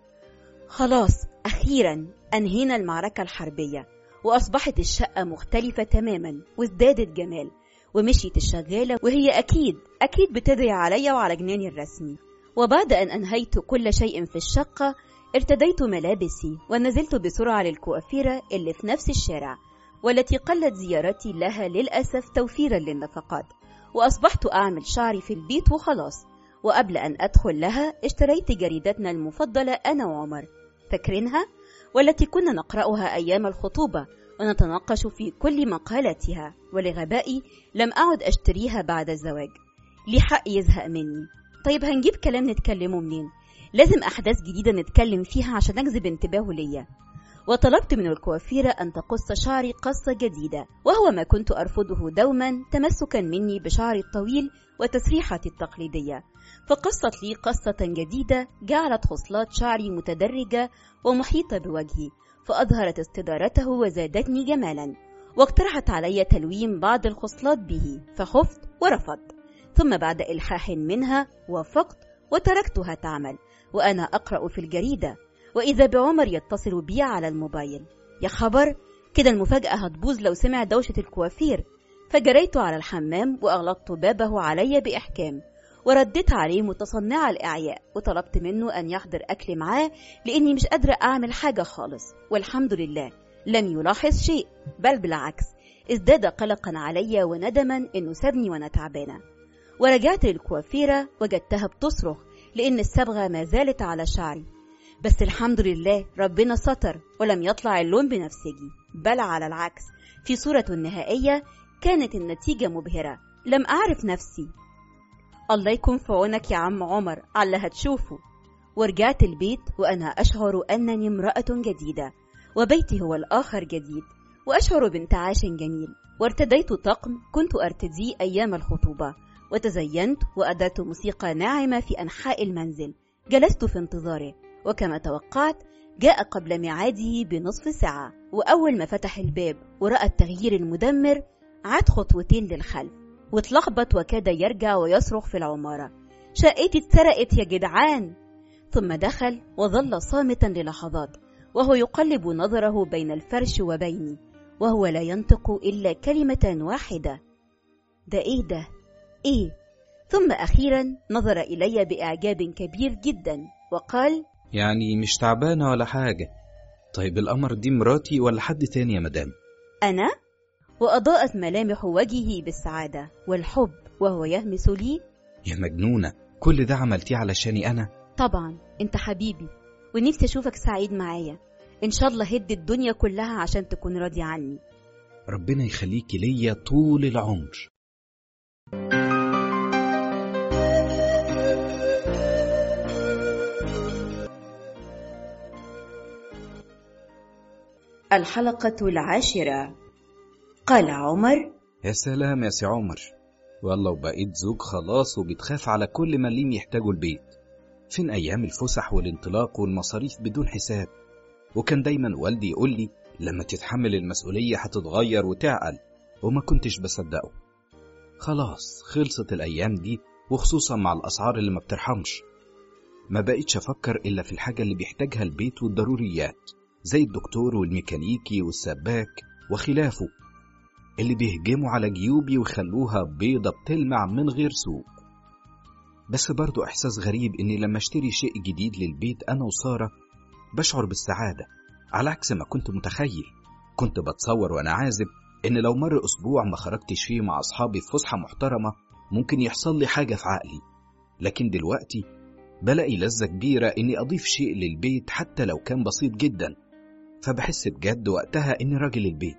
خلاص أخيرا أنهينا المعركة الحربية، وأصبحت الشقة مختلفة تماما وازدادت جمال. ومشيت الشغالة وهي أكيد بتدعي علي وعلى جناني الرسمي. وبعد أن أنهيت كل شيء في الشقة ارتديت ملابسي ونزلت بسرعة للكوافيرة اللي في نفس الشارع، والتي قلت زيارتي لها للأسف توفيرا للنفقات. وأصبحت أعمل شعري في البيت وخلاص. وقبل أن أدخل لها اشتريت جريدتنا المفضلة أنا وعمر، فاكرينها؟ والتي كنا نقرأها أيام الخطوبة ونتناقش في كل مقالاتها. ولغبائي لم أعد أشتريها بعد الزواج، لي حق يزهق مني. طيب هنجيب كلام نتكلمه منين؟ لازم أحداث جديدة نتكلم فيها عشان أجذب انتباهه ليا. وطلبت من الكوافيرة أن تقص شعري قصة جديدة، وهو ما كنت أرفضه دوما تمسكا مني بشعري الطويل وتسريحتي التقليدية. فقصت لي قصة جديدة جعلت خصلات شعري متدرجة ومحيطة بوجهي، فأظهرت استدارته وزادتني جمالا. واقترحت علي تلوين بعض الخصلات به، فخفت ورفضت. ثم بعد إلحاح منها وافقت وتركتها تعمل وأنا أقرأ في الجريدة، وإذا بعمر يتصل بي على الموبايل. يا خبر، كده المفاجأة هتبوظ لو سمع دوشة الكوافير. فجريت على الحمام وأغلقت بابه علي بإحكام، ورديت عليه متصنعة الإعياء، وطلبت منه أن يحضر أكل معاه لأني مش قادرة أعمل حاجة خالص. والحمد لله لم يلاحظ شيء، بل بالعكس ازداد قلقا علي وندما إنه سابني وأنا تعبانة. ورجعت للكوافيرة وجدتها بتصرخ لأن الصبغة ما زالت على شعري، بس الحمد لله ربنا ستر ولم يطلع اللون بنفسجي، بل على العكس في صورته النهائية كانت النتيجة مبهرة. لم أعرف نفسي. الله يكون في عونك يا عم عمر على اللي هتشوفه. ورجعت البيت وأنا أشعر أنني امرأة جديدة، وبيتي هو الآخر جديد، وأشعر بانتعاش جميل. وارتديت طقم كنت أرتديه أيام الخطوبة، وتزينت وأدرت موسيقى ناعمة في أنحاء المنزل. جلست في انتظاره، وكما توقعت جاء قبل ميعاده بنصف ساعة. وأول ما فتح الباب ورأى التغيير المدمر عاد خطوتين للخلف واتلخبط وكاد يرجع ويصرخ في العمارة: شقتي اتسرقت يا جدعان! ثم دخل وظل صامتا للحظات وهو يقلب نظره بين الفرش وبيني، وهو لا ينطق إلا كلمة واحدة: ده إيه؟ ثم أخيرا نظر إلي بإعجاب كبير جدا وقال: يعني مش تعبانة ولا حاجة؟ طيب القمر دي مراتي ولا حد تاني يا مدام؟ أنا؟ وأضاءت ملامح وجهه بالسعادة والحب وهو يهمس لي: يا مجنونة، كل ده عملتيه علشاني أنا؟ طبعا أنت حبيبي، ونفسي أشوفك سعيد معايا. إن شاء الله هد الدنيا كلها عشان تكون راضي عني. ربنا يخليكي ليا طول العمر. الحلقة 10. قال عمر: يا سلام يا سي عمر، والله وبقيت زوج خلاص وبتخاف على كل مليم يحتاجه البيت. فين أيام الفسح والانطلاق والمصاريف بدون حساب؟ وكان دايما والدي يقول لي لما تتحمل المسؤولية هتتغير وتعقل، وما كنتش بصدقه. خلاص خلصت الأيام دي، وخصوصا مع الأسعار اللي ما بترحمش. ما بقيتش أفكر إلا في الحاجة اللي بيحتاجها البيت والضروريات، زي الدكتور والميكانيكي والسباك وخلافه، اللي بيهجموا على جيوبي ويخلوها بيضة بتلمع من غير سوق. بس برضو إحساس غريب إني لما اشتري شيء جديد للبيت أنا وسارة بشعر بالسعادة، على عكس ما كنت متخيل. كنت بتصور وأنا عازب إن لو مر أسبوع ما خرجتش فيه مع أصحابي في فسحة محترمة ممكن يحصل لي حاجة في عقلي، لكن دلوقتي بلاقي لذة كبيرة إني أضيف شيء للبيت حتى لو كان بسيط جدا. فبحس بجد وقتها إني راجل البيت،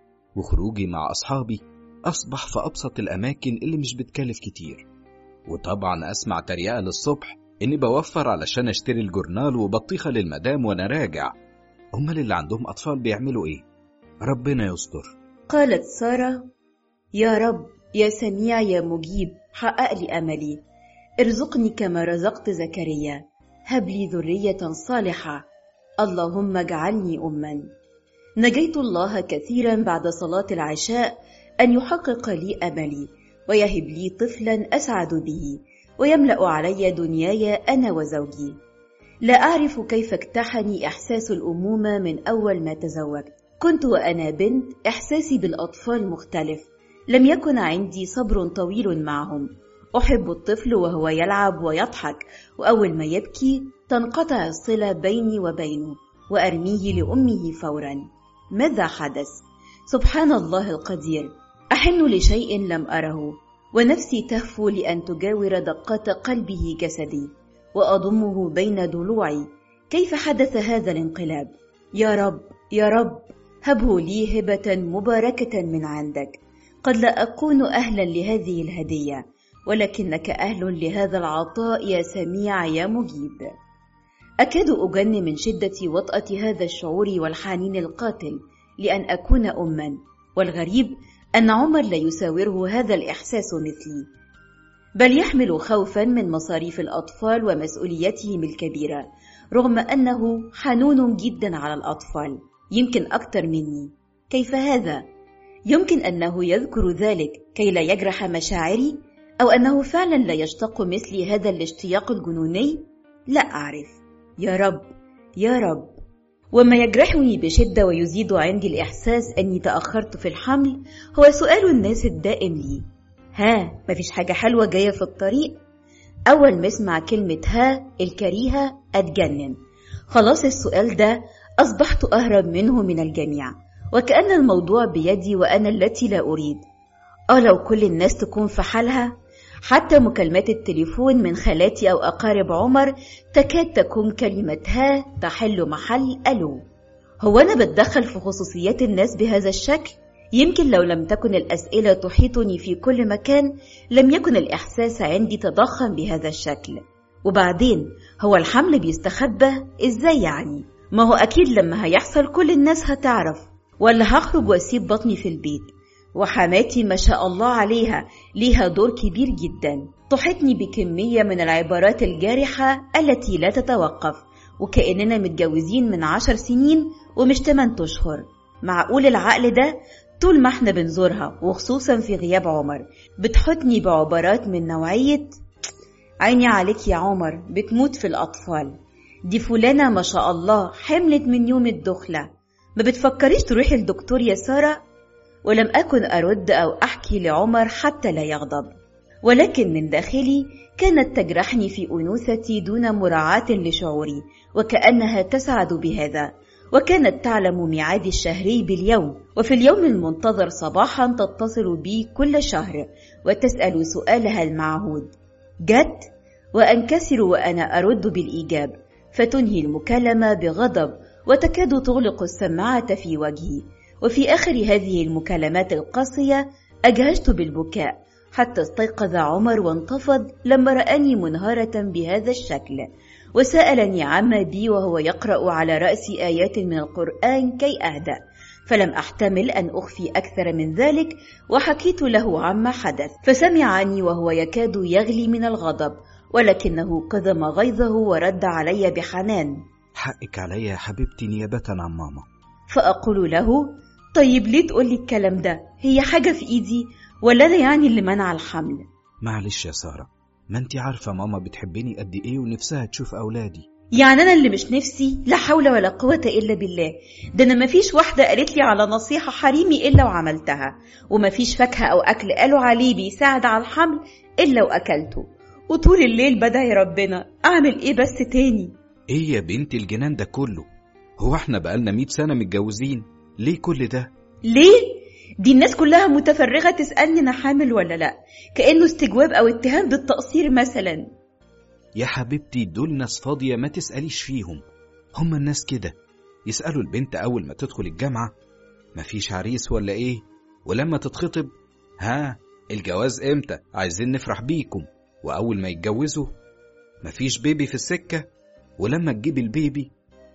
وخروجي مع أصحابي أصبح في أبسط الأماكن اللي مش بتكلف كتير. وطبعا أسمع تريقة للصبح إني بوفر علشان أشتري الجورنال وبطيخة للمدام وأنا راجع. أمال اللي عندهم أطفال بيعملوا إيه؟ ربنا يستر. قالت سارة: يا رب يا سميع يا مجيب، حقق لي أملي، ارزقني كما رزقت زكريا، هب لي ذرية صالحة، اللهم اجعلني أما. نجيت الله كثيرا بعد صلاة العشاء أن يحقق لي أملي ويهب لي طفلا أسعد به ويملأ علي دنياي أنا وزوجي. لا أعرف كيف اجتاحني إحساس الأمومة من أول ما تزوجت. كنت وأنا بنت إحساسي بالأطفال مختلف، لم يكن عندي صبر طويل معهم. أحب الطفل وهو يلعب ويضحك، وأول ما يبكي تنقطع الصلة بيني وبينه وأرميه لأمه فورا. ماذا حدث؟ سبحان الله القدير، أحن لشيء لم أره، ونفسي تهفو لأن تجاور دقات قلبه جسدي وأضمه بين ضلوعي. كيف حدث هذا الانقلاب؟ يا رب يا رب، هبه لي هبة مباركة من عندك. قد لا أكون أهلا لهذه الهدية، ولكنك أهل لهذا العطاء يا سميع يا مجيب. أكاد أجن من شدة وطأة هذا الشعور والحنين القاتل لأن أكون أما، والغريب أن عمر لا يساوره هذا الإحساس مثلي، بل يحمل خوفا من مصاريف الأطفال ومسؤوليتهم الكبيرة، رغم أنه حنون جدا على الأطفال، يمكن أكثر مني. كيف هذا؟ يمكن أنه يذكر ذلك كي لا يجرح مشاعري، أو أنه فعلا لا يشتاق مثلي هذا الاشتياق الجنوني؟ لا أعرف. يا رب يا رب. وما يجرحني بشدة ويزيد عندي الإحساس أني تأخرت في الحمل هو سؤال الناس الدائم لي: ها، مفيش حاجة حلوة جاية في الطريق؟ أول ما اسمع كلمة ها الكريهة أتجنن. خلاص السؤال ده أصبحت أهرب منه من الجميع، وكأن الموضوع بيدي وأنا التي لا أريد. لو كل الناس تكون في حالها، حتى مكالمات التليفون من خالاتي أو أقارب عمر تكاد تكون كلمة ها تحل محل ألو. هو أنا بتدخل في خصوصيات الناس بهذا الشكل؟ يمكن لو لم تكن الأسئلة تحيطني في كل مكان لم يكن الإحساس عندي تضخم بهذا الشكل. وبعدين هو الحمل بيستخبى إزاي يعني؟ ما هو أكيد لما هيحصل كل الناس هتعرف، ولا هخرج وأسيب بطني في البيت. وحماتي ما شاء الله عليها ليها دور كبير جدا، تحيطني بكمية من العبارات الجارحة التي لا تتوقف، وكأننا متجوزين من 10 سنين ومش 8 أشهر. معقول العقل ده؟ طول ما احنا بنزورها وخصوصا في غياب عمر بتحطني بعبارات من نوعية عيني عليك يا عمر بتموت في الأطفال، دي فلانة ما شاء الله حملت من يوم الدخلة، ما بتفكريش تروحي الدكتور يا سارة؟ ولم أكن أرد أو أحكي لعمر حتى لا يغضب، ولكن من داخلي كانت تجرحني في أنوثتي دون مراعاة لشعوري، وكأنها تسعد بهذا، وكانت تعلم ميعادي الشهري باليوم، وفي اليوم المنتظر صباحا تتصل بي كل شهر وتسأل سؤالها المعهود جد؟ وأنكسر وأنا أرد بالإيجاب، فتنهي المكالمة بغضب وتكاد تغلق السماعة في وجهي. وفي آخر هذه المكالمات القاسية أجهشت بالبكاء حتى استيقظ عمر وانتفض لما رآني منهارة بهذا الشكل، وسألني عما بي وهو يقرأ على رأسي آيات من القرآن كي أهدأ، فلم أحتمل أن أخفي أكثر من ذلك، وحكيت له عما حدث، فسمعني وهو يكاد يغلي من الغضب، ولكنه كظم غيظه ورد علي بحنان: حقك عليا يا حبيبتي نيابة عن ماما. فأقول له: طيب ليه تقولي الكلام ده؟ هي حاجة في إيدي ولا أنا يعني اللي منع الحمل؟ معلش يا سارة، ما انتي عارفة ماما بتحبني قد ايه ونفسها تشوف أولادي. يعني أنا اللي مش نفسي؟ لا حول ولا قوة إلا بالله، ده أنا مفيش واحدة قالت لي على نصيحة حريمي إلا وعملتها، ومفيش فاكهة أو أكل قالوا عليه بيساعد على الحمل إلا وأكلته، وطول الليل بدعي ربنا. أعمل إيه بس تاني؟ ايه يا بنتي الجنان ده كله؟ هو احنا بقالنا 100 سنة متجوزين، ليه كل ده؟ ليه؟ دي الناس كلها متفرغة تسألني أنا حامل ولا لأ، كأنه استجواب أو اتهام بالتقصير مثلا. يا حبيبتي دول ناس فاضية ما تسأليش فيهم، هم الناس كده يسألوا البنت أول ما تدخل الجامعة مفيش عريس ولا إيه، ولما تتخطب ها الجواز إمتى، عايزين نفرح بيكم، وأول ما يتجوزوا مفيش بيبي في السكة، ولما تجيب البيبي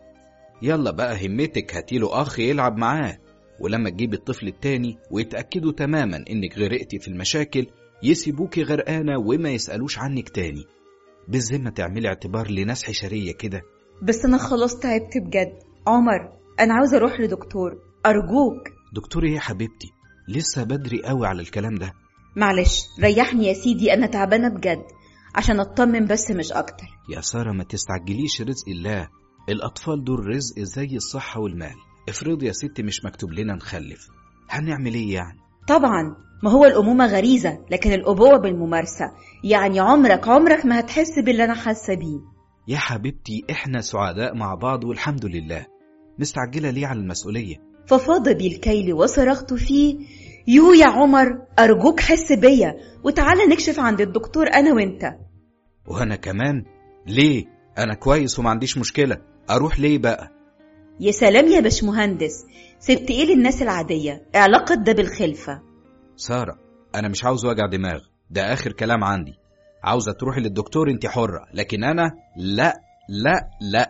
يلا بقى همتك هاتيله أخ يلعب معاه، ولما تجيب الطفل التاني ويتأكدوا تماما إنك غرقتي في المشاكل يسيبوكي غرقانة وما يسألوش عنك تاني. بالذمة تعملي اعتبار لناس حشرية كده. بس أنا خلاص تعبت بجد عمر، أنا عاوزة أروح لدكتور أرجوك. دكتور إيه يا حبيبتي؟ لسه بدري قوي على الكلام ده. معلش ريحني يا سيدي، أنا تعبانة بجد، عشان أطمن بس مش أكتر. يا سارة ما تستعجليش رزق الله، الأطفال دول رزق زي الصحة والمال. افرض يا ستي مش مكتوب لنا نخلف، هنعمل ايه يعني؟ طبعا ما هو الأمومة غريزة، لكن الأبوة بالممارسة، يعني عمرك ما هتحس باللي أنا حاسة بيه. يا حبيبتي احنا سعداء مع بعض والحمد لله، مستعجلة ليه على المسؤولية؟ ففاض بي الكيل وصرخت فيه: يو يا عمر أرجوك حس بيا وتعالى نكشف عند الدكتور أنا وإنت. وأنا كمان؟ ليه؟ أنا كويس وما عنديش مشكلة، أروح ليه بقى؟ يا سلام يا باشمهندس، سبت إيه للناس العادية؟ علاقة ده بالخلفة. سارة أنا مش عاوز وجع دماغ، ده آخر كلام عندي، عاوزة تروحي للدكتور انت حرة، لكن أنا لا لا لا.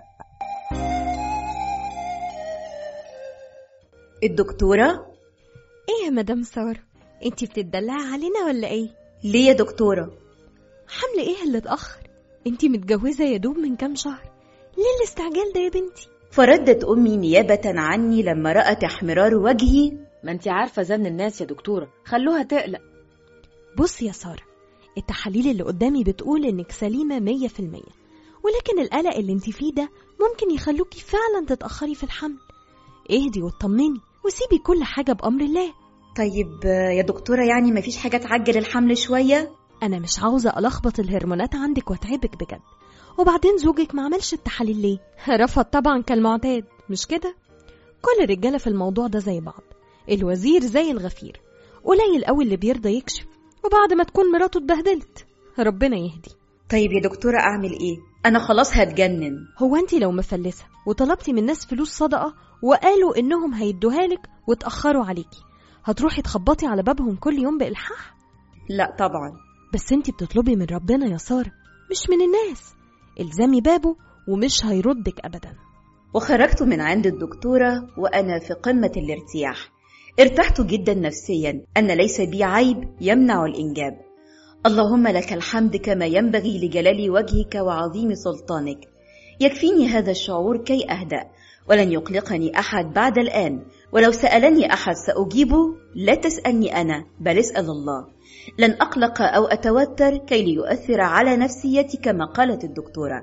الدكتورة؟ ايه يا مدام سارة، انتي بتدلعي علينا ولا ايه؟ ليه يا دكتورة؟ حمل ايه اللي اتأخر؟ انتي متجوزة يا دوب من كام شهر، ليه الاستعجال ده يا بنتي؟ فردت أمي نيابة عني لما رأت احمرار وجهي: ما انتي عارفة زن الناس يا دكتورة، خلوها تقلق. بص يا سارة، التحاليل اللي قدامي بتقول انك سليمة 100%، ولكن القلق اللي انتي فيه ده ممكن يخلوكي فعلا تتأخري في الحمل. اهدي واطمني وسيبي كل حاجة بأمر الله. طيب يا دكتورة يعني مفيش حاجة تعجل الحمل شوية؟ أنا مش عاوزة ألخبط الهرمونات عندك واتعبك بجد، وبعدين زوجك ما عملش التحاليل ليه؟ رفض طبعا كالمعتاد. مش كده؟ كل الرجالة في الموضوع ده زي بعض، الوزير زي الغفير، قليل قوي اللي بيرضى يكشف وبعد ما تكون مراته اتبهدلت. ربنا يهدي. طيب يا دكتورة أعمل إيه؟ أنا خلاص هتجنن. هو أنتي لو مفلسة وطلبتي من الناس فلوس صدقة وقالوا إنهم هيدوها لك وتأخروا عليكي، هتروحي تخبطي على بابهم كل يوم بإلحاح؟ لا طبعا. بس أنتي بتطلبي من ربنا يا سارة، مش من الناس. الزمي بابه ومش هيردك أبدا. وخرجت من عند الدكتورة وأنا في قمة الارتياح. ارتحت جدا نفسيا أن ليس بي عيب يمنع الإنجاب. اللهم لك الحمد كما ينبغي لجلال وجهك وعظيم سلطانك. يكفيني هذا الشعور كي أهدأ، ولن يقلقني أحد بعد الآن، ولو سألني أحد سأجيبه. لا تسألني أنا بل اسأل الله. لن أقلق أو أتوتر كي ليؤثر على نفسيتي كما قالت الدكتورة.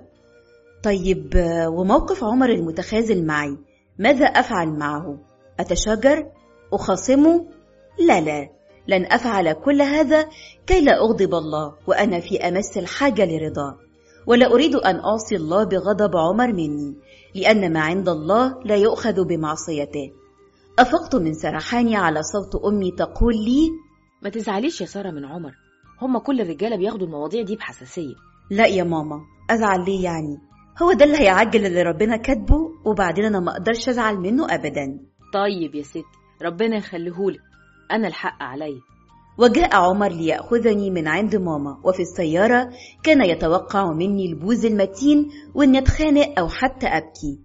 طيب وموقف عمر المتخاذل معي، ماذا أفعل معه؟ أتشاجر؟ أخاصمه؟ لا، لن أفعل كل هذا كي لا أغضب الله وأنا في أمس الحاجة لرضاه، ولا أريد أن أعصي الله بغضب عمر مني، لأن ما عند الله لا يؤخذ بمعصيته. أفقت من سرحاني على صوت أمي تقول لي: ما تزعليش يا سارة من عمر، هما كل الرجالة بياخدوا المواضيع دي بحساسية. لا يا ماما، أزعل ليه يعني؟ هو ده اللي هيعجل اللي ربنا كاتبه، وبعدين أنا ما أقدرش أزعل منه أبدا. طيب يا ستي، ربنا يخليهولك، أنا الحق علي. وجاء عمر ليأخذني من عند ماما، وفي السيارة كان يتوقع مني البوز المتين وإني أتخانق أو حتى أبكي.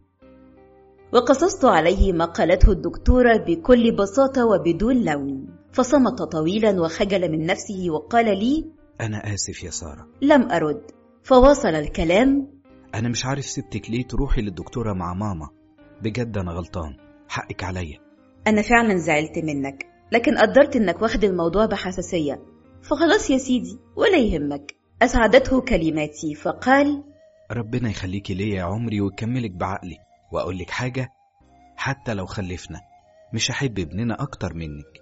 وقصصت عليه ما قالته الدكتورة بكل بساطة وبدون لوم، فصمت طويلا وخجل من نفسه وقال لي: أنا آسف يا سارة. لم أرد، فواصل الكلام: أنا مش عارف سبتك ليه تروحي للدكتورة مع ماما، بجد أنا غلطان، حقك عليا. أنا فعلا زعلت منك، لكن قدرت إنك واخد الموضوع بحساسية، فخلاص يا سيدي ولا يهمك. أسعدته كلماتي فقال: ربنا يخليكي ليا يا عمري ويكملك بعقلي. وأقول لك حاجة، حتى لو خلفنا مش هحب ابننا أكتر منك.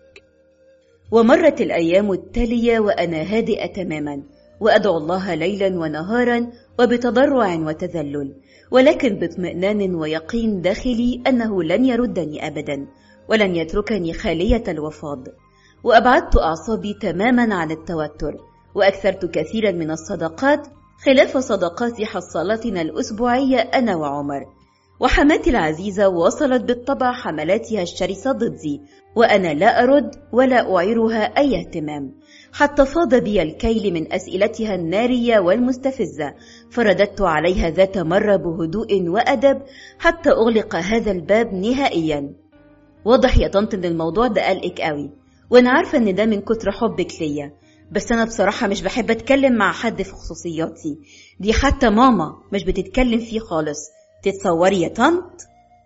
ومرت الأيام التالية وأنا هادئة تماما، وأدعو الله ليلا ونهارا وبتضرع وتذلل، ولكن باطمئنان ويقين داخلي أنه لن يردني أبدا ولن يتركني خالية الوفاض. وأبعدت أعصابي تماما عن التوتر، وأكثرت كثيرا من الصدقات خلاف صدقات حصالتنا الأسبوعية أنا وعمر. وحماتي العزيزة وصلت بالطبع حملاتها الشرسة ضدي، وأنا لا أرد ولا أعيرها أي اهتمام، حتى فاض بي الكيل من أسئلتها النارية والمستفزة، فرددت عليها ذات مرة بهدوء وأدب حتى أغلق هذا الباب نهائيا. واضح يا طنط إن الموضوع ده قلقك قوي، وأنا عارفة إن ده من كتر حبك ليا، بس أنا بصراحة مش بحب أتكلم مع حد في خصوصياتي دي، حتى ماما مش بتتكلم فيه خالص. تتصوري يا طنط؟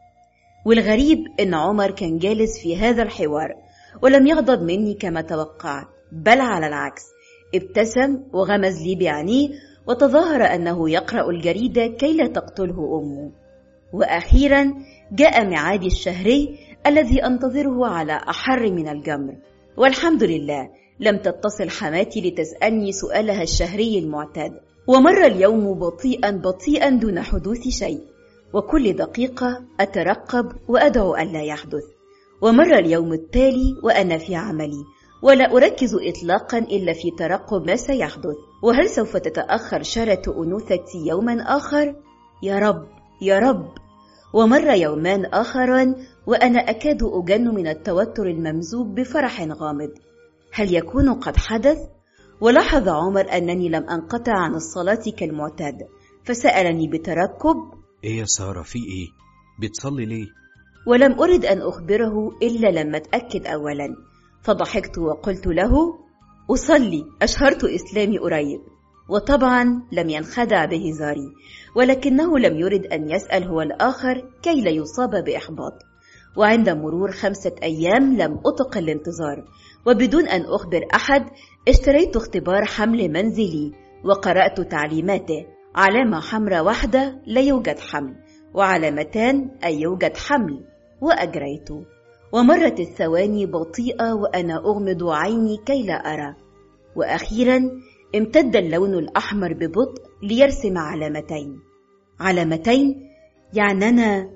والغريب إن عمر كان جالس في هذا الحوار ولم يغضب مني كما توقعت، بل على العكس، ابتسم وغمز لي بعينيه وتظاهر أنه يقرأ الجريدة كي لا تقتله أمه. وأخيرا جاء ميعادي الشهري الذي أنتظره على أحر من الجمر، والحمد لله لم تتصل حماتي لتسألني سؤالها الشهري المعتاد. ومر اليوم بطيئا دون حدوث شيء، وكل دقيقة أترقب وأدعو ألا يحدث. ومر اليوم التالي وأنا في عملي، ولا أركز إطلاقا إلا في ترقب ما سيحدث، وهل سوف تتأخر شرة أنوثتي يوما آخر؟ يا رب يا رب. ومر يومان آخران وأنا أكاد أجن من التوتر الممزوج بفرح غامض. هل يكون قد حدث؟ ولاحظ عمر أنني لم أنقطع عن الصلاة كالمعتاد، فسألني بترقب: إيه يا سارة، في إيه؟ بتصلي ليه؟ ولم أرد أن أخبره إلا لما أتأكد أولا، فضحكت وقلت له: أصلي، أشهرت إسلامي قريب. وطبعا لم ينخدع بهزاري، ولكنه لم يرد أن يسأل هو الآخر كي لا يصاب بإحباط. وعند مرور 5 أيام لم أطق الانتظار، وبدون أن أخبر أحد اشتريت اختبار حمل منزلي وقرأت تعليماته: علامة حمراء واحدة لا يوجد حمل، وعلامتان أي يوجد حمل، وأجريت. ومرت الثواني بطيئة وأنا أغمض عيني كي لا أرى، وأخيرا امتد اللون الأحمر ببطء ليرسم علامتين. يعني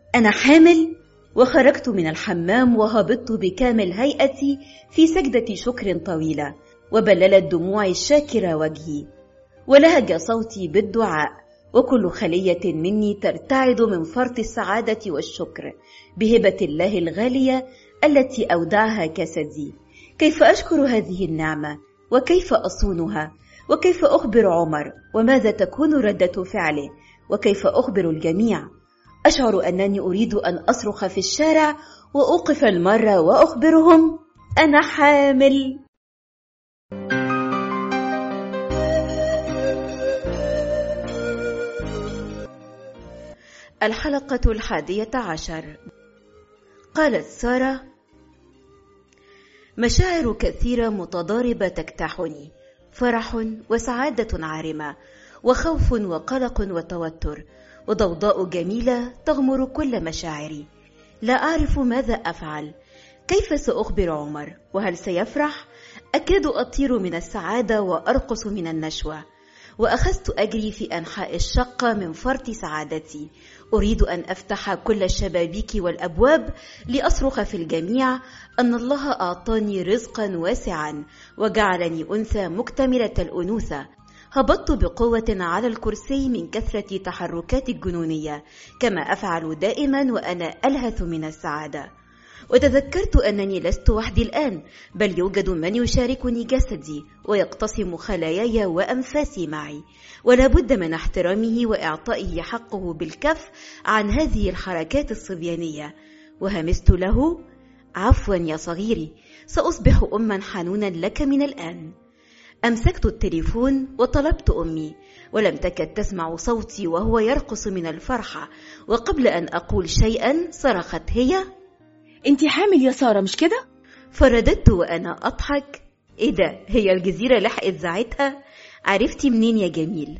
أنا حامل. وخرجت من الحمام وهبطت بكامل هيئتي في سجدة شكر طويلة، وبللت دموعي الشاكرة وجهي، ولهج صوتي بالدعاء، وكل خلية مني ترتعد من فرط السعادة والشكر بهبة الله الغالية التي أودعها كسدي. كيف أشكر هذه النعمة، وكيف أصونها، وكيف أخبر عمر، وماذا تكون ردة فعله، وكيف أخبر الجميع؟ أشعر أنني أريد أن أصرخ في الشارع وأوقف المرة وأخبرهم أنا حامل. الحلقة 11. قالت سارة: مشاعر كثيرة متضاربة تجتاحني، فرح وسعادة عارمة، وخوف وقلق وتوتر، وضوضاء جميلة تغمر كل مشاعري. لا أعرف ماذا أفعل. كيف سأخبر عمر؟ وهل سيفرح؟ أكاد أطير من السعادة وأرقص من النشوة، وأخذت أجري في أنحاء الشقة من فرط سعادتي، أريد أن أفتح كل الشبابيك والأبواب لأصرخ في الجميع أن الله أعطاني رزقا واسعا وجعلني أنثى مكتملة الأنوثة. هبطت بقوة على الكرسي من كثرة تحركاتي الجنونية، كما أفعل دائما وأنا ألهث من السعادة. وتذكرت أنني لست وحدي الآن، بل يوجد من يشاركني جسدي ويقتسم خلاياي وأنفاسي معي، ولا بد من احترامه وإعطائه حقه بالكف عن هذه الحركات الصبيانية. وهمست له: عفوا يا صغيري، سأصبح أما حنونا لك من الآن. أمسكت التليفون وطلبت أمي، ولم تكد تسمع صوتي وهو يرقص من الفرحة، وقبل أن أقول شيئا صرخت هي: انتي حامل يا سارة مش كده؟ فرددت وأنا أضحك: إيه ده، هي الجزيرة لحقت زعتها؟ عرفتي منين يا جميل؟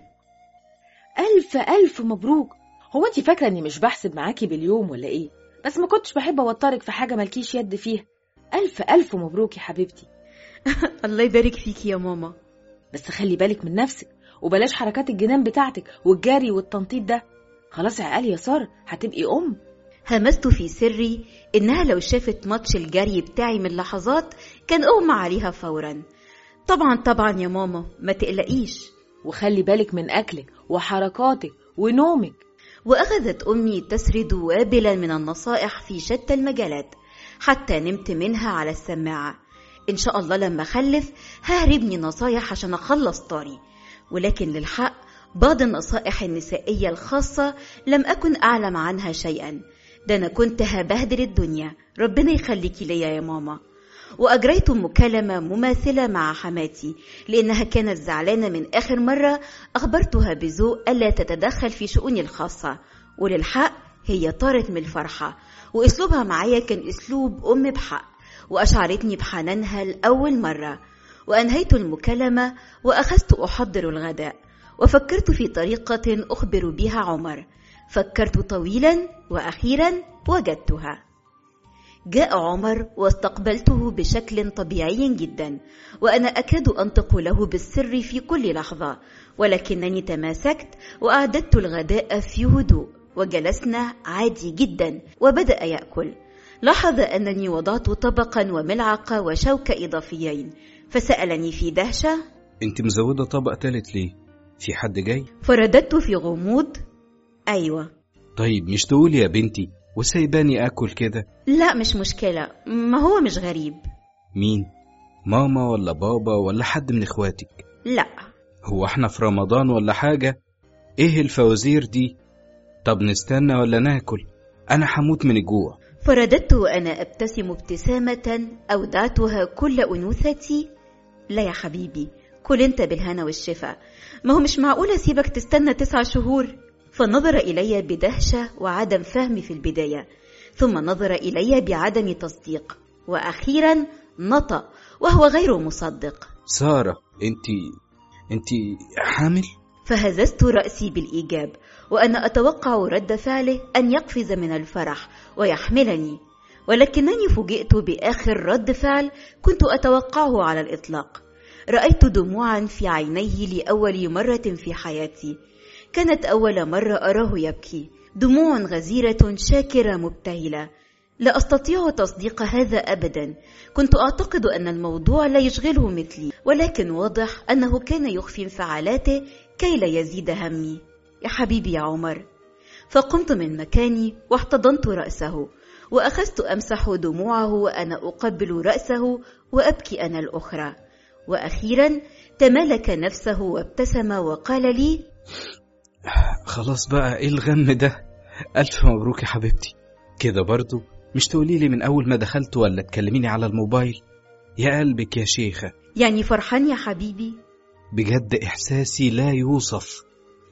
ألف ألف مبروك. هو انتي فاكرة اني مش بحسب معاكي باليوم ولا ايه؟ بس ما كنتش بحب اوترك في حاجة مالكيش يد فيها. ألف ألف مبروك يا حبيبتي. الله يبارك فيك يا ماما. بس خلي بالك من نفسك، وبلاش حركات الجنان بتاعتك والجري والتنطيط ده. خلاص عقالي يا سارة، هتبقي أم. همست في سري إنها لو شافت ماتش الجري بتاعي من لحظات كان أغمى عليها فورا. طبعا يا ماما، ما تقلقيش، وخلي بالك من أكلك وحركاتك ونومك. وأخذت أمي تسرد وابلا من النصائح في شتى المجالات، حتى نمت منها على السماعة. إن شاء الله لما أخلف ههربني نصايح عشان أخلص طاري. ولكن للحق بعض النصائح النسائية الخاصة لم أكن أعلم عنها شيئا، ده أنا كنت هبهدل الدنيا. ربنا يخليكي ليا يا ماما. وأجريت مكالمة مماثلة مع حماتي، لأنها كانت زعلانة من آخر مرة أخبرتها بذوق ألا تتدخل في شؤوني الخاصة. وللحق هي طارت من الفرحة، وأسلوبها معايا كان أسلوب أم بحق، وأشعرتني بحنانها لأول مرة. وأنهيت المكالمة وأخذت أحضر الغداء، وفكرت في طريقة أخبر بها عمر. فكرت طويلا وأخيرا وجدتها. جاء عمر واستقبلته بشكل طبيعي جدا، وأنا أكاد أنطق له بالسر في كل لحظة، ولكنني تماسكت وأعددت الغداء في هدوء، وجلسنا عادي جدا وبدأ يأكل. لاحظ أنني وضعت طبقا وملعقة وشوكة إضافيين، فسألني في دهشة: انت مزودة طبق تالت ليه؟ في حد جاي؟ فرددت في غموض: أيوة. طيب مش تقولي يا بنتي وسايباني أكل كده؟ لا مش مشكلة، ما هو مش غريب. مين؟ ماما ولا بابا ولا حد من إخواتك؟ لا. هو احنا في رمضان ولا حاجة؟ ايه الفوازير دي؟ طب نستنى ولا ناكل؟ أنا حموت من الجوع. فرددت وأنا أبتسم ابتسامة أودعتها كل أنوثتي: لا يا حبيبي، كل انت بالهنا والشفاء، ما هو مش معقول أسيبك تستنى 9 شهور. فنظر إلي بدهشة وعدم فهم في البداية، ثم نظر إلي بعدم تصديق، وأخيرا نطق وهو غير مصدق: سارة، انت حامل؟ فهززت رأسي بالإيجاب، وأنا أتوقع رد فعله أن يقفز من الفرح ويحملني، ولكنني فوجئت بآخر رد فعل كنت أتوقعه على الإطلاق. رأيت دموعا في عينيه لأول مرة في حياتي. كانت أول مرة أراه يبكي، دموع غزيرة شاكرة مبتهلة. لا أستطيع تصديق هذا أبدا. كنت أعتقد أن الموضوع لا يشغله مثلي، ولكن واضح أنه كان يخفي انفعالاته كي لا يزيد همي. يا حبيبي يا عمر. فقمت من مكاني واحتضنت رأسه وأخذت أمسح دموعه وأنا أقبل رأسه وأبكي أنا الأخرى. وأخيرا تمالك نفسه وابتسم وقال لي: خلاص بقى، إيه الغم ده؟ ألف مبروك يا حبيبتي. كده برضو مش تقوليلي من أول ما دخلت ولا تكلميني على الموبايل؟ يا قلبك يا شيخة. يعني فرحان يا حبيبي؟ بجد إحساسي لا يوصف.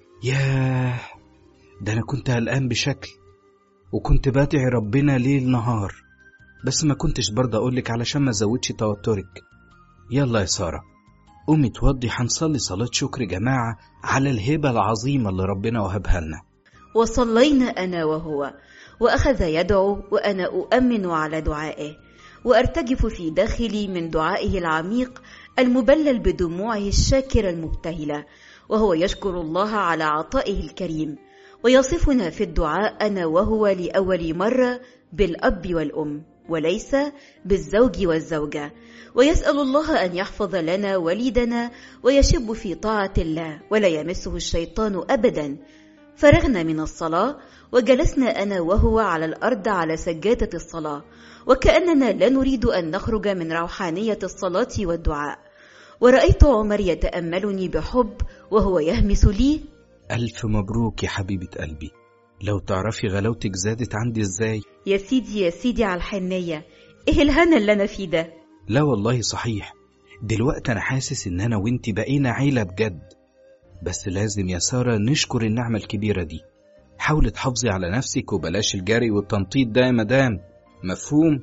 ياه، ده أنا كنت قلقان بشكل، وكنت بدعي ربنا ليل نهار، بس ما كنتش برضه أقولك علشان ما زودش توترك. يلا يا سارة، قومي توضي، هنصلي صلاة شكر جماعة على الهبة العظيمة اللي ربنا وهبها لنا. وصلينا أنا وهو، وأخذ يدعو وأنا أؤمن على دعائه، وأرتجف في داخلي من دعائه العميق المبلل بدموعه الشاكرة المبتهلة، وهو يشكر الله على عطائه الكريم، ويصفنا في الدعاء أنا وهو لأول مرة بالأب والأم وليس بالزوج والزوجة، ويسأل الله أن يحفظ لنا وليدنا ويشب في طاعة الله ولا يمسه الشيطان أبدا. فرغنا من الصلاة وجلسنا أنا وهو على الأرض على سجادة الصلاة، وكأننا لا نريد أن نخرج من روحانية الصلاة والدعاء. ورأيت عمر يتأملني بحب وهو يهمس لي: ألف مبروك يا حبيبة قلبي، لو تعرفي غلاوتك زادت عندي ازاي. يا سيدي يا سيدي على الحنية، ايه الهنا اللي أنا فيه ده؟ لا والله صحيح، دلوقتي أنا حاسس إن أنا وإنتي بقينا عيلة بجد. بس لازم يا سارة نشكر النعمة الكبيرة دي. حاولي تحافظي على نفسك وبلاش الجري والتنطيط ده يا مدام، مفهوم؟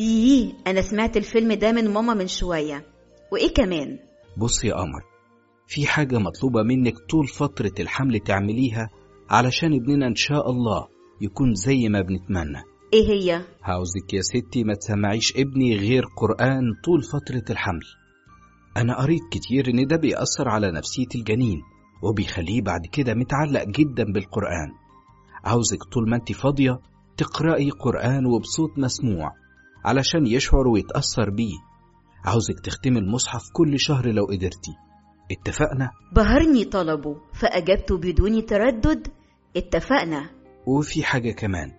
أنا سمعت الفيلم ده من ماما من شوية. وإيه كمان؟ بصي يا قمر، في حاجة مطلوبة منك طول فترة الحمل تعمليها علشان ابننا إن شاء الله يكون زي ما بنتمنى. إيه هي؟ عاوزك يا ستي ما تسمعيش ابني غير قرآن طول فترة الحمل. أنا قريت كتير إن ده بيأثر على نفسية الجنين وبيخليه بعد كده متعلق جدا بالقرآن. عاوزك طول ما انت فاضية تقرأي قرآن وبصوت مسموع علشان يشعر ويتأثر بيه. عاوزك تختمي المصحف كل شهر لو قدرتي. اتفقنا؟ بهرني طلبه فأجبت بدون تردد: اتفقنا. وفي حاجة كمان،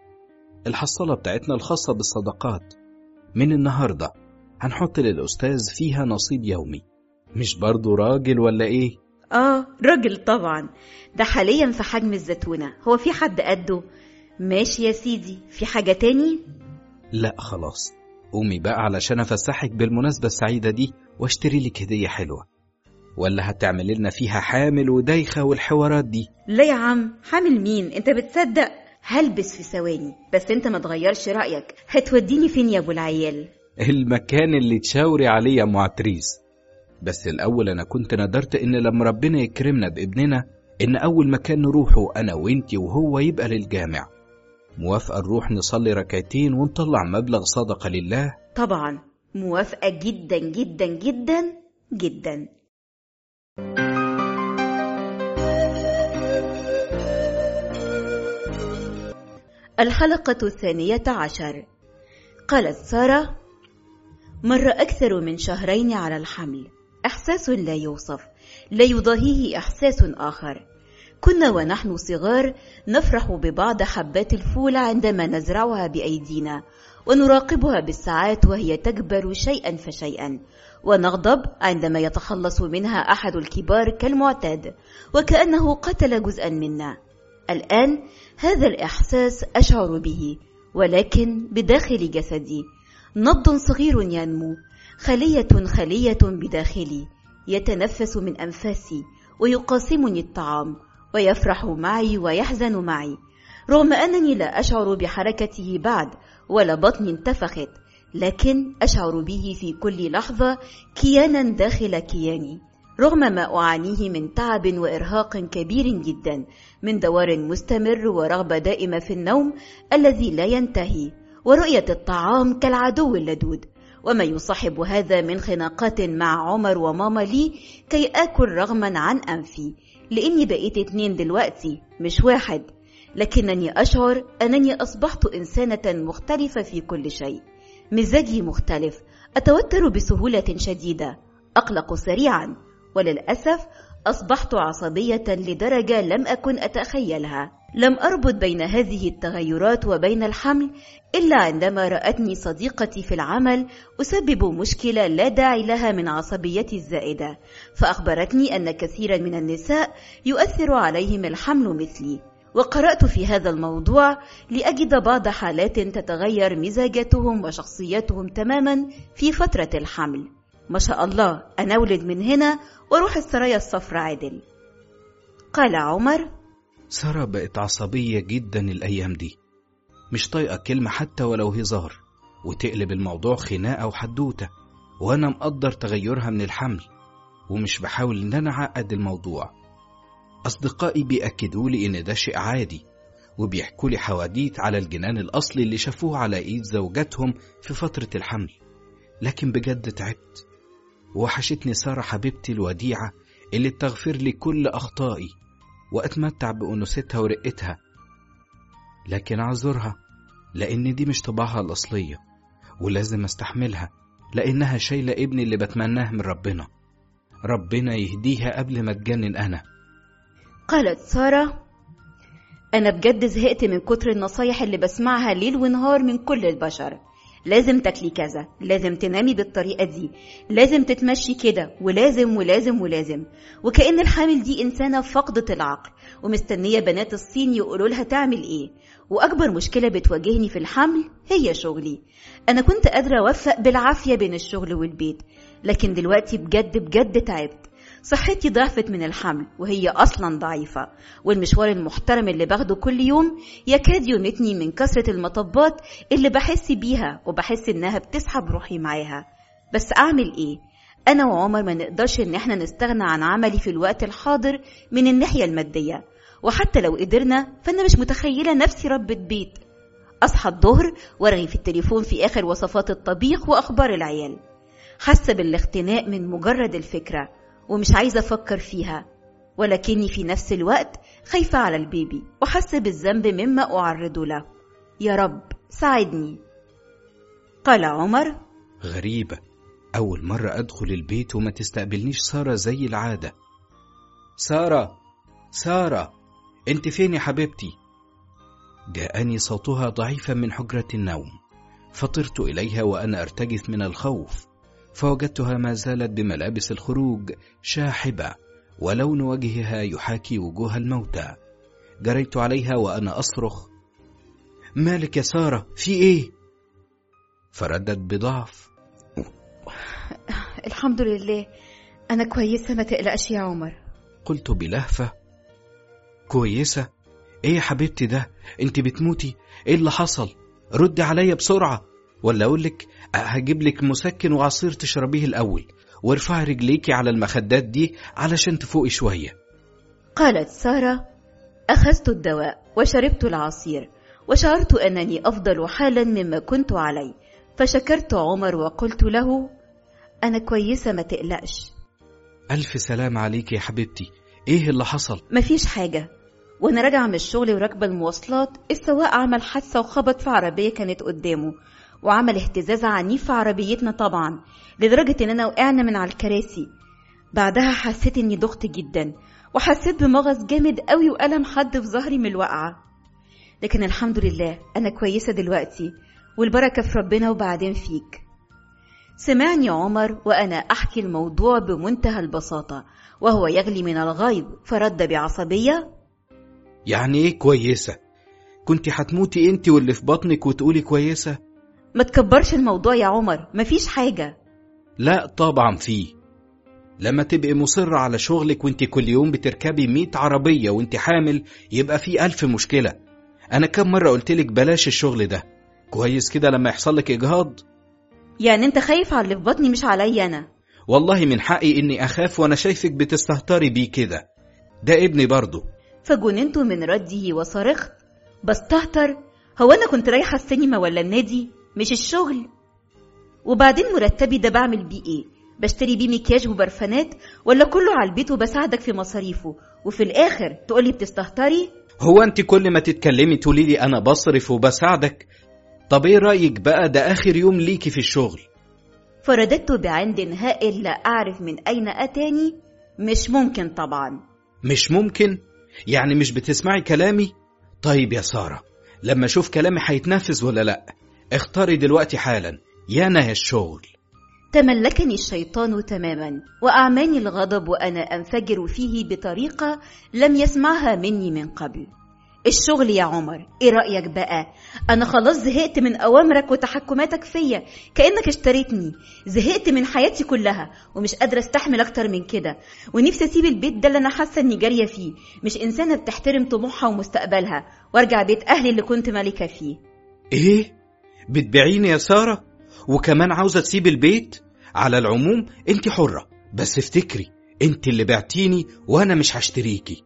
الحصالة بتاعتنا الخاصة بالصدقات من النهاردة هنحط للأستاذ فيها نصيب يومي. مش برضو راجل ولا ايه؟ راجل طبعا، ده حاليا في حجم الزتونة، هو في حد قده؟ ماشي يا سيدي، في حاجة تاني؟ لا خلاص، قومي بقى علشان أفسحك بالمناسبة السعيدة دي واشتري لك هدية حلوة. ولا هتعمل لنا فيها حامل ودايخة والحوارات دي؟ لا يا عم، حامل مين؟ انت بتصدق؟ هلبس في ثواني، بس انت ما تغيرش رأيك. هتوديني فين يا ابو العيال؟ المكان اللي تشاوري عليه يا معتريس. بس الأول أنا كنت ندرت إن لما ربنا يكرمنا بابننا إن أول مكان نروحه أنا وإنتي وهو يبقى للجامع. موافقة نروح نصلي ركعتين ونطلع مبلغ صدقة لله؟ طبعا موافقة جدا جدا جدا جدا. الحلقة 12. قالت سارة: مر أكثر من 2 شهرين على الحمل، إحساس لا يوصف، لا يضاهيه إحساس آخر. كنا ونحن صغار نفرح ببعض حبات الفول عندما نزرعها بأيدينا، ونراقبها بالساعات وهي تكبر شيئا فشيئا، ونغضب عندما يتخلص منها أحد الكبار كالمعتاد وكأنه قتل جزءا منا. الآن هذا الإحساس أشعر به، ولكن بداخل جسدي نبض صغير ينمو، خلية خلية بداخلي يتنفس من أنفاسي ويقاسمني الطعام ويفرح معي ويحزن معي، رغم أنني لا أشعر بحركته بعد ولا بطني انتفخت، لكن أشعر به في كل لحظة كيانا داخل كياني، رغم ما أعانيه من تعب وإرهاق كبير جدا، من دوار مستمر ورغبة دائمة في النوم الذي لا ينتهي، ورؤية الطعام كالعدو اللدود، وما يصاحب هذا من خناقات مع عمر وماما لي كي آكل رغما عن أنفي، لأني بقيت 2 دلوقتي مش 1. لكنني أشعر أنني أصبحت إنسانة مختلفة في كل شيء. مزاجي مختلف، أتوتر بسهولة شديدة، أقلق سريعا، وللأسف أصبحت عصبية لدرجة لم أكن أتخيلها. لم أربط بين هذه التغيرات وبين الحمل إلا عندما رأتني صديقتي في العمل أسبب مشكلة لا داعي لها من عصبيتي الزائدة، فأخبرتني أن كثيرا من النساء يؤثر عليهم الحمل مثلي، وقرأت في هذا الموضوع لأجد بعض حالات تتغير مزاجاتهم وشخصياتهم تماما في فترة الحمل. ما شاء الله، أنا أولد من هنا وروح السرايا الصفراء عدل. قال عمر: سارة بقت عصبية جدا الأيام دي، مش طايقة كلمة حتى ولو هزار، وتقلب الموضوع خناقة وحدوتة، وأنا مقدر تغيرها من الحمل ومش بحاول إن أنا أعقد الموضوع. أصدقائي بيأكدوا لي إن ده شيء عادي، وبيحكوا لي حواديت على الجنان الأصلي اللي شافوه على إيد زوجاتهم في فترة الحمل. لكن بجد تعبت، وحشتني سارة حبيبتي الوديعة اللي تغفر لي كل أخطائي وأتمتع بأنوثتها ورقتها. لكن أعذرها لأن دي مش طباعها الأصلية، ولازم أستحملها لأنها شايلة ابني اللي بتمناه من ربنا. ربنا يهديها قبل ما تجنن أنا. قالت سارة: أنا بجد زهقت من كتر النصايح اللي بسمعها ليل ونهار من كل البشر. لازم تاكلي كذا، لازم تنامي بالطريقة دي، لازم تتمشي كده، ولازم ولازم ولازم، وكأن الحامل دي إنسانة فقدت العقل ومستنية بنات الصين يقولوا لها تعمل إيه. وأكبر مشكلة بتواجهني في الحمل هي شغلي. أنا كنت قادرة أوفق بالعافية بين الشغل والبيت، لكن دلوقتي بجد بجد تعبت. صحتي ضعفت من الحمل وهي أصلا ضعيفة، والمشوار المحترم اللي باخده كل يوم يكاد يمتني من كثرة المطبات اللي بحس بيها، وبحس إنها بتسحب روحي معاها. بس أعمل إيه؟ أنا وعمر ما نقدرش إن احنا نستغنى عن عملي في الوقت الحاضر من الناحية المادية، وحتى لو قدرنا فأنا مش متخيلة نفسي ربة بيت. أصحى الظهر وارغي في التليفون في آخر وصفات الطبيخ وأخبار العيال، حاسة بالاختناق من مجرد الفكرة ومش عايزة أفكر فيها، ولكني في نفس الوقت خايفة على البيبي وحاسة بالذنب مما أعرضه له. يا رب ساعدني. قال عمر: غريبة، أول مرة أدخل البيت وما تستقبلنيش سارة زي العادة. سارة، سارة، أنت فين يا حبيبتي؟ جاءني صوتها ضعيفا من حجرة النوم، فطرت إليها وأنا أرتجف من الخوف، فوجدتها ما زالت بملابس الخروج شاحبة، ولون وجهها يحاكي وجوه الموتى. جريت عليها وأنا أصرخ: مالك يا سارة، في إيه؟ فردت بضعف: الحمد لله، أنا كويسة، ما تقلقش يا عمر. قلت بلهفة: كويسة؟ إيه يا حبيبتي ده؟ أنت بتموتي؟ إيه اللي حصل؟ ردي عليا بسرعة، ولا أقولك هجيبلك مسكن وعصير تشربيه الأول، وارفعي رجليكي على المخدات دي علشان تفوقي شوية. قالت سارة: أخذت الدواء وشربت العصير، وشعرت أنني أفضل حالا مما كنت عليه، فشكرت عمر وقلت له: أنا كويسة، ما تقلقش. ألف سلام عليك يا حبيبتي، إيه اللي حصل؟ مفيش حاجة، وأنا راجعة من الشغل وراكبة المواصلات السواق عمل حادثة وخبط في عربية كانت قدامه، وعمل اهتزاز عنيف في عربيتنا طبعا، لدرجة إننا وقعنا من على الكراسي. بعدها حسيت إني ضغط جدا، وحسيت بمغص جامد قوي وألم حد في ظهري من الوقعة، لكن الحمد لله أنا كويسة دلوقتي، والبركة في ربنا وبعدين فيك. سمعني عمر وأنا أحكي الموضوع بمنتهى البساطة، وهو يغلي من الغيظ، فرد بعصبية: يعني إيه كويسة؟ كنت هتموتي أنت واللي في بطنك وتقولي كويسة؟ ما تكبرش الموضوع يا عمر، مفيش حاجة. لا طبعا فيه. لما تبقي مصرة على شغلك وانت كل يوم بتركبي 100 عربية وانت حامل يبقى فيه 1000 مشكلة. أنا كم مرة قلتلك بلاش الشغل ده؟ كويس كده لما يحصل لك إجهاض؟ يعني انت خايف على اللي في بطني مش عليا أنا؟ والله من حقي إني أخاف وأنا شايفك بتستهتري بيه كده، ده ابني برضو. فجننت من رده وصرخت: بستهتر؟ هو أنا كنت رايحة السينما ولا النادي؟ مش الشغل؟ وبعدين مرتبي ده بعمل بيه ايه؟ بشتري بيه مكياج وبرفانات، ولا كله على البيت وبساعدك في مصاريفه، وفي الآخر تقولي بتستهتري؟ هو أنت كل ما تتكلمي تقولي لي أنا بصرف وبساعدك؟ طب إيه رأيك بقى، ده آخر يوم ليكي في الشغل. فرددت بعند هائل لا أعرف من أين أتاني: مش ممكن طبعا. مش ممكن؟ يعني مش بتسمعي كلامي؟ طيب يا سارة، لما أشوف كلامي هيتنفذ ولا لأ؟ اختاري دلوقتي حالا، يا أنا يا الشغل. تملكني الشيطان تماما وأعماني الغضب وأنا أنفجر فيه بطريقة لم يسمعها مني من قبل. الشغل يا عمر، ايه رأيك بقى؟ انا خلاص زهقت من اوامرك وتحكماتك فيا، كأنك اشتريتني. زهقت من حياتي كلها ومش قادرة استحمل اكتر من كده، ونفسي اسيب البيت ده اللي انا حاسة اني جارية فيه، مش انسانة بتحترم طموحها ومستقبلها، وارجع بيت اهلي اللي كنت مالكة فيه. ايه؟ بتبيعيني يا سارة؟ وكمان عاوزة تسيب البيت؟ على العموم انت حرة، بس افتكري انت اللي بعتيني وانا مش هشتريكي.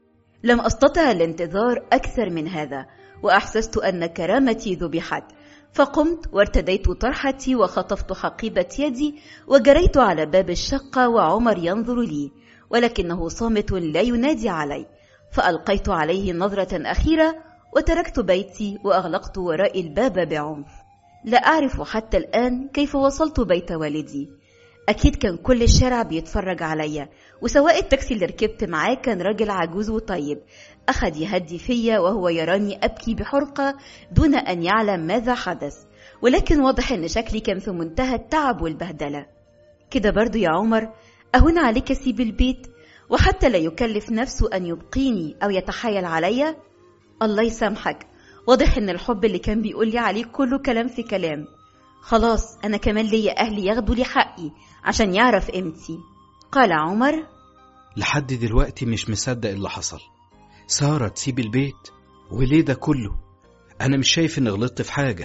لم أستطع الانتظار أكثر من هذا، وأحسست أن كرامتي ذبحت، فقمت وارتديت طرحتي وخطفت حقيبة يدي وجريت على باب الشقة وعمر ينظر لي، ولكنه صامت لا ينادي علي، فألقيت عليه نظرة أخيرة وتركت بيتي وأغلقت ورائي الباب بعنف. لا أعرف حتى الآن كيف وصلت بيت والدي. أكيد كان كل الشارع بيتفرج عليا، وسواق التاكسي اللي ركبت معاه كان راجل عجوز وطيب، أخذ يهدي فيا وهو يراني أبكي بحرقة دون أن يعلم ماذا حدث، ولكن واضح أن شكلي كان في منتهى التعب والبهدلة. كده برضو يا عمر؟ أهون عليك سيب البيت وحتى لا يكلف نفسه أن يبقيني أو يتحايل عليا؟ الله يسامحك، واضح أن الحب اللي كان بيقولي عليه كله كلام في كلام. خلاص أنا كمان ليا أهلي ياخدوا لي حقي عشان يعرف قيمتي. قال عمر: لحد دلوقتي مش مصدق اللي حصل. سارة تسيب البيت؟ وليه ده كله؟ أنا مش شايف إن غلطت في حاجة.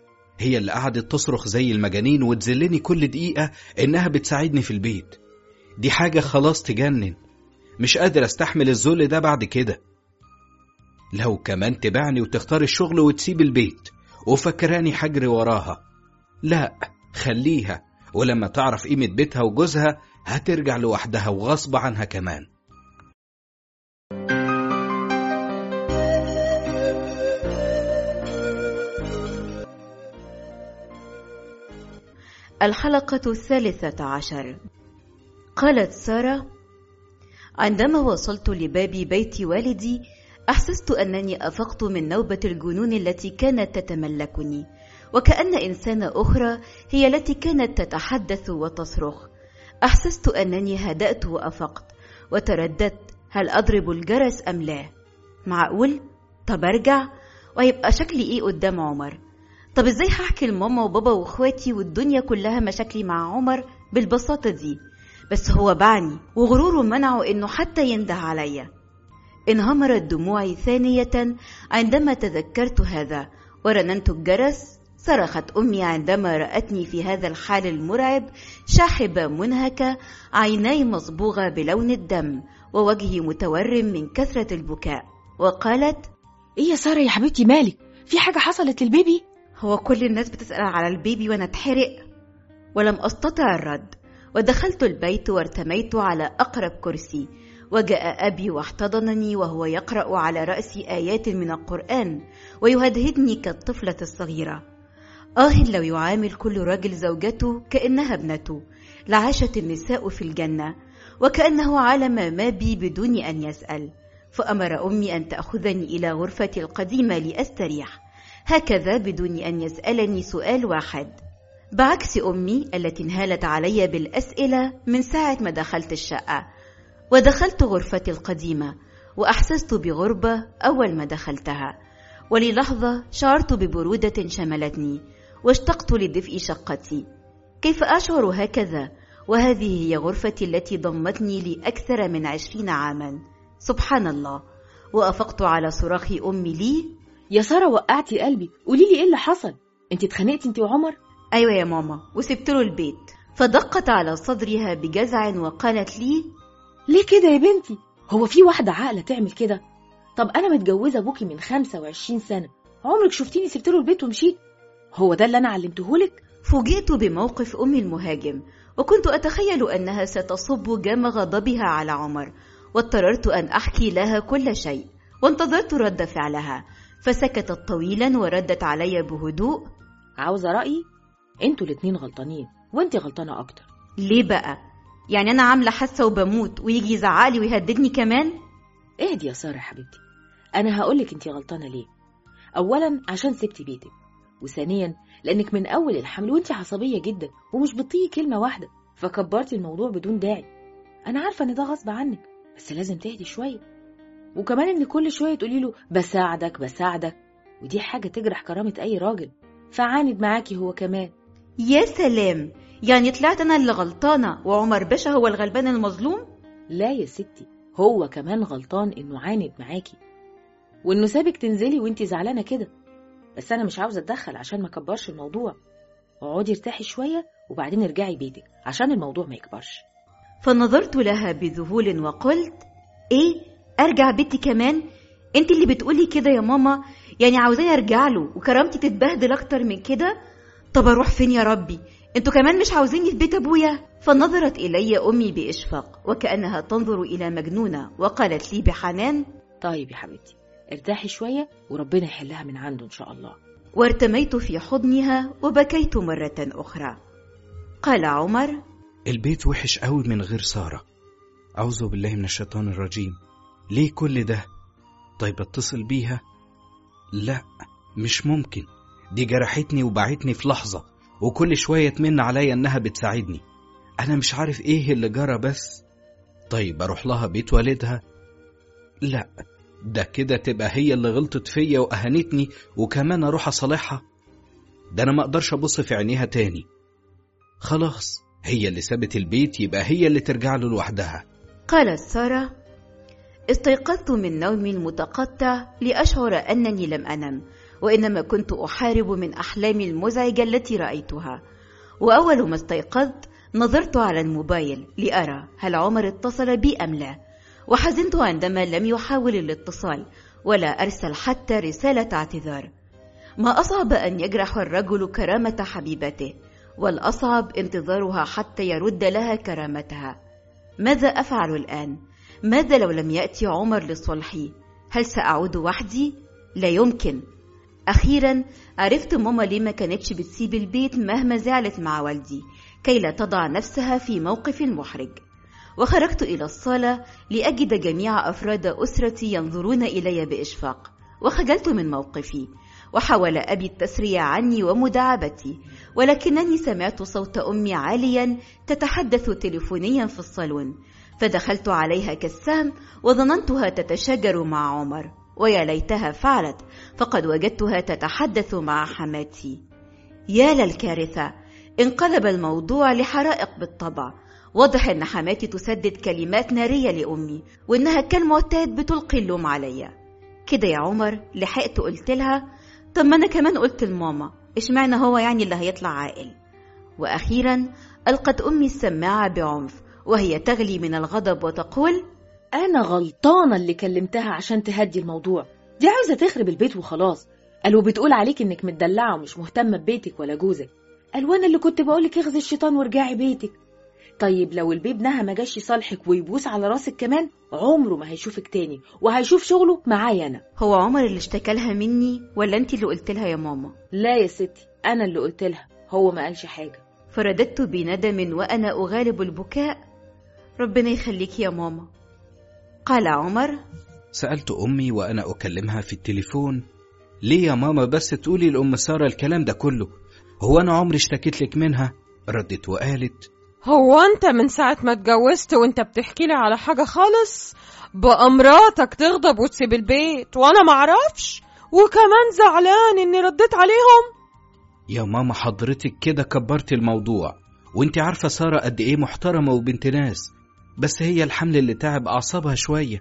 هي اللي قعدت تصرخ زي المجانين وتذلني كل دقيقة إنها بتساعدني في البيت. دي حاجة خلاص تجنن، مش قادر أستحمل الذل ده بعد كده. لو كمان تبعني وتختار الشغل وتسيب البيت وفكراني حجري وراها، لا خليها، ولما تعرف قيمة بيتها وجوزها هترجع لوحدها وغصب عنها كمان. الحلقة 13. قالت سارة: عندما وصلت لباب بيت والدي أحسست أنني أفقت من نوبة الجنون التي كانت تتملكني، وكأن إنسانة أخرى هي التي كانت تتحدث وتصرخ. أحسست أنني هدأت وأفقت وترددت هل أضرب الجرس أم لا. معقول؟ طب أرجع ويبقى شكلي إيه قدام عمر؟ طب إزاي هحكي لماما وبابا وإخواتي والدنيا كلها مشاكلي مع عمر بالبساطة دي؟ بس هو باعني وغروره منعه إنه حتى ينده عليا. انهمرت دموعي ثانية عندما تذكرت هذا ورننت الجرس. صرخت أمي عندما رأتني في هذا الحال المرعب، شاحبة منهكة، عيناي مصبوغة بلون الدم ووجهي متورم من كثرة البكاء، وقالت: ايه يا سارة يا حبيبتي، مالك؟ في حاجة حصلت للبيبي؟ هو كل الناس بتسأل على البيبي وانا اتحرق؟ ولم أستطع الرد، ودخلت البيت وارتميت على أقرب كرسي، وجاء أبي واحتضنني وهو يقرأ على رأسي آيات من القرآن ويهدهدني كالطفلة الصغيرة. لو يعامل كل رجل زوجته كأنها ابنته لعاشت النساء في الجنة، وكأنه علم ما بي بدون أن يسأل. فأمر أمي أن تأخذني إلى غرفتي القديمة لأستريح، هكذا بدون أن يسألني سؤال واحد، بعكس أمي التي انهالت علي بالأسئلة من ساعة ما دخلت الشقة. ودخلت غرفتي القديمة وأحسست بغربة أول ما دخلتها، وللحظة شعرت ببرودة شملتني واشتقت لدفء شقتي. كيف أشعر هكذا وهذه هي غرفتي التي ضمتني لأكثر من 20 عاما؟ سبحان الله. وأفقت على صراخ أمي لي: يا سارة وقعتي قلبي، قوليلي ايه اللي حصل؟ انت اتخانقتي انت وعمر؟ أيوة يا ماما، وسبت له البيت. فدقت على صدرها بجزع وقالت لي: ليه كده يا بنتي؟ هو في واحدة عاقلة تعمل كده؟ طب أنا متجوزة أبوكي من 25 سنة، عمرك شفتيني سبت له البيت ومشيت؟ هو ده اللي أنا علمتهولك؟ فوجئت بموقف أمي المهاجم، وكنت أتخيل أنها ستصب جام غضبها على عمر، واضطررت أن أحكي لها كل شيء، وانتظرت رد فعلها، فسكتت طويلا وردت علي بهدوء: عاوزة رأيي؟ انتوا الاتنين غلطانين، وانتي غلطانة اكتر. ليه بقى؟ يعني أنا عاملة حاسة وبموت ويجي يزعقلي ويهددني كمان؟ اهدي يا سارة حبيبتي، انا هقولك انتي غلطانة ليه. اولا عشان سبتي بيتك، وثانيا لانك من اول الحمل وانتي عصبية جدا ومش بتطيقي كلمة واحدة، فكبرتي الموضوع بدون داعي. انا عارفة ان ده غصب عنك، بس لازم تهدي شوية. وكمان ان كل شوية تقولي له بساعدك، ودي حاجة تجرح كرامة اي راجل، فعاند معاكي هو كمان. يا سلام، يعني طلعت أنا اللي غلطانة وعمر باشا هو الغلبان المظلوم؟ لا يا ستي، هو كمان غلطان انه عاند معاكي، وانه سابك تنزلي وانتي زعلانة كده. بس انا مش عاوزة اتدخل عشان ما كبرش الموضوع. اقعدي ارتاحي شوية وبعدين ارجعي بيتك عشان الموضوع ما يكبرش. فنظرت لها بذهول وقلت: ايه، ارجع بيتي كمان؟ انت اللي بتقولي كده يا ماما؟ يعني عاوزاني ارجع له وكرامتي تتبهدل اكتر من كده؟ طب اروح فين يا ربي؟ انتوا كمان مش عاوزيني في بيت ابويا؟ فنظرت الي امي باشفاق وكانها تنظر الى مجنونه، وقالت لي بحنان: طيب يا حبيبتي، ارتاحي شوية وربنا يحلها من عنده ان شاء الله. وارتميت في حضنها وبكيت مرة اخرى. قال عمر: البيت وحش قوي من غير سارة. أعوذ بالله من الشيطان الرجيم. ليه كل ده؟ طيب اتصل بيها؟ لا، مش ممكن. دي جرحتني وبعتني في لحظة، وكل شوية تمن عليا انها بتساعدني. انا مش عارف ايه اللي جرى بس. طيب اروح لها بيت والدها؟ لا، ده كده تبقى هي اللي غلطت فيا واهانتني، وكمان اروح اصالحها؟ ده انا ما اقدرش ابص في عينيها تاني. خلاص، هي اللي سابت البيت يبقى هي اللي ترجع له لوحدها. قالت سارة: استيقظت من نوم متقطع لأشعر أنني لم أنم، وإنما كنت أحارب من أحلامي المزعجة التي رأيتها. وأول ما استيقظت نظرت على الموبايل لأرى هل عمر اتصل بي أم لا، وحزنت عندما لم يحاول الاتصال ولا أرسل حتى رسالة اعتذار. ما أصعب أن يجرح الرجل كرامة حبيبته، والأصعب انتظارها حتى يرد لها كرامتها. ماذا أفعل الآن؟ ماذا لو لم يأتي عمر لصلحي؟ هل سأعود وحدي؟ لا يمكن. أخيرا عرفت ماما ليه ما كانتش بتسيب البيت مهما زعلت مع والدي، كي لا تضع نفسها في موقف محرج. وخرجت إلى الصالة لأجد جميع أفراد أسرتي ينظرون إلي بإشفاق، وخجلت من موقفي، وحاول أبي التسريع عني ومداعبتي، ولكنني سمعت صوت أمي عاليا تتحدث تليفونيا في الصالون، فدخلت عليها كالسهم وظننتها تتشاجر مع عمر، ويا ليتها فعلت، فقد وجدتها تتحدث مع حماتي. يا للكارثة، انقلب الموضوع لحرائق بالطبع. واضح ان حماتي تسدد كلمات نارية لأمي، وانها كالمعتاد بتلقي اللوم عليا. كده يا عمر، لحقت قلت لها: طب ما انا كمان قلت لماما، اشمعنى هو يعني اللي هيطلع عاقل؟ واخيرا القت امي السماعة بعنف وهي تغلي من الغضب وتقول: انا غلطانة اللي كلمتها عشان تهدي الموضوع، دي عاوزة تخرب البيت وخلاص. قالوا بتقول عليك انك متدلعة ومش مهتمة ببيتك ولا جوزك. قالوا انا اللي كنت بقولك اخذي الشيطان وارجعي بيتك. طيب لو البيه ابنها ما جاش يصالحك ويبوس على راسك كمان، عمره ما هيشوفك تاني، وهيشوف شغله معايا انا. هو عمر اللي اشتكى لها مني ولا انت اللي قلت لها يا ماما؟ لا يا ستي، انا اللي قلت لها، هو ما قالش حاجة. فرددت بندم وأنا أغالب البكاء: ربنا يخليك يا ماما. قال عمر: سألت أمي وأنا أكلمها في التليفون: ليه يا ماما بس تقولي لأم سارة الكلام ده كله؟ هو أنا عمري اشتكيت لك منها؟ ردت وقالت: هو أنت من ساعة ما اتجوزت وأنت بتحكي لي على حاجة خالص؟ بقى مراتك تغضب وتسيب البيت وأنا معرفش، وكمان زعلان إني رديت عليهم؟ يا ماما حضرتك كده كبرت الموضوع، وانت عارفة سارة قد ايه محترمة وبنت ناس، بس هي الحمل اللي تعب أعصابها شوية.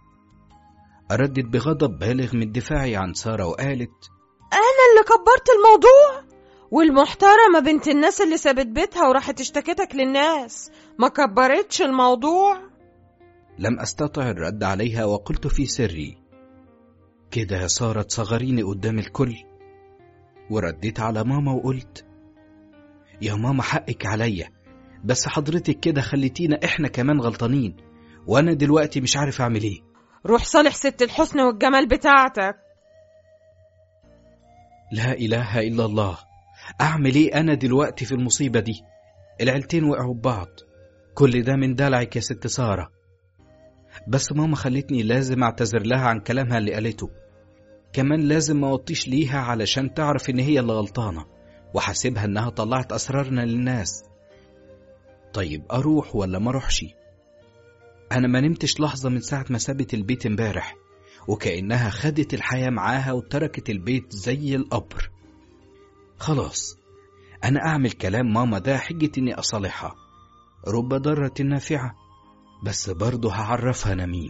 أردت بغضب بالغ من دفاعي عن سارة وقالت: أنا اللي كبرت الموضوع؟ والمحترمة بنت الناس اللي سابت بيتها وراحت اشتكتك للناس ما كبرتش الموضوع؟ لم أستطع الرد عليها وقلت في سري: كده يا سارة تصغريني قدام الكل. ورديت على ماما وقلت: يا ماما حقك عليا، بس حضرتك كده خليتينا احنا كمان غلطانين، وانا دلوقتي مش عارف اعمل ايه. روح صالح ست الحسن والجمال بتاعتك. لا إله إلا الله، أعمل إيه أنا دلوقتي في المصيبة دي؟ العيلتين وقعوا ببعض، كل ده من دلعك يا ست سارة. بس ماما خلتني لازم أعتذر لها عن كلامها اللي قالته، كمان لازم ما وطيش ليها علشان تعرف إن هي اللي غلطانة، وحاسبها إنها طلعت أسرارنا للناس. طيب أروح ولا ما أروحش؟ أنا ما نمتش لحظة من ساعة ما سابت البيت امبارح، وكأنها خدت الحياة معاها وتركت البيت زي القبر. خلاص أنا أعمل كلام ماما ده حجة إني أصالحها، رب ضارة نافعة، بس برضه هعرفها أنا مين.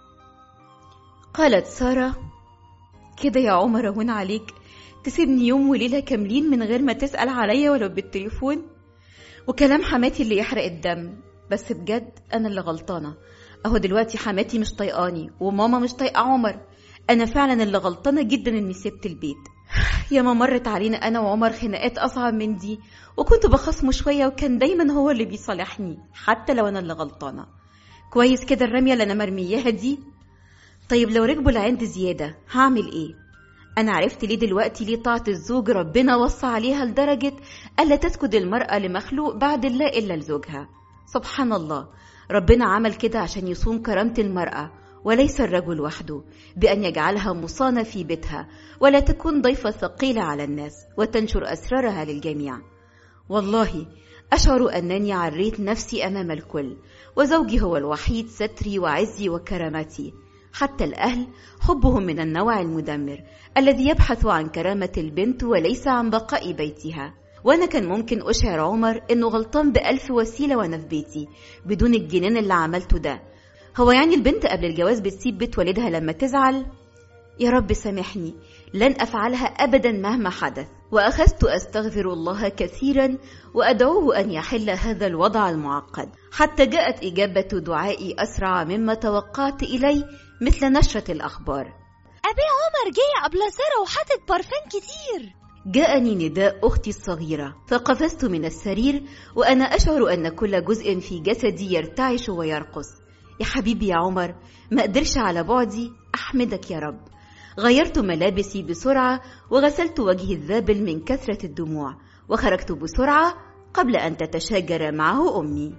قالت سارة: كده يا عمر هون عليك تسيبني يوم وليلة كاملين من غير ما تسأل عليا ولو بالتليفون؟ وكلام حماتي اللي يحرق الدم، بس بجد أنا اللي غلطانة. أهو دلوقتي حماتي مش طيقاني وماما مش طيقة عمر، أنا فعلا اللي غلطانة جدا إني سبت البيت. يا ما مرت علينا أنا وعمر خناقات أصعب من دي، وكنت بخصمه شوية وكان دايما هو اللي بيصالحني حتى لو أنا اللي غلطانة. كويس كده الرمية اللي أنا مرمياها دي. طيب لو ركبوا العند زيادة هعمل إيه؟ أنا عرفت ليه دلوقتي ليه طاعة الزوج ربنا وصى عليها لدرجة ألا تسجد المرأة لمخلوق بعد الله إلا لزوجها. سبحان الله، ربنا عمل كده عشان يصون كرامة المرأة وليس الرجل وحده، بأن يجعلها مصانة في بيتها ولا تكون ضيفة ثقيلة على الناس وتنشر أسرارها للجميع. والله أشعر أنني عريت نفسي أمام الكل، وزوجي هو الوحيد ستري وعزي وكرامتي. حتى الأهل حبهم من النوع المدمر الذي يبحث عن كرامة البنت وليس عن بقاء بيتها. وأنا كان ممكن أشعر عمر إنه غلطان ب1000 وسيلة وأنا في بيتي بدون الجنان اللي عملته ده. هو يعني البنت قبل الجواز بتسيب بيت والدها لما تزعل؟ يا رب سامحني، لن أفعلها أبدا مهما حدث. وأخذت أستغفر الله كثيرا وأدعوه أن يحل هذا الوضع المعقد، حتى جاءت إجابة دعائي أسرع مما توقعت إلي مثل نشرة الأخبار. أبي عمر جاي قبل سارة وحاطط بارفان كتير. جاءني نداء أختي الصغيرة، فقفزت من السرير وأنا أشعر أن كل جزء في جسدي يرتعش ويرقص. يا حبيبي يا عمر، ما قدرش على بعدي، أحمدك يا رب. غيرت ملابسي بسرعة وغسلت وجهي الذابل من كثرة الدموع، وخرجت بسرعة قبل أن تتشاجر معه أمي.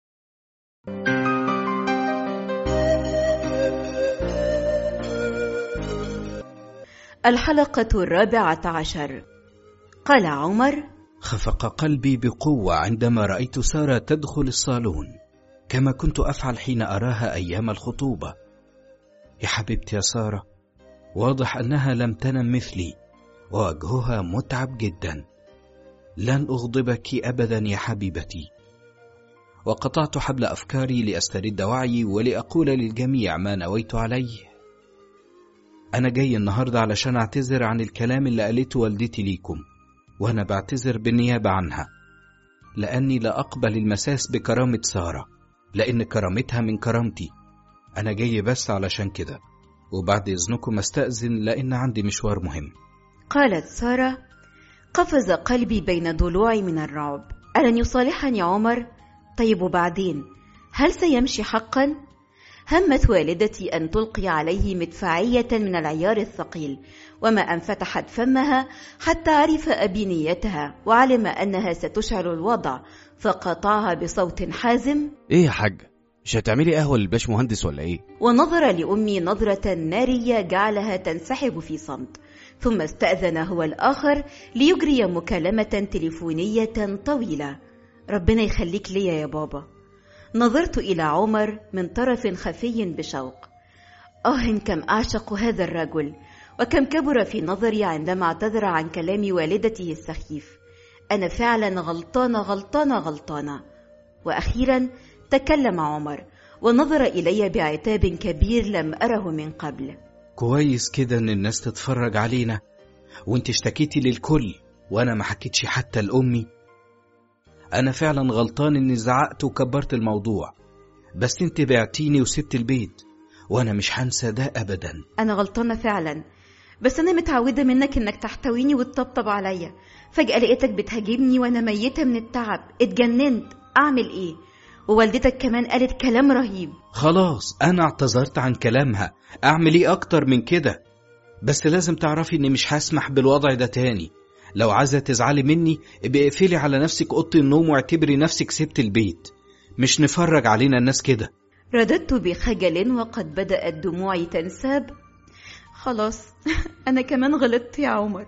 الحلقة 14. قال عمر: خفق قلبي بقوة عندما رأيت سارة تدخل الصالون، كما كنت أفعل حين أراها أيام الخطوبة. يا حبيبتي يا سارة، واضح أنها لم تنم مثلي ووجهها متعب جدا. لن أغضبك أبدا يا حبيبتي. وقطعت حبل أفكاري لأسترد وعيي ولأقول للجميع ما نويت عليه. أنا جاي النهاردة علشان أعتذر عن الكلام اللي قالته والدتي ليكم، وأنا بعتذر بالنيابة عنها، لأني لا أقبل المساس بكرامة سارة، لأن كرامتها من كرامتي. أنا جاي بس علشان كده، وبعد إذنكم أستأذن لأن عندي مشوار مهم. قالت سارة: قفز قلبي بين ضلوعي من الرعب. ألن يصالحني عمر؟ طيب وبعدين؟ هل سيمشي حقا؟ همت والدتي أن تلقي عليه مدفعية من العيار الثقيل، وما أن فتحت فمها حتى عرف أبي نيتها وعلم أنها ستشعل الوضع، فقطعها بصوت حازم: إيه يا حاج، مش هتعملي قهوة للباش مهندس ولا إيه؟ ونظر لأمي نظرة نارية جعلها تنسحب في صمت، ثم استأذن هو الآخر ليجري مكالمة تليفونية طويلة. ربنا يخليك ليا يا بابا. نظرت إلى عمر من طرف خفي بشوق. كم أعشق هذا الرجل، وكم كبر في نظري عندما اعتذر عن كلام والدته السخيف. أنا فعلا غلطانة غلطانة غلطانة. وأخيرا تكلم عمر ونظر إلي بعتاب كبير لم أره من قبل. كويس كده إن الناس تتفرج علينا، وانت اشتكيتي للكل وأنا ما حكيتش حتى لأمي. أنا فعلا غلطان إني زعقت وكبرت الموضوع، بس انت بعتيني وسبت البيت، وأنا مش هنسى ده أبدا. أنا غلطانة فعلا، بس أنا متعودة منك إنك تحتويني وتطبطب عليا. فجأة لقيتك بتهاجمني وأنا ميتة من التعب، اتجننت. أعمل إيه؟ ووالدتك كمان قالت كلام رهيب. خلاص أنا اعتذرت عن كلامها، أعمل إيه أكتر من كده؟ بس لازم تعرفي إني مش هسمح بالوضع ده تاني. لو عايزة تزعلي مني ابقي اقفلي على نفسك أوضة النوم واعتبري نفسك سبت البيت، مش نفرج علينا الناس كده. رددت بخجل وقد بدأت دموعي تنساب. خلاص أنا كمان غلطت يا عمر.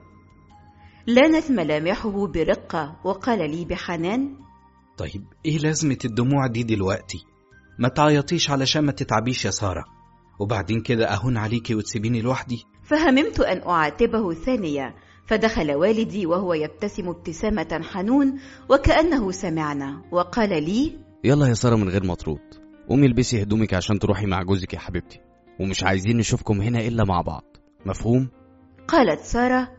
لانت ملامحه برقة وقال لي بحنان: طيب إيه لازمة الدموع دي دلوقتي؟ ما تعيطيش علشان ما تتعبيش يا سارة، وبعدين كده أهون عليكي وتسيبيني لوحدي. فهممت أن أعاتبه ثانية، فدخل والدي وهو يبتسم ابتسامة حنون وكأنه سمعنا وقال لي: يلا يا سارة من غير مطرود، قومي البسي هدومك عشان تروحي مع جوزك يا حبيبتي، ومش عايزين نشوفكم هنا إلا مع بعض، مفهوم؟ قالت سارة.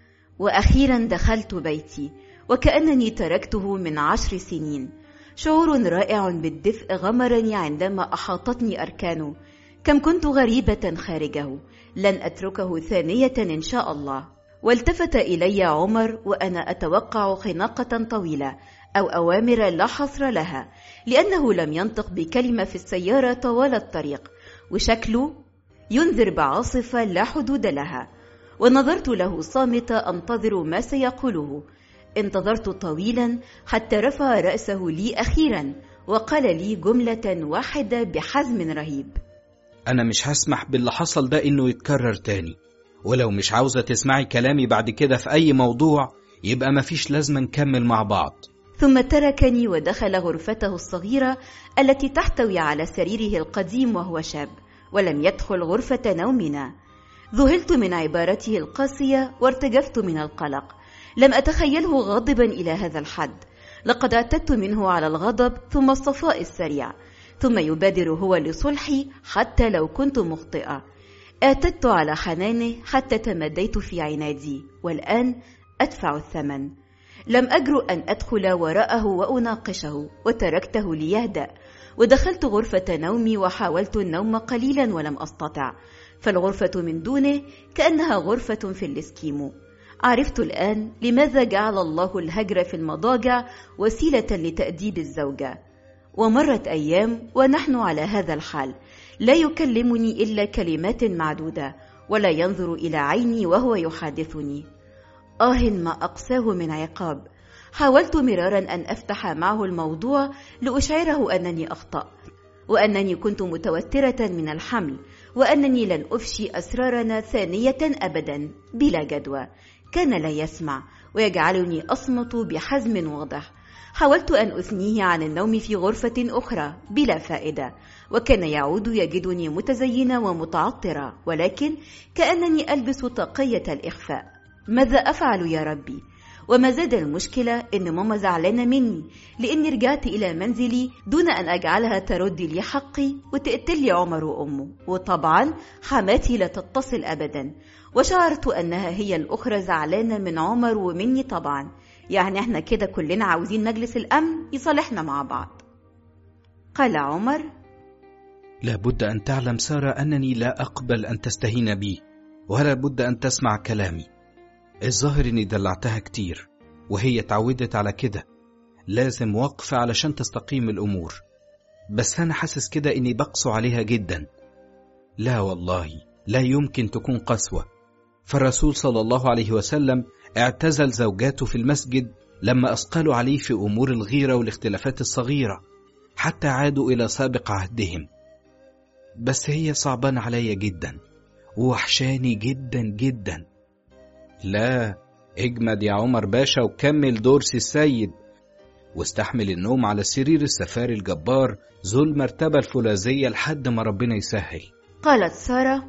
وأخيرا دخلت بيتي وكأنني تركته من 10 سنين. شعور رائع بالدفء غمرني عندما أحاطتني أركانه. كم كنت غريبة خارجه، لن أتركه ثانية إن شاء الله. والتفت إلي عمر وأنا أتوقع خناقة طويلة أو أوامر لا حصر لها، لأنه لم ينطق بكلمة في السيارة طوال الطريق، وشكله ينذر بعاصفة لا حدود لها. ونظرت له صامتة أنتظر ما سيقوله. انتظرت طويلا حتى رفع رأسه لي أخيرا وقال لي جملة واحدة بحزم رهيب: أنا مش هسمح باللي حصل ده إنه يتكرر تاني، ولو مش عاوزة تسمعي كلامي بعد كده في أي موضوع يبقى مفيش لازم نكمل مع بعض. ثم تركني ودخل غرفته الصغيرة التي تحتوي على سريره القديم وهو شاب، ولم يدخل غرفة نومنا. ذهلت من عبارته القاسية وارتجفت من القلق. لم أتخيله غاضبا إلى هذا الحد. لقد اعتدت منه على الغضب ثم الصفاء السريع، ثم يبادر هو لصلحي حتى لو كنت مخطئة. اعتدت على حنانه حتى تمديت في عنادي، والآن أدفع الثمن. لم أجرؤ أن أدخل وراءه وأناقشه، وتركته ليهدأ. ودخلت غرفة نومي وحاولت النوم قليلا ولم أستطع، فالغرفة من دونه كأنها غرفة في الإسكيمو. عرفت الآن لماذا جعل الله الهجر في المضاجع وسيلة لتأديب الزوجة. ومرت أيام ونحن على هذا الحال، لا يكلمني إلا كلمات معدودة، ولا ينظر إلى عيني وهو يحادثني. ما أقساه من عقاب. حاولت مرارا أن أفتح معه الموضوع لأشعره أنني أخطأ، وأنني كنت متوترة من الحمل، وأنني لن أفشي أسرارنا ثانية أبدا بلا جدوى. كان لا يسمع ويجعلني أصمت بحزم واضح. حاولت أن أثنيه عن النوم في غرفة أخرى بلا فائدة، وكان يعود يجدني متزينة ومتعطرة، ولكن كأنني ألبس طاقية الإخفاء. ماذا أفعل يا ربي؟ وما زاد المشكلة إن ماما زعلانة مني لأني رجعت إلى منزلي دون أن أجعلها ترد لي حقي وتقتلي عمر وأمه، وطبعا حماتي لا تتصل أبدا. وشعرت أنها هي الأخرى زعلانة من عمر ومني طبعا، يعني احنا كده كلنا عاوزين مجلس الأمن يصالحنا مع بعض. قال عمر: لابد أن تعلم سارة أنني لا أقبل أن تستهين بي، ولا بد أن تسمع كلامي. الظاهر أني دلعتها كتير وهي تعودت على كده، لازم وقف علشان تستقيم الأمور، بس أنا حاسس كده أني بقسو عليها جدا. لا والله لا يمكن تكون قسوة، فالرسول صلى الله عليه وسلم اعتزل زوجاته في المسجد لما أثقلوا عليه في أمور الغيرة والاختلافات الصغيرة، حتى عادوا إلى سابق عهدهم. بس هي صعبان عليا جدا ووحشاني جدا جدا. لا، اجمد يا عمر باشا وكمل دورس السيد، واستحمل النوم على سرير السفاري الجبار ذو المرتبة الفولاذية لحد ما ربنا يسهل. قالت سارة: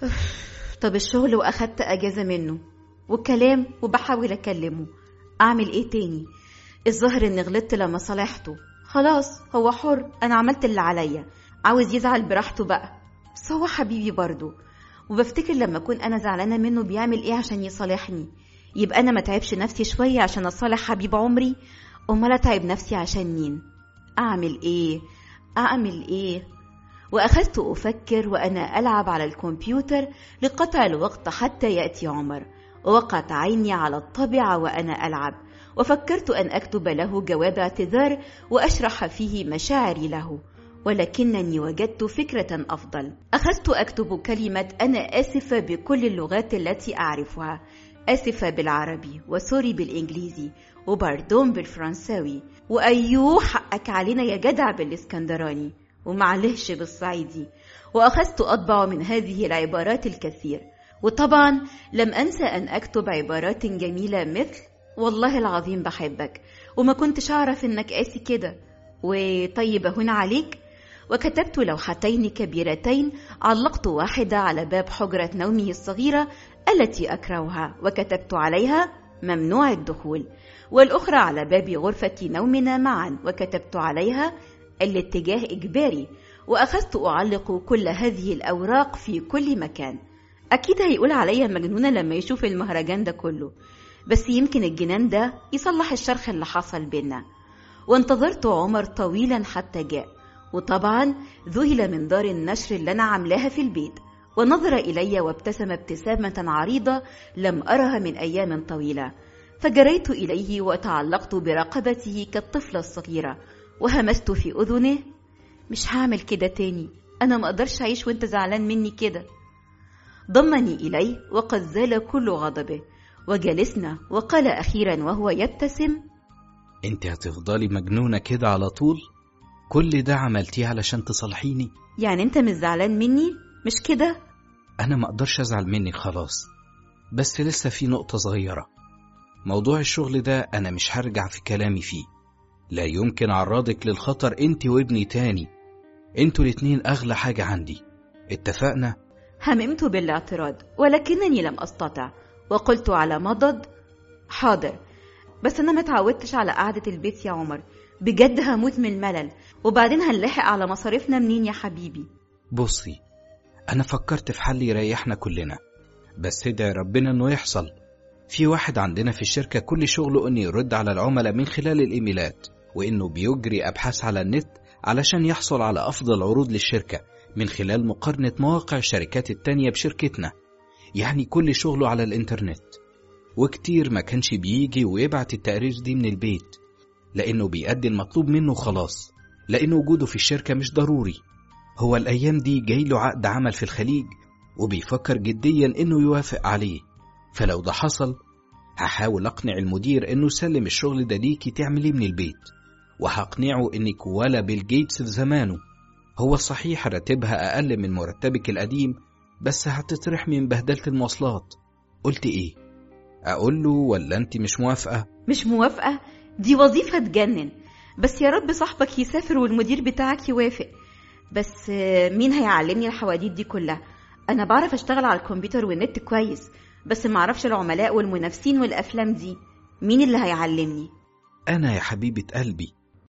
طب الشغل وأخدت أجازة منه، والكلام وبحاول أكلمه، أعمل إيه تاني؟ الظاهر إني غلطت لما صالحته. خلاص هو حر، أنا عملت اللي عليا، عاوز يزعل براحته بقى، بس هو حبيبي برضو. وبفتكر لما أكون أنا زعلانة منه بيعمل إيه عشان يصالحني، يبقى أنا ما تعبش نفسي شوية عشان أصالح حبيب عمري؟ أمال أتعب نفسي عشان مين؟ أعمل إيه؟ وأخذت أفكر وأنا ألعب على الكمبيوتر لقطع الوقت حتى يأتي عمر، ووقعت عيني على الطابعة وأنا ألعب، وفكرت أن أكتب له جواب اعتذار وأشرح فيه مشاعري له، ولكنني وجدت فكرة أفضل. أخذت أكتب كلمة أنا آسفة بكل اللغات التي أعرفها، آسفة بالعربي وسوري بالإنجليزي وباردون بالفرنساوي وأيوه حقك علينا يا جدع بالإسكندراني ومعلهش بالصعيدي. وأخذت أطبع من هذه العبارات الكثير، وطبعا لم أنسى أن أكتب عبارات جميلة مثل والله العظيم بحبك وما كنتش أعرف إنك قاسي كده وطيب هنا عليك. وكتبت لوحتين كبيرتين، علقت واحدة على باب حجرة نومه الصغيرة التي أكرهها وكتبت عليها ممنوع الدخول، والأخرى على باب غرفة نومنا معا وكتبت عليها الاتجاه إجباري. وأخذت أعلق كل هذه الأوراق في كل مكان. أكيد هيقول عليا مجنونة لما يشوف المهرجان ده كله، بس يمكن الجنان ده يصلح الشرخ اللي حصل بينا. وانتظرت عمر طويلا حتى جاء، وطبعا ذهل من دار النشر اللي أنا عاملاها في البيت، ونظر إلي وابتسم ابتسامة عريضة لم أرها من أيام طويلة. فجريت إليه وتعلقت برقبته كالطفلة الصغيرة وهمست في أذنه مش هعمل كده تاني، أنا ما أقدرش أعيش وانت زعلان مني كده. ضمني إليه وقد زال كل غضبه وجلسنا، وقال أخيرا وهو يبتسم انت هتفضلي مجنونة كده على طول؟ كل ده عملتيه علشان تصلحيني؟ يعني انت مش زعلان مني مش كده؟ انا ما اقدرش ازعل منك خلاص، بس لسه في نقطة صغيرة. موضوع الشغل ده انا مش هرجع في كلامي فيه، لا يمكن اعرضك للخطر انت وابني تاني، انتوا الاتنين اغلى حاجة عندي، اتفقنا؟ هممت بالاعتراض ولكنني لم أستطع، وقلت على مضض حاضر، بس أنا ما تعودتش على قعدة البيت يا عمر، بجد هموت من الملل، وبعدين هنلاحق على مصاريفنا منين يا حبيبي؟ بصي، أنا فكرت في حل يريحنا كلنا، بس ادعي ربنا إنه يحصل. في واحد عندنا في الشركة كل شغله إنه يرد على العملاء من خلال الإيميلات، وإنه بيجري أبحاث على النت علشان يحصل على أفضل عروض للشركة من خلال مقارنة مواقع الشركات التانية بشركتنا، يعني كل شغله على الإنترنت. وكتير ما كانش بيجي ويبعت التقارير دي من البيت، لأنه بيأدي المطلوب منه خلاص، لأنه وجوده في الشركة مش ضروري. هو الأيام دي جاي له عقد عمل في الخليج وبيفكر جديا إنه يوافق عليه، فلو ده حصل هحاول أقنع المدير إنه يسلم الشغل ده ليكي تعمليه من البيت، وهقنعه إنك ولا بيل جيتس في زمانه. هو صحيح راتبها أقل من مرتبك القديم، بس هتطرح من بهدلة المواصلات. قلت إيه؟ أقول له ولا أنت مش موافقة؟ مش موافقة؟ دي وظيفة تجنن، بس يا رب صاحبك يسافر والمدير بتاعك يوافق. بس مين هيعلمني الحواديت دي كلها؟ أنا بعرف أشتغل على الكمبيوتر والنت كويس، بس ما أعرفش العملاء والمنافسين والأفلام دي، مين اللي هيعلمني؟ أنا يا حبيبة قلبي.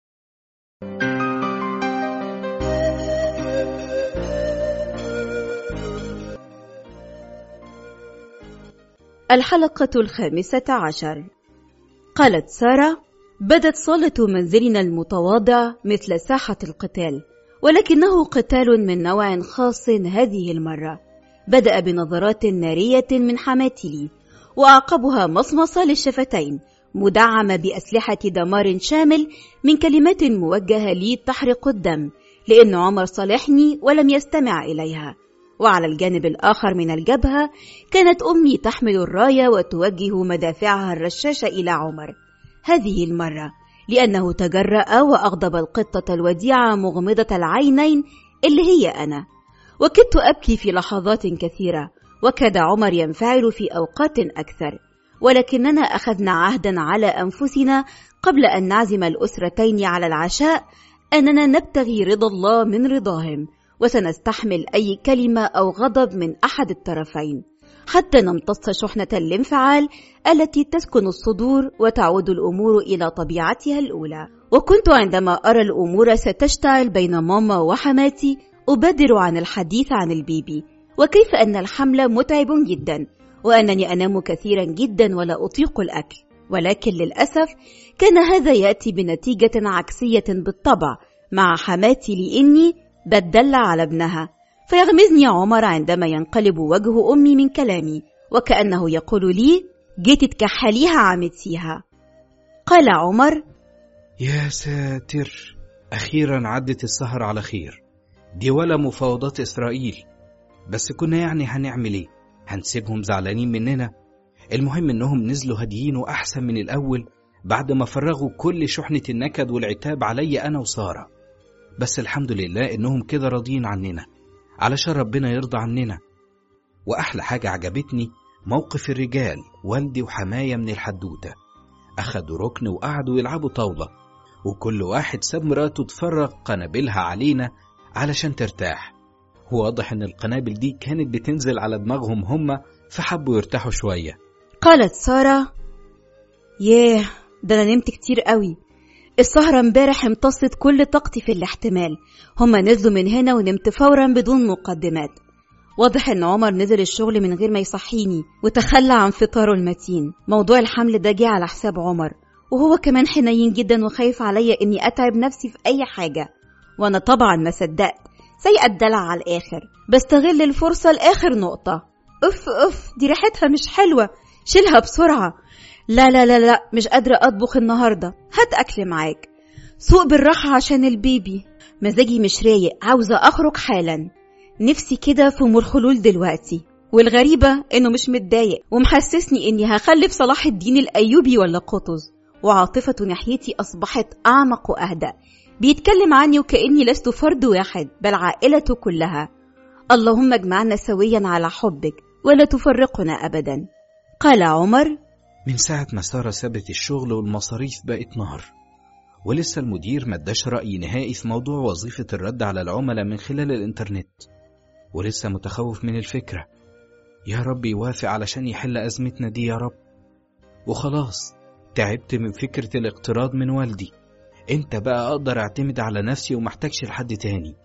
الحلقة 15. قالت سارة: بدت صالة منزلنا المتواضع مثل ساحة القتال، ولكنه قتال من نوع خاص هذه المرة. بدأ بنظرات نارية من حماتي لي، وأعقبها مصمصة للشفتين مدعمة بأسلحة دمار شامل من كلمات موجهة لي تحرق الدم، لأن عمر صالحني ولم يستمع إليها. وعلى الجانب الآخر من الجبهة كانت أمي تحمل الراية وتوجه مدافعها الرشاشة إلى عمر، هذه المرة لأنه تجرأ وأغضب القطة الوديعة مغمضة العينين اللي هي أنا. وكدت أبكي في لحظات كثيرة، وكاد عمر ينفعل في أوقات أكثر، ولكننا أخذنا عهدا على أنفسنا قبل أن نعزم الأسرتين على العشاء أننا نبتغي رضا الله من رضاهم، وسنستحمل أي كلمة أو غضب من أحد الطرفين حتى نمتص شحنة الانفعال التي تسكن الصدور وتعود الأمور إلى طبيعتها الأولى. وكنت عندما أرى الأمور ستشتعل بين ماما وحماتي أبادر عن الحديث عن البيبي، وكيف أن الحمل متعب جدا، وأنني أنام كثيرا جدا ولا أطيق الأكل. ولكن للأسف كان هذا يأتي بنتيجة عكسية بالطبع مع حماتي، لإني بتدلع على ابنها، فيغمزني عمر عندما ينقلب وجه أمي من كلامي، وكأنه يقول لي: جيت تكحليها عمتيها. قال عمر: يا ساتر، أخيرا عدت السهر على خير. دي ولا مفاوضات إسرائيل، بس كنا يعني هنعمل إيه؟ هنسيبهم زعلانين مننا؟ المهم إنهم نزلوا هاديين وأحسن من الأول بعد ما فرغوا كل شحنة النكد والعتاب علي أنا وسارة. بس الحمد لله إنهم كده راضيين عننا علشان ربنا يرضى عننا. وأحلى حاجة عجبتني موقف الرجال، والدي وحماية من الحدوتة. أخدوا ركن وقعدوا يلعبوا طاولة، وكل واحد ساب مراته تفرغ قنابلها علينا علشان ترتاح. واضح إن القنابل دي كانت بتنزل على دماغهم هما، فحبوا يرتاحوا شوية. قالت سارة: ياه، ده أنا نمت كتير قوي. السهرة امبارح امتصت كل طاقتي في الاحتمال. هما نزلوا من هنا ونمت فورا بدون مقدمات. واضح ان عمر نزل الشغل من غير ما يصحيني وتخلى عن فطاره المتين. موضوع الحمل ده جه على حساب عمر، وهو كمان حنين جدا وخايف عليا اني اتعب نفسي في اي حاجة. وانا طبعا ما صدقت، سيئة الدلع على الاخر، بستغل الفرصة لاخر نقطة. اف دي ريحتها مش حلوة، شيلها بسرعة. لا لا لا لا، مش قادرة اطبخ النهاردة، هات اكل معاك. سوق بالراحة عشان البيبي. مزاجي مش رايق، عاوزة اخرج حالا. نفسي كده في ام الخلول دلوقتي. والغريبة انه مش متضايق ومحسسني اني هخلف صلاح الدين الايوبي ولا قطز. وعاطفته ناحيتي اصبحت اعمق واهدأ، بيتكلم عني وكأني لست فرد واحد بل عائلته كلها. اللهم اجمعنا سويا على حبك ولا تفرقنا ابدا. قال عمر: من ساعة ما سارة سابت الشغل والمصاريف بقت نار، ولسه المدير ما اداش رأي نهائي في موضوع وظيفة الرد على العملاء من خلال الانترنت، ولسه متخوف من الفكرة. يا رب يوافق علشان يحل أزمتنا دي يا رب. وخلاص تعبت من فكرة الاقتراض من والدي. انت بقى اقدر اعتمد على نفسي ومحتاجش لحد تاني.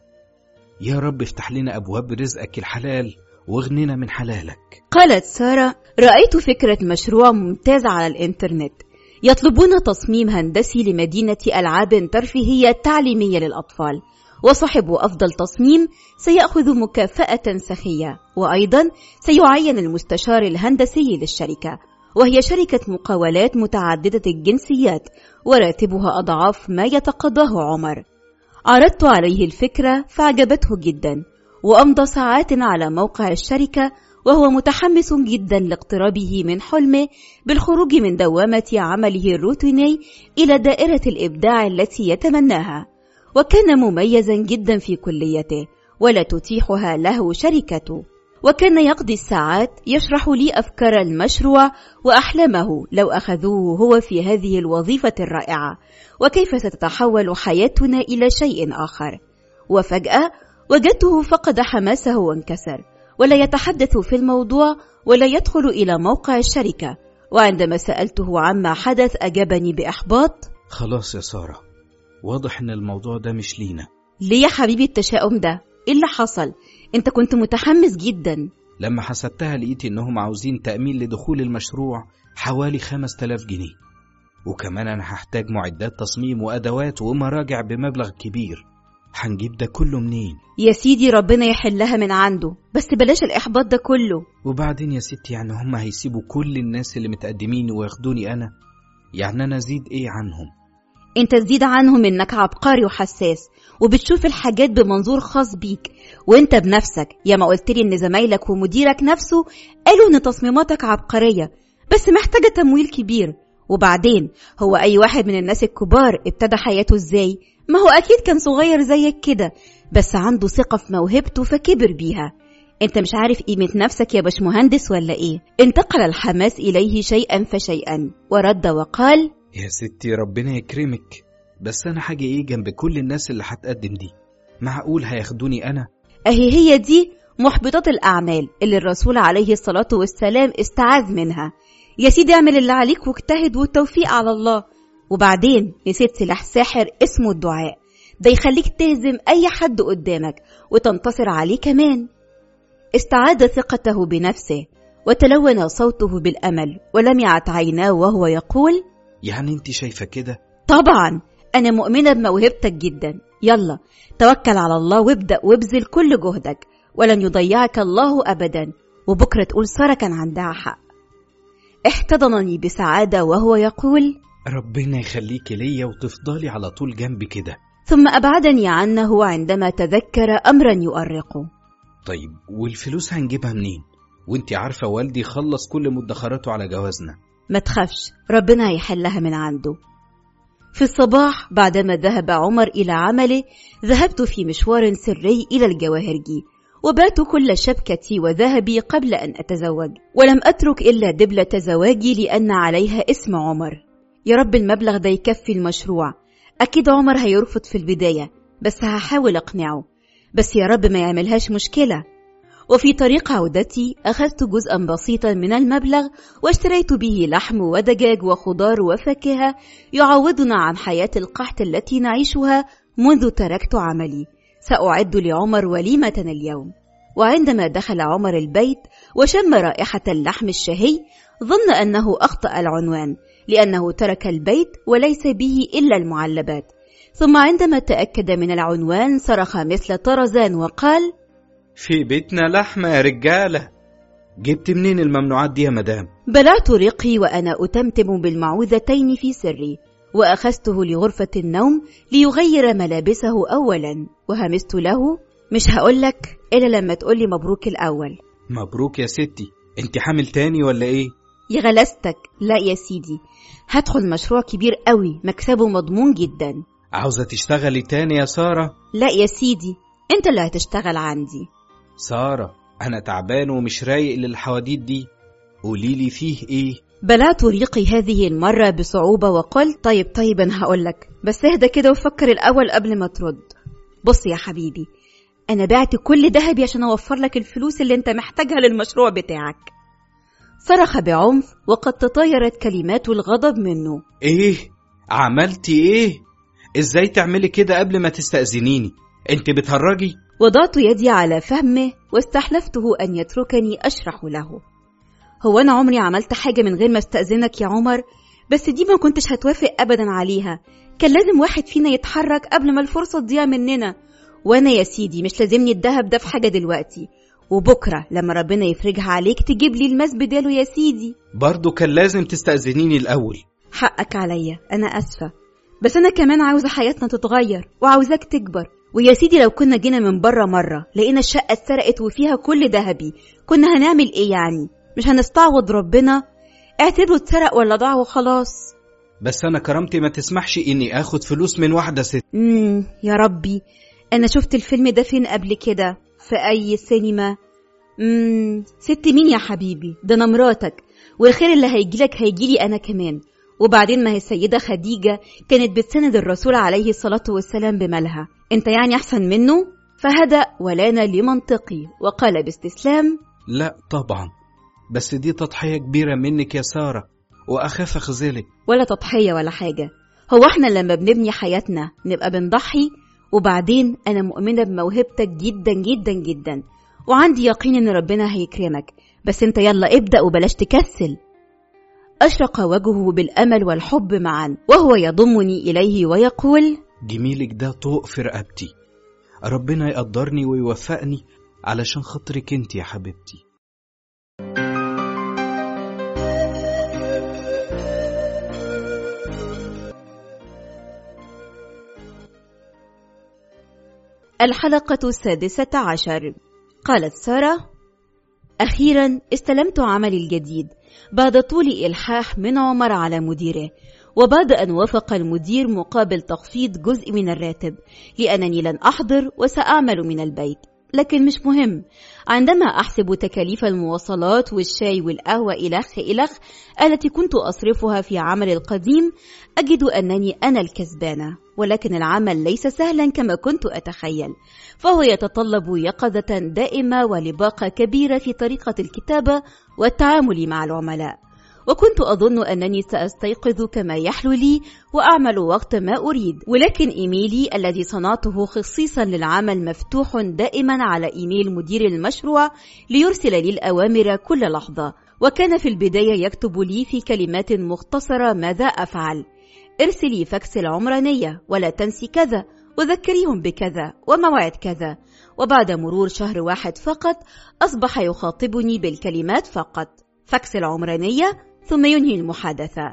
يا رب افتح لنا أبواب رزقك الحلال واغننا من حلالك. قالت سارة: رأيت فكرة مشروع ممتاز على الانترنت. يطلبون تصميم هندسي لمدينة ألعاب ترفيهية تعليمية للأطفال، وصاحب أفضل تصميم سيأخذ مكافأة سخية، وأيضا سيعين المستشار الهندسي للشركة، وهي شركة مقاولات متعددة الجنسيات، وراتبها أضعاف ما يتقاضاه عمر. عرضت عليه الفكرة فعجبته جدا، وأمضى ساعات على موقع الشركة وهو متحمس جدا لاقترابه من حلمه بالخروج من دوامة عمله الروتيني إلى دائرة الإبداع التي يتمناها. وكان مميزا جدا في كليته ولا تتيحها له شركته، وكان يقضي الساعات يشرح لي أفكار المشروع وأحلامه لو أخذوه هو في هذه الوظيفة الرائعة، وكيف ستتحول حياتنا إلى شيء آخر. وفجأة وجدته فقد حماسه وانكسر، ولا يتحدث في الموضوع ولا يدخل إلى موقع الشركة. وعندما سألته عما حدث أجابني بإحباط: خلاص يا سارة، واضح إن الموضوع ده مش لينا. ليه يا حبيبي التشاؤم ده؟ إيه اللي حصل؟ أنت كنت متحمس جدا. لما حسبتها لقيت إنهم عاوزين تأمين لدخول المشروع حوالي 5000 جنيه، وكمان أنا هحتاج معدات تصميم وأدوات ومراجع بمبلغ كبير. هنجيب ده كله منين؟ يا سيدي ربنا يحلها من عنده، بس بلاش الإحباط ده كله. وبعدين يا ستي يعني هم هيسيبوا كل الناس اللي متقدمين وياخدوني أنا؟ يعني أنا زيد إيه عنهم؟ انت تزيد عنهم انك عبقري وحساس وبتشوف الحاجات بمنظور خاص بيك، وانت بنفسك يا ما قلت لي ان زمايلك ومديرك نفسه قالوا ان تصميماتك عبقرية بس محتاجة تمويل كبير. وبعدين هو اي واحد من الناس الكبار ابتدى حياته ازاي؟ ما هو اكيد كان صغير زيك كده بس عنده ثقة في موهبته فكبر بيها. انت مش عارف قيمة نفسك يا باشمهندس ولا ايه؟ انتقل الحماس اليه شيئا فشيئا ورد وقال: يا ستي ربنا يكرمك، بس أنا حاجة إيه جنب كل الناس اللي هتقدم دي؟ معقول هياخدوني أنا؟ هي دي محبطات الأعمال اللي الرسول عليه الصلاة والسلام استعاذ منها. يا سيدي اعمل اللي عليك واجتهد والتوفيق على الله. وبعدين نسيت سلاح ساحر اسمه الدعاء، ده يخليك تهزم أي حد قدامك وتنتصر عليه كمان. استعاد ثقته بنفسه وتلون صوته بالأمل ولمعت عيناه وهو يقول: يعني انت شايفة كده؟ طبعا أنا مؤمنة بموهبتك جدا. يلا توكل على الله وابدأ وابذل كل جهدك ولن يضيعك الله أبدا، وبكرة تقول سارة كان عندها حق. احتضنني بسعادة وهو يقول: ربنا يخليكي ليا وتفضلي على طول جنبي كده. ثم أبعدني عنه عندما تذكر أمرا يؤرقه. طيب والفلوس هنجيبها منين؟ وانتي عارفة والدي خلص كل مدخراته على جوازنا. ما تخافش، ربنا هيحلها من عنده. في الصباح بعدما ذهب عمر إلى عمله، ذهبت في مشوار سري إلى الجواهرجي، وبعت كل شبكتي وذهبي قبل أن أتزوج، ولم أترك إلا دبلة زواجي لأن عليها اسم عمر. يا رب المبلغ ده يكفي المشروع. أكيد عمر هيرفض في البداية، بس هحاول أقنعه، بس يا رب ما يعملهاش مشكلة. وفي طريق عودتي أخذت جزءا بسيطا من المبلغ واشتريت به لحم ودجاج وخضار وفاكهة يعوضنا عن حياة القحط التي نعيشها منذ تركت عملي. سأعد لعمر وليمة اليوم. وعندما دخل عمر البيت وشم رائحة اللحم الشهي ظن أنه أخطأ العنوان، لأنه ترك البيت وليس به إلا المعلبات. ثم عندما تأكد من العنوان صرخ مثل طرزان وقال: في بيتنا لحمة يا رجالة. جبت منين الممنوعات دي يا مدام؟ بلعت ريقي وأنا أتمتم بالمعوذتين في سري، وأخذته لغرفة النوم ليغير ملابسه أولا، وهمست له: مش هقولك إلا لما تقولي مبروك الأول. مبروك يا ستي، انت حامل تاني ولا ايه؟ يا غلستك، لا يا سيدي، هدخل مشروع كبير قوي مكسبه مضمون جدا. عاوزة تشتغلي تاني يا سارة؟ لا يا سيدي، انت اللي هتشتغل عندي. سارة، أنا تعبان ومش رايق للحواديت دي، قوليلي فيه إيه؟ بلعت ريقي هذه المرة بصعوبة وقلت: طيب أنا هقولك، بس اهدى كده وفكر الأول قبل ما ترد. بص يا حبيبي، أنا بعت كل ذهبي عشان أوفر لك الفلوس اللي أنت محتاجها للمشروع بتاعك. صرخ بعنف وقد تطايرت كلمات الغضب منه. إيه؟ عملتي إيه؟ إزاي تعملي كده قبل ما تستأذنيني؟ أنت بتهرجي؟ وضعت يدي على فمه واستحلفته أن يتركني أشرح له. هو أنا عمري عملت حاجة من غير ما استأذنك يا عمر؟ بس دي ما كنتش هتوافق أبدا عليها. كان لازم واحد فينا يتحرك قبل ما الفرصة تضيع مننا. وأنا يا سيدي مش لازمني الذهب ده في حاجة دلوقتي، وبكرة لما ربنا يفرجها عليك تجيب لي الماس بداله يا سيدي. برضو كان لازم تستأذنيني الأول. حقك عليا، أنا أسفة، بس أنا كمان عاوزة حياتنا تتغير وعاوزاك تكبر. ويا سيدي لو كنا جينا من برا مرة لقينا الشقة اتسرقت وفيها كل ذهبي، كنا هنعمل ايه يعني؟ مش هنستعوض ربنا؟ اعتبره اتسرق ولا ضاع وخلاص. بس انا كرامتي ما تسمحش اني اخد فلوس من واحدة ست. يا ربي، انا شفت الفيلم ده فين قبل كده؟ في اي سينما؟ ست مين يا حبيبي؟ ده انا مراتك، والخير اللي هيجيلك هيجيلي انا كمان. وبعدين ما هي السيدة خديجة كانت بتسند الرسول عليه الصلاة والسلام بمالها، انت يعني احسن منه؟ فهدأ ولان لمنطقي وقال باستسلام: لا طبعا، بس دي تضحية كبيرة منك يا سارة، وأخاف أخذلك. ولا تضحية ولا حاجة، هو احنا لما بنبني حياتنا نبقى بنضحي؟ وبعدين أنا مؤمنة بموهبتك جدا جدا جدا، وعندي يقين إن ربنا هيكرمك، بس انت يلا ابدأ وبلاش تكسل. أشرق وجهه بالأمل والحب معا وهو يضمني إليه ويقول: جميلك ده طوق في رقبتي، ربنا يقدرني ويوفقني علشان خاطرك انت يا حبيبتي. الحلقة 16. قالت سارة: أخيرا استلمت عملي الجديد بعد طول إلحاح من عمر على مديره، وبعد أن وافق المدير مقابل تخفيض جزء من الراتب، لأنني لن أحضر وسأعمل من البيت. لكن مش مهم، عندما أحسب تكاليف المواصلات والشاي والقهوة إلخ التي كنت أصرفها في عمل القديم، أجد أنني أنا الكسبانة. ولكن العمل ليس سهلا كما كنت أتخيل، فهو يتطلب يقظة دائمة ولباقة كبيرة في طريقة الكتابة والتعامل مع العملاء. وكنت أظن أنني سأستيقظ كما يحلو لي وأعمل وقت ما أريد، ولكن إيميلي الذي صنعته خصيصا للعمل مفتوح دائما على إيميل مدير المشروع ليرسل لي الأوامر كل لحظة. وكان في البداية يكتب لي في كلمات مختصرة ماذا أفعل: ارسلي فاكس العمرانية ولا تنسي كذا، وذكريهم بكذا وموعد كذا. وبعد مرور شهر واحد فقط أصبح يخاطبني بالكلمات فقط: فاكس العمرانية، ثم ينهي المحادثة.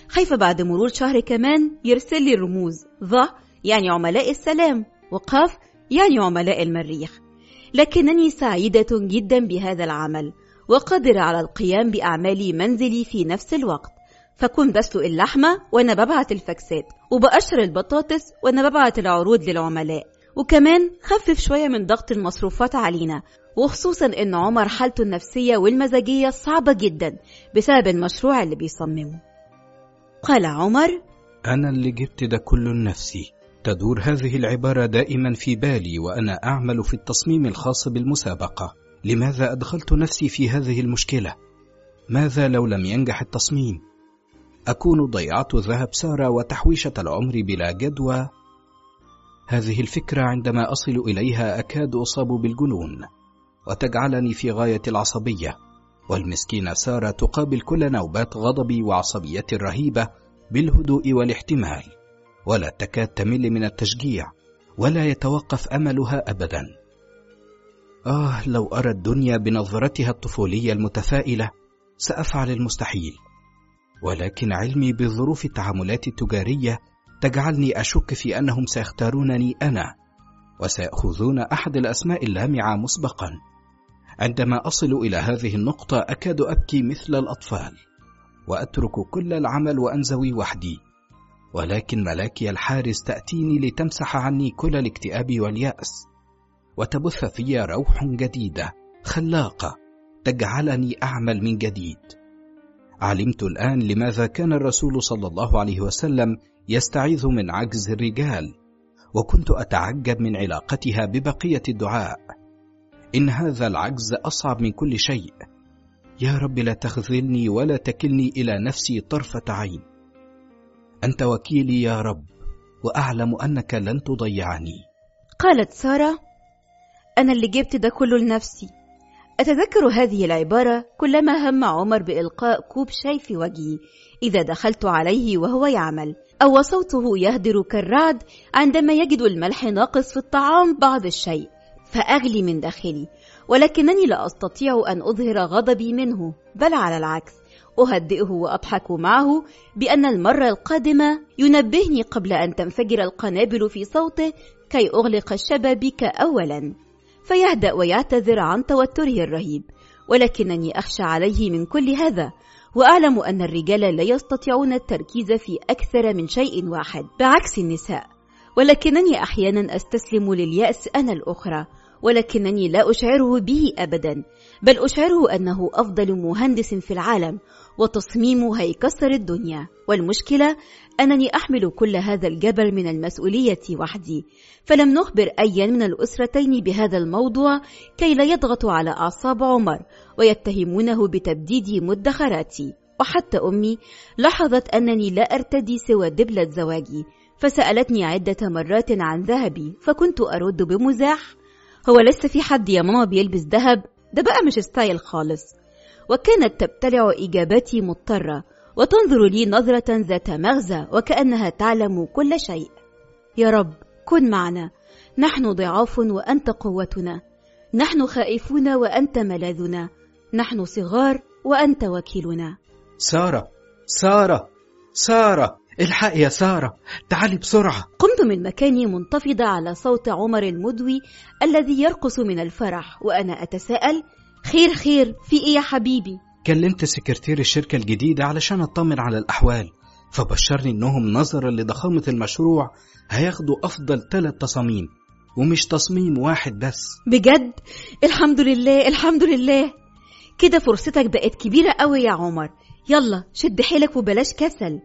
خايفة بعد مرور شهر كمان يرسل لي الرموز ظ يعني عملاء السلام، وقاف يعني عملاء المريخ. لكنني سعيدة جدا بهذا العمل وقادرة على القيام بأعمال منزلي في نفس الوقت، فكنت بسلق اللحمة وأنا ببعت الفاكسات، وبقشر البطاطس وأنا ببعت العروض للعملاء، وكمان خفف شوية من ضغط المصروفات علينا، وخصوصا إن عمر حالته النفسية والمزاجية صعبة جدا بسبب المشروع اللي بيصممه. قال عمر: أنا اللي جبت ده كله لنفسي. تدور هذه العبارة دائما في بالي وأنا أعمل في التصميم الخاص بالمسابقة. لماذا أدخلت نفسي في هذه المشكلة؟ ماذا لو لم ينجح التصميم؟ أكون ضيعت ذهب سارة وتحويشة العمر بلا جدوى. هذه الفكرة عندما أصل إليها أكاد أصاب بالجنون وتجعلني في غاية العصبية، والمسكينة سارة تقابل كل نوبات غضبي وعصبيتي الرهيبة بالهدوء والاحتمال، ولا تكاد تمل من التشجيع ولا يتوقف أملها أبدا. لو أرى الدنيا بنظرتها الطفولية المتفائلة سأفعل المستحيل، ولكن علمي بظروف التعاملات التجارية تجعلني أشك في أنهم سيختارونني أنا وسيأخذون أحد الأسماء اللامعة مسبقا. عندما أصل إلى هذه النقطة أكاد أبكي مثل الأطفال وأترك كل العمل وأنزوي وحدي، ولكن ملاكي الحارس تأتيني لتمسح عني كل الاكتئاب واليأس وتبث في روح جديدة خلاقة تجعلني أعمل من جديد. علمت الآن لماذا كان الرسول صلى الله عليه وسلم يستعيذ من عجز الرجال، وكنت أتعجب من علاقتها ببقية الدعاء. إن هذا العجز أصعب من كل شيء. يا رب لا تخذلني ولا تكلني إلى نفسي طرفة عين. أنت وكيلي يا رب، وأعلم أنك لن تضيعني. قالت سارة: أنا اللي جبت ده كله لنفسي. أتذكر هذه العبارة كلما هم عمر بإلقاء كوب شاي في وجهي إذا دخلت عليه وهو يعمل، أو صوته يهدر كالرعد عندما يجد الملح ناقص في الطعام بعض الشيء، فأغلي من داخلي، ولكنني لا أستطيع أن أظهر غضبي منه، بل على العكس أهدئه وأضحك معه بأن المرة القادمة ينبهني قبل أن تنفجر القنابل في صوته كي أغلق الشبابيك أولا، فيهدأ ويعتذر عن توتره الرهيب. ولكنني أخشى عليه من كل هذا، وأعلم أن الرجال لا يستطيعون التركيز في أكثر من شيء واحد بعكس النساء، ولكنني أحيانا أستسلم لليأس أنا الأخرى، ولكنني لا أشعره به أبدا، بل أشعره أنه أفضل مهندس في العالم وتصميمه هيكسر الدنيا. والمشكلة أنني أحمل كل هذا الجبل من المسؤولية وحدي، فلم نخبر أيا من الأسرتين بهذا الموضوع كي لا يضغطوا على أعصاب عمر ويتهمونه بتبديد مدخراتي. وحتى أمي لاحظت أنني لا أرتدي سوى دبلة زواجي، فسألتني عدة مرات عن ذهبي، فكنت أرد بمزاح: هو لسه في حد يا ماما بيلبس ذهب؟ ده بقى مش ستايل خالص. وكانت تبتلع إجاباتي مضطرة وتنظر لي نظرة ذات مغزى وكأنها تعلم كل شيء. يا رب كن معنا، نحن ضعاف وأنت قوتنا، نحن خائفون وأنت ملاذنا، نحن صغار وأنت وكيلنا. سارة سارة سارة، الحق يا سارة، تعالي بسرعة. قمت من مكاني منتفضة على صوت عمر المدوي الذي يرقص من الفرح، وأنا أتساءل: خير خير، في إيه يا حبيبي؟ كلمت سكرتير الشركة الجديدة علشان أطمن على الأحوال، فبشرني إنهم نظرا لضخامة المشروع هياخدوا أفضل 3 تصاميم ومش تصميم واحد بس. بجد؟ الحمد لله الحمد لله، كده فرصتك بقت كبيرة قوي يا عمر، يلا شد حيلك وبلاش كسل.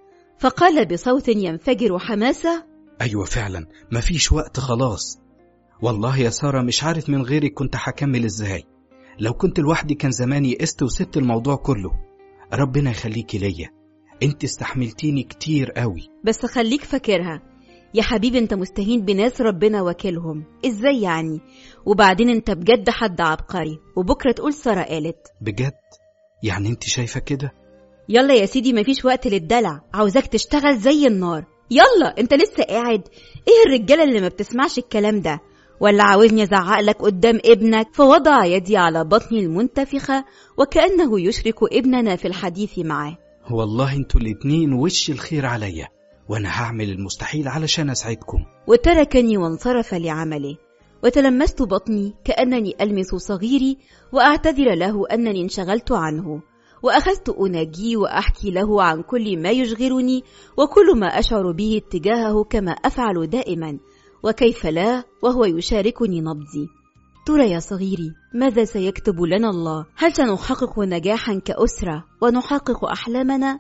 فقال بصوت ينفجر حماسة: أيوة فعلا، مفيش وقت خلاص. والله يا سارة مش عارف من غيرك كنت هكمل إزاي. لو كنت لوحدي كان زماني قست وسبت الموضوع كله. ربنا يخليكي ليا، انت استحملتيني كتير قوي. بس خليك فاكرها يا حبيبي، انت مستهين بناس ربنا وكيلهم. ازاي يعني؟ وبعدين انت بجد حد عبقري، وبكرة تقول سارة قالت. بجد؟ يعني انت شايفة كده؟ يلا يا سيدي، مفيش وقت للدلع، عاوزاك تشتغل زي النار. يلا انت لسه قاعد؟ ايه الرجالة اللي ما بتسمعش الكلام ده؟ ولا عاوزني ازعق لك قدام ابنك؟ فوضع يدي على بطني المنتفخة وكأنه يشرك ابننا في الحديث معه. والله انتوا الاتنين وش الخير عليا، وانا هعمل المستحيل علشان اسعدكم. وتركني وانصرف لعمله، وتلمست بطني كأنني ألمس صغيري وأعتذر له أنني انشغلت عنه، وأخذت أناجيه وأحكي له عن كل ما يشغلني وكل ما أشعر به اتجاهه كما أفعل دائما، وكيف لا وهو يشاركني نبضي. ترى يا صغيري ماذا سيكتب لنا الله؟ هل سنحقق نجاحا كأسرة ونحقق أحلامنا؟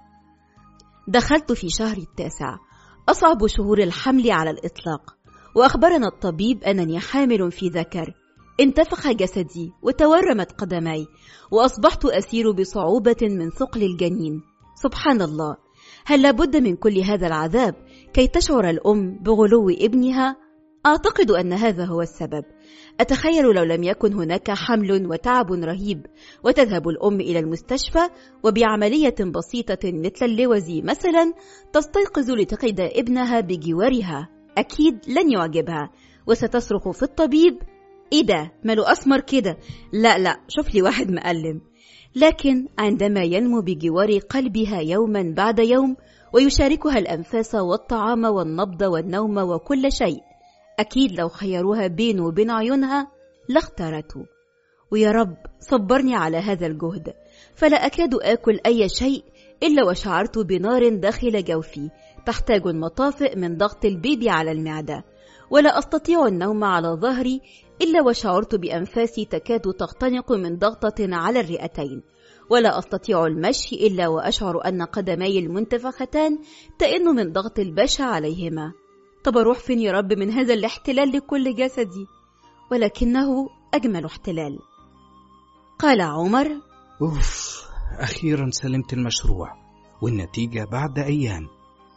دخلت في شهر 9، أصعب شهور الحمل على الإطلاق، وأخبرنا الطبيب أنني حامل في ذكر. انتفخ جسدي وتورمت قدمي، وأصبحت أسير بصعوبة من ثقل الجنين. سبحان الله، هل لابد من كل هذا العذاب كي تشعر الأم بغلو ابنها؟ أعتقد أن هذا هو السبب. أتخيل لو لم يكن هناك حمل وتعب رهيب، وتذهب الأم إلى المستشفى وبعملية بسيطة مثل اللوز مثلا تستيقظ لتقيد ابنها بجوارها، أكيد لن يعجبها، وستصرخ في الطبيب: إيه ده ماله أسمر كده؟ لا شوف لي واحد مقلم. لكن عندما ينمو بجوار قلبها يوما بعد يوم ويشاركها الأنفاس والطعام والنبض والنوم وكل شيء، أكيد لو خيروها بينه وبين عيونها لاختارته. ويا رب صبرني على هذا الجهد، فلا أكاد آكل أي شيء إلا وشعرت بنار داخل جوفي تحتاج المطافئ من ضغط البيبي على المعدة، ولا أستطيع النوم على ظهري إلا وشعرت بأنفاسي تكاد تختنق من ضغطة على الرئتين، ولا أستطيع المشي إلا وأشعر أن قدمي المنتفختان تئن من ضغط البشا عليهما. طب أروح فين يا رب من هذا الاحتلال لكل جسدي؟ ولكنه أجمل احتلال. قال عمر: أوف، أخيرا سلمت المشروع، والنتيجة بعد أيام.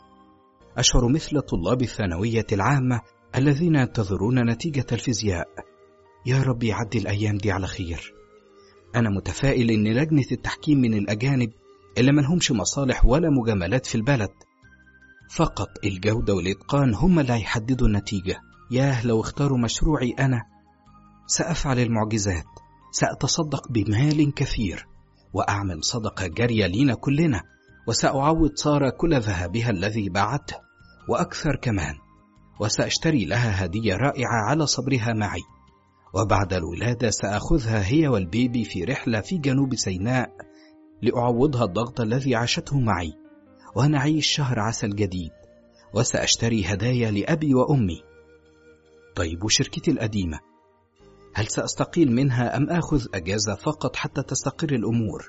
أشعر مثل طلاب الثانوية العامة الذين ينتظرون نتيجة الفيزياء. يا رب يعدي الأيام دي على خير. أنا متفائل إن لجنة التحكيم من الأجانب اللي ملهمش مصالح ولا مجاملات في البلد، فقط الجودة والإتقان هم اللي هيحددوا النتيجة. ياه لو اختاروا مشروعي أنا، سأفعل المعجزات، سأتصدق بمال كثير، وأعمل صدقة جارية لينا كلنا، وسأعوض سارة كل ذهبها الذي باعته وأكثر كمان، وسأشتري لها هدية رائعة على صبرها معي. وبعد الولادة سأخذها هي والبيبي في رحلة في جنوب سيناء لأعوضها الضغط الذي عاشته معي، ونعيش شهر عسل جديد، وسأشتري هدايا لأبي وأمي. طيب وشركتي القديمة، هل سأستقيل منها أم آخذ أجازة فقط حتى تستقر الأمور؟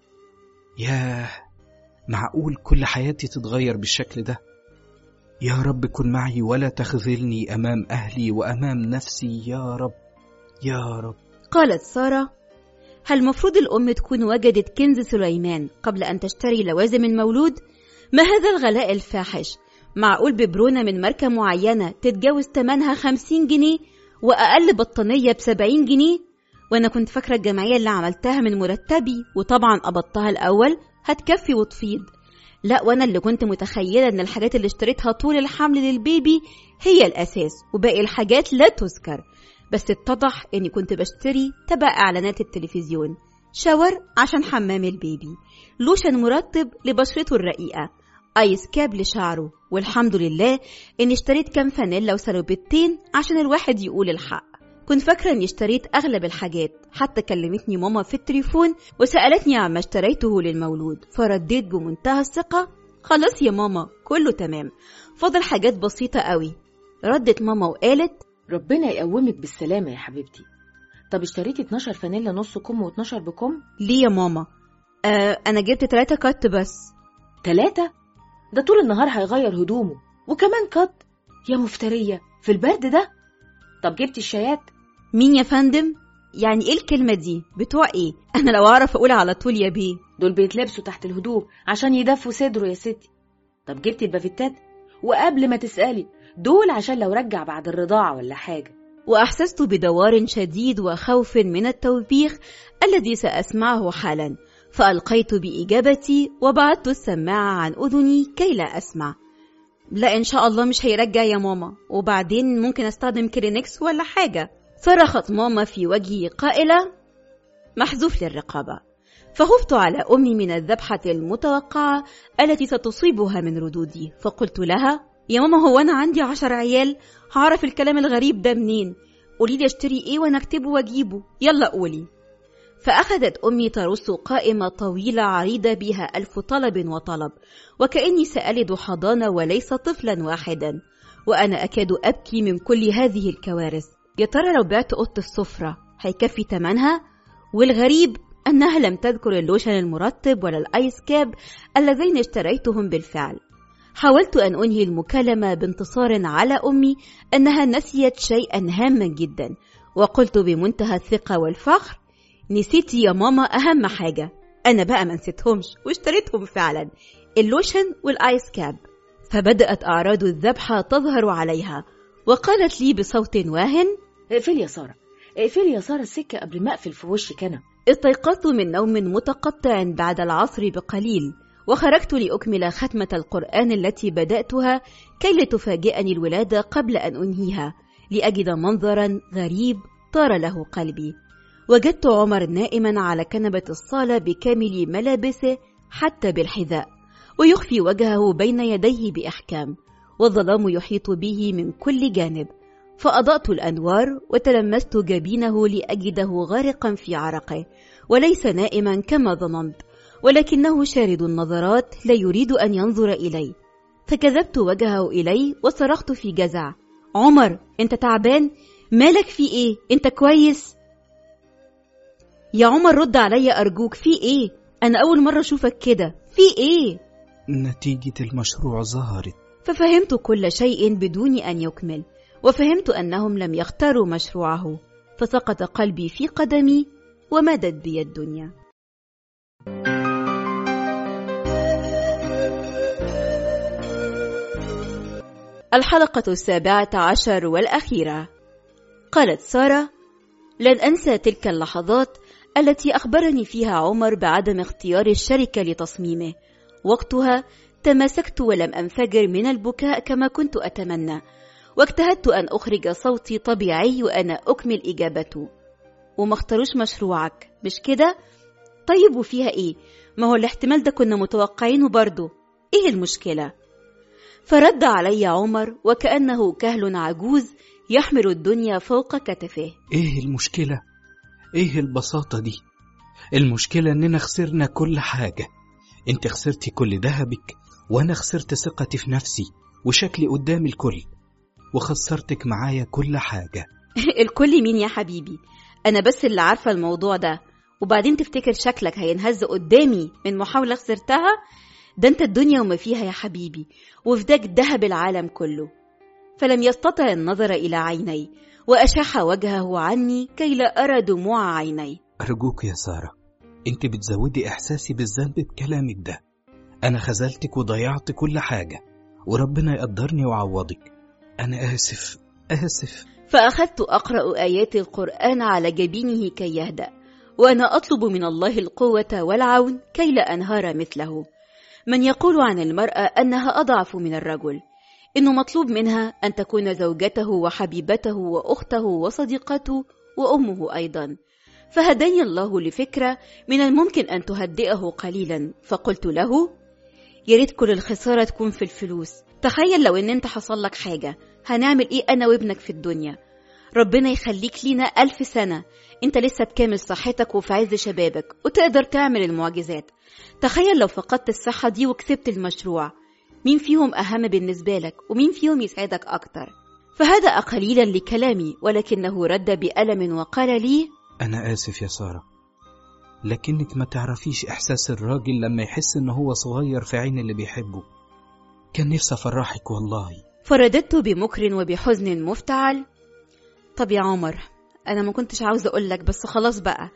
ياه، معقول كل حياتي تتغير بالشكل ده؟ يا رب كن معي ولا تخذلني أمام أهلي وأمام نفسي يا رب يا رب. قالت سارة: هل مفروض الأم تكون وجدت كنز سليمان قبل أن تشتري لوازم المولود؟ ما هذا الغلاء الفاحش؟ معقول ببرونة من ماركة معينة تتجاوز ثمنها 50 جنيه وأقل بطانية ب70 جنيه؟ وأنا كنت فاكرة الجمعية اللي عملتها من مرتبي وطبعا قبضتها الأول هتكفي وتفيض. لا، وأنا اللي كنت متخيلة أن الحاجات اللي اشتريتها طول الحمل للبيبي هي الأساس وباقي الحاجات لا تذكر. بس اتضح أني كنت بشتري تبع إعلانات التلفزيون: شاور عشان حمام البيبي، لوشن مرطب لبشرته الرقيقة، آيس كاب لشعره. والحمد لله أني اشتريت كام فانيلا وسلوبتين عشان الواحد يقول الحق. كنت فاكرة أني اشتريت أغلب الحاجات، حتى كلمتني ماما في التليفون وسألتني عما اشتريته للمولود، فرديت بمنتهى الثقة: خلاص يا ماما كله تمام، فاضل حاجات بسيطة قوي. ردت ماما وقالت: ربنا يقومك بالسلامة يا حبيبتي. طب اشتريتي 12 فانيلا نص كم و12 بكم؟ ليه يا ماما؟ أنا جبت 3 كات بس. 3؟ ده طول النهار هيغير هدومه وكمان كات؟ يا مفترية في البرد ده. طب جبتي الشايات؟ مين يا فندم؟ يعني ايه الكلمة دي؟ بتوع ايه؟ انا لو اعرف اقول على طول يا بيه. دول بيتلبسوا تحت الهدوم عشان يدفوا صدره يا ستي. طب جبتي البافتات؟ وقبل ما تسألي، دول عشان لو رجع بعد الرضاعة ولا حاجة. وأحسست بدوار شديد وخوف من التوبيخ الذي سأسمعه حالا، فألقيت بإجابتي وبعدت السماعة عن أذني كي لا أسمع. لا إن شاء الله مش هيرجع يا ماما، وبعدين ممكن أستخدم كلينكس ولا حاجة. صرخت ماما في وجهي قائلة: محذوف للرقابة. فخفت على أمي من الذبحة المتوقعة التي ستصيبها من ردودي، فقلت لها: يا ماما، هو أنا عندي 10 عيال؟ هعرف الكلام الغريب ده منين؟ قوليلي اشتري ايه وانا اكتبه واجيبه، يلا قولي. فأخذت أمي ترص قائمة طويلة عريضة بها 1000 طلب وطلب، وكأني سألد حضانة وليس طفلا واحدا، وأنا أكاد أبكي من كل هذه الكوارث. يا ترى لو بعت أوضة السفرة هيكفي تمنها؟ والغريب أنها لم تذكر اللوشن المرطب ولا الآيس كاب اللذين اشتريتهم بالفعل. حاولت أن أنهي المكالمة بانتصار على أمي أنها نسيت شيئا هاما جدا، وقلت بمنتهى الثقة والفخر: نسيتي يا ماما أهم حاجة. أنا بقى ما نسيتهمش واشتريتهم فعلا، اللوشن والآيس كاب. فبدأت أعراض الذبحة تظهر عليها، وقالت لي بصوت واهن: اقفلي يا سارة، اقفلي يا سارة السكة قبل ما أقفل في وشك أنا. استيقظت من نوم متقطع بعد العصر بقليل، وخرجت لأكمل ختمة القرآن التي بدأتها كي لا تفاجئني الولادة قبل أن أنهيها، لأجد منظرا غريب طار له قلبي. وجدت عمر نائما على كنبة الصالة بكامل ملابسه حتى بالحذاء، ويخفي وجهه بين يديه بإحكام، والظلام يحيط به من كل جانب. فأضأت الأنوار وتلمست جبينه لأجده غارقا في عرقه، وليس نائما كما ظننت، ولكنه شارد النظرات لا يريد أن ينظر إلي. فكذبت وجهه إلي وصرخت في جزع: عمر، أنت تعبان؟ مالك؟ في إيه؟ أنت كويس؟ يا عمر رد علي أرجوك، في إيه؟ أنا أول مرة أشوفك كده، في إيه؟ نتيجة المشروع ظهرت. ففهمت كل شيء بدون أن يكمل، وفهمت أنهم لم يختاروا مشروعه، فسقط قلبي في قدمي ومدت بي الدنيا. الحلقة 17 والأخيرة. قالت سارة: لن أنسى تلك اللحظات التي أخبرني فيها عمر بعدم اختيار الشركة لتصميمه. وقتها تماسكت ولم أنفجر من البكاء كما كنت أتمنى، واجتهدت أن أخرج صوتي طبيعي وأنا أكمل إجابته: وما اختاروش مشروعك، مش كده؟ طيب وفيها إيه؟ ما هو الاحتمال ده كنا متوقعينه برضو، إيه المشكلة؟ فرد علي عمر وكأنه كهل عجوز يحمل الدنيا فوق كتفه: إيه المشكلة؟ إيه البساطة دي؟ المشكلة إننا خسرنا كل حاجة. أنت خسرتي كل ذهبك، وأنا خسرت ثقتي في نفسي وشكلي قدام الكل، وخسرتك معايا كل حاجة. الكل مين يا حبيبي؟ أنا بس اللي عارفة الموضوع ده، وبعدين تفتكر شكلك هينهز قدامي من محاولة خسرتها؟ ده أنت الدنيا وما فيها يا حبيبي، وفداك ذهب العالم كله. فلم يستطع النظر إلى عيني، وأشاح وجهه عني كي لا أرى دموع عيني. أرجوك يا سارة، أنت بتزودي إحساسي بالذنب بكلامك ده. أنا خذلتك وضيعت كل حاجة، وربنا يقدرني وعوضك. أنا آسف آسف. فأخذت أقرأ آيات القرآن على جبينه كي يهدأ، وأنا أطلب من الله القوة والعون كي لا أنهار مثله. من يقول عن المرأة أنها أضعف من الرجل؟ إنه مطلوب منها أن تكون زوجته وحبيبته وأخته وصديقته وأمه أيضا. فهداني الله لفكرة من الممكن أن تهدئه قليلا، فقلت له: يا ريت كل الخسارة تكون في الفلوس. تخيل لو إن أنت حصل لك حاجة، هنعمل إيه أنا وابنك في الدنيا؟ ربنا يخليك لينا 1000 سنة، أنت لسه بكامل صحتك وفي عز شبابك وتقدر تعمل المعجزات. تخيل لو فقدت الصحة دي وكسبت المشروع، مين فيهم أهم بالنسبة لك ومين فيهم يسعدك أكتر؟ فهدأ قليلا لكلامي، ولكنه رد بألم وقال لي: أنا آسف يا سارة، لكنك ما تعرفيش إحساس الراجل لما يحس إنه هو صغير في عين اللي بيحبه. كان نفسي أفرحك والله. فرددت بمكر وبحزن مفتعل: طب يا عمر، أنا ما كنتش عاوزة أقولك، بس خلاص بقى.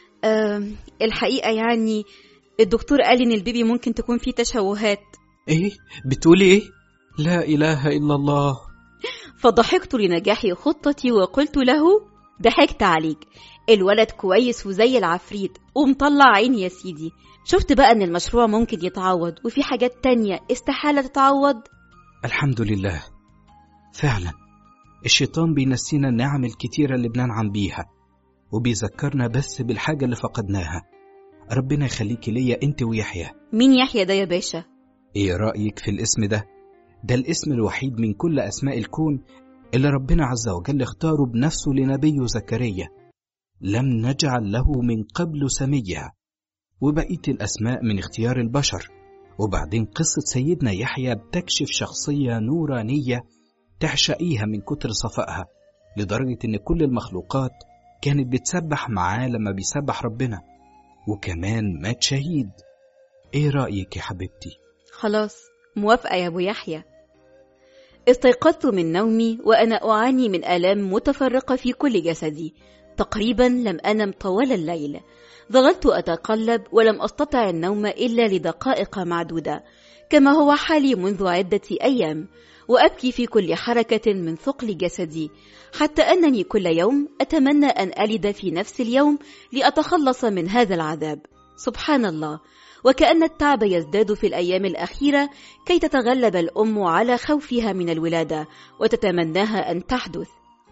الحقيقة يعني الدكتور قال إن البيبي ممكن تكون فيه تشوهات. إيه؟ بتقولي إيه؟ لا إله إلا الله. فضحكت لنجاح خطتي وقلت له: ضحكت عليك، الولد كويس وزي العفريت ومطلع عيني يا سيدي. شفت بقى ان المشروع ممكن يتعوض، وفي حاجات تانية استحالة تتعوض. الحمد لله. فعلا الشيطان بينسينا النعم الكتيرة اللي بننعم بيها، وبيذكرنا بس بالحاجة اللي فقدناها. ربنا يخليكي ليا انت ويحيى. مين يحيى ده يا باشا؟ ايه رأيك في الاسم ده؟ ده الاسم الوحيد من كل أسماء الكون اللي ربنا عز وجل اختاره بنفسه لنبيه زكريا، لم نجعل له من قبل سميا. وبقية الأسماء من اختيار البشر. وبعدين قصة سيدنا يحيى بتكشف شخصية نورانية تعشقيها من كتر صفائها، لدرجة إن كل المخلوقات كانت بتسبح معاه لما بيسبح ربنا، وكمان مات شهيد. ايه رأيك يا حبيبتي؟ خلاص موافقة يا أبو يحيى. استيقظت من نومي وأنا أعاني من آلام متفرقة في كل جسدي، تقريبا لم أنم طوال الليل. ظللت أتقلب ولم أستطع النوم إلا لدقائق معدودة، كما هو حالي منذ عدة أيام، وأبكي في كل حركة من ثقل جسدي، حتى أنني كل يوم أتمنى أن ألد في نفس اليوم لأتخلص من هذا العذاب. سبحان الله، وكأن التعب يزداد في الأيام الأخيرة كي تتغلب الأم على خوفها من الولادة وتتمناها أن تحدث.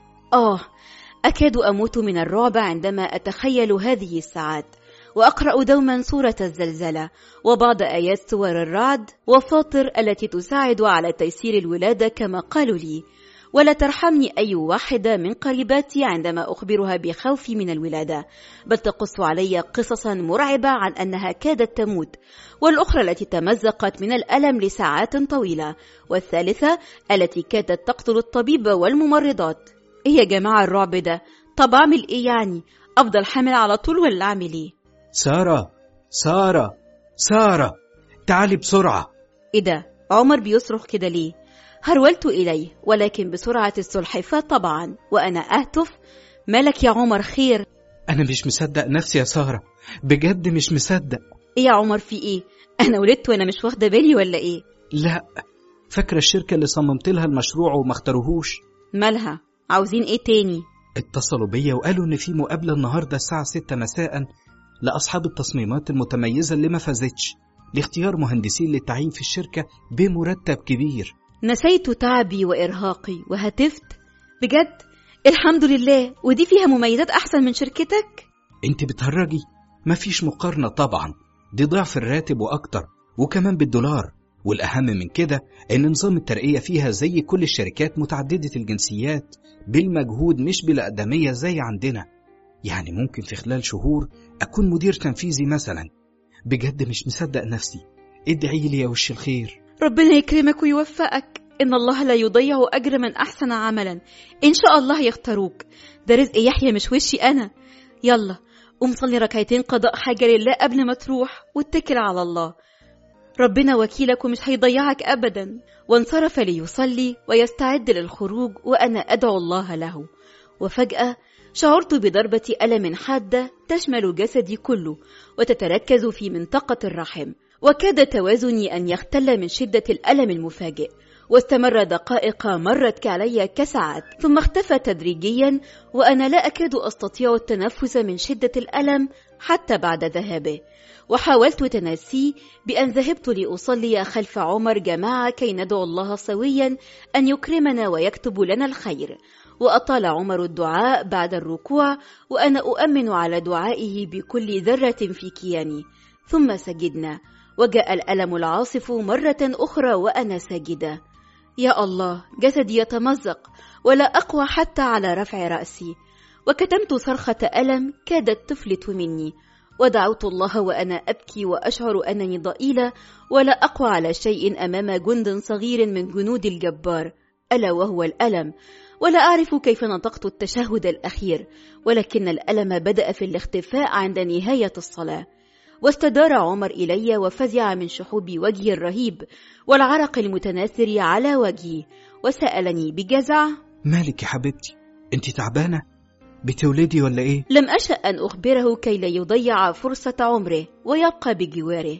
أكاد أموت من الرعب عندما أتخيل هذه الساعات، وأقرأ دوما سورة الزلزلة وبعض آيات سور الرعد وفاطر التي تساعد على تيسير الولادة كما قالوا لي، ولا ترحمني أي واحدة من قريباتي عندما أخبرها بخوفي من الولادة، بل تقص علي قصصا مرعبة عن أنها كادت تموت، والأخرى التي تمزقت من الألم لساعات طويلة، والثالثة التي كادت تقتل الطبيب والممرضات. إيه يا جماعة الرعب ده؟ طب أعمل إيه يعني؟ أفضل حامل على طول ولا أعمل إيه؟ سارة سارة سارة، تعالي بسرعة. إيه ده؟ عمر بيصرخ كده ليه؟ هرولت إليه ولكن بسرعة السلحفاة طبعا، وأنا أهتف: مالك يا عمر، خير؟ أنا مش مصدق نفسي يا سارة، بجد مش مصدق. إيه يا عمر في إيه؟ أنا ولدت وأنا مش واخدة بالي ولا إيه؟ لا، فاكرة الشركة اللي صممت لها المشروع وما اختاروهوش؟ مالها؟ عاوزين إيه تاني؟ اتصلوا بيا وقالوا إن في مقابلة النهاردة الساعة 6 مساء لأصحاب التصميمات المتميزة اللي ما فازتش، لاختيار مهندسين للتعيين في الشركة بمرتب كبير. نسيت تعبي وإرهاقي وهتفت بجد. الحمد لله، ودي فيها مميزات أحسن من شركتك؟ انت بتهرجي؟ مفيش مقارنة طبعا، دي ضعف الراتب وأكتر، وكمان بالدولار. والأهم من كده إن نظام الترقية فيها زي كل الشركات متعددة الجنسيات، بالمجهود مش بالأقدمية زي عندنا. يعني ممكن في خلال شهور أكون مدير تنفيذي مثلا. بجد مش مصدق نفسي، ادعي لي يا وش الخير. ربنا يكرمك ويوفقك، إن الله لا يضيع أجر من أحسن عملا، إن شاء الله يختاروك. ده رزق يحيى مش وشي أنا. يلا قوم صلي ركعتين قضاء حاجة لله قبل ما تروح، واتكل على الله، ربنا وكيلك ومش هيضيعك أبدا. وانصرف ليصلي ويستعد للخروج وأنا أدعو الله له، وفجأة شعرت بضربة ألم حادة تشمل جسدي كله وتتركز في منطقة الرحم، وكاد توازني أن يختل من شدة الألم المفاجئ، واستمر دقائق مرت كعلي كساعات، ثم اختفى تدريجيا، وأنا لا أكاد أستطيع التنفس من شدة الألم حتى بعد ذهابه. وحاولت تناسيه بأن ذهبت لأصلي خلف عمر جماعة كي ندعو الله سويا أن يكرمنا ويكتب لنا الخير. وأطال عمر الدعاء بعد الركوع وأنا أؤمن على دعائه بكل ذرة في كياني. ثم سجدنا، وجاء الألم العاصف مرة أخرى وأنا ساجدة. يا الله، جسدي يتمزق ولا أقوى حتى على رفع رأسي، وكتمت صرخة ألم كادت تفلت مني، ودعوت الله وأنا أبكي وأشعر أنني ضئيلة ولا أقوى على شيء أمام جند صغير من جنود الجبار، ألا وهو الألم. ولا أعرف كيف نطقت التشهد الأخير، ولكن الألم بدأ في الاختفاء عند نهاية الصلاة. واستدار عمر إلي وفزع من شحوب وجهي الرهيب والعرق المتناثر على وجهي، وسألني بجزع: مالك يا حبيبتي؟ انت تعبانة؟ بتولدي ولا ايه؟ لم أشأ أن أخبره كي لا يضيع فرصة عمره ويبقى بجواره.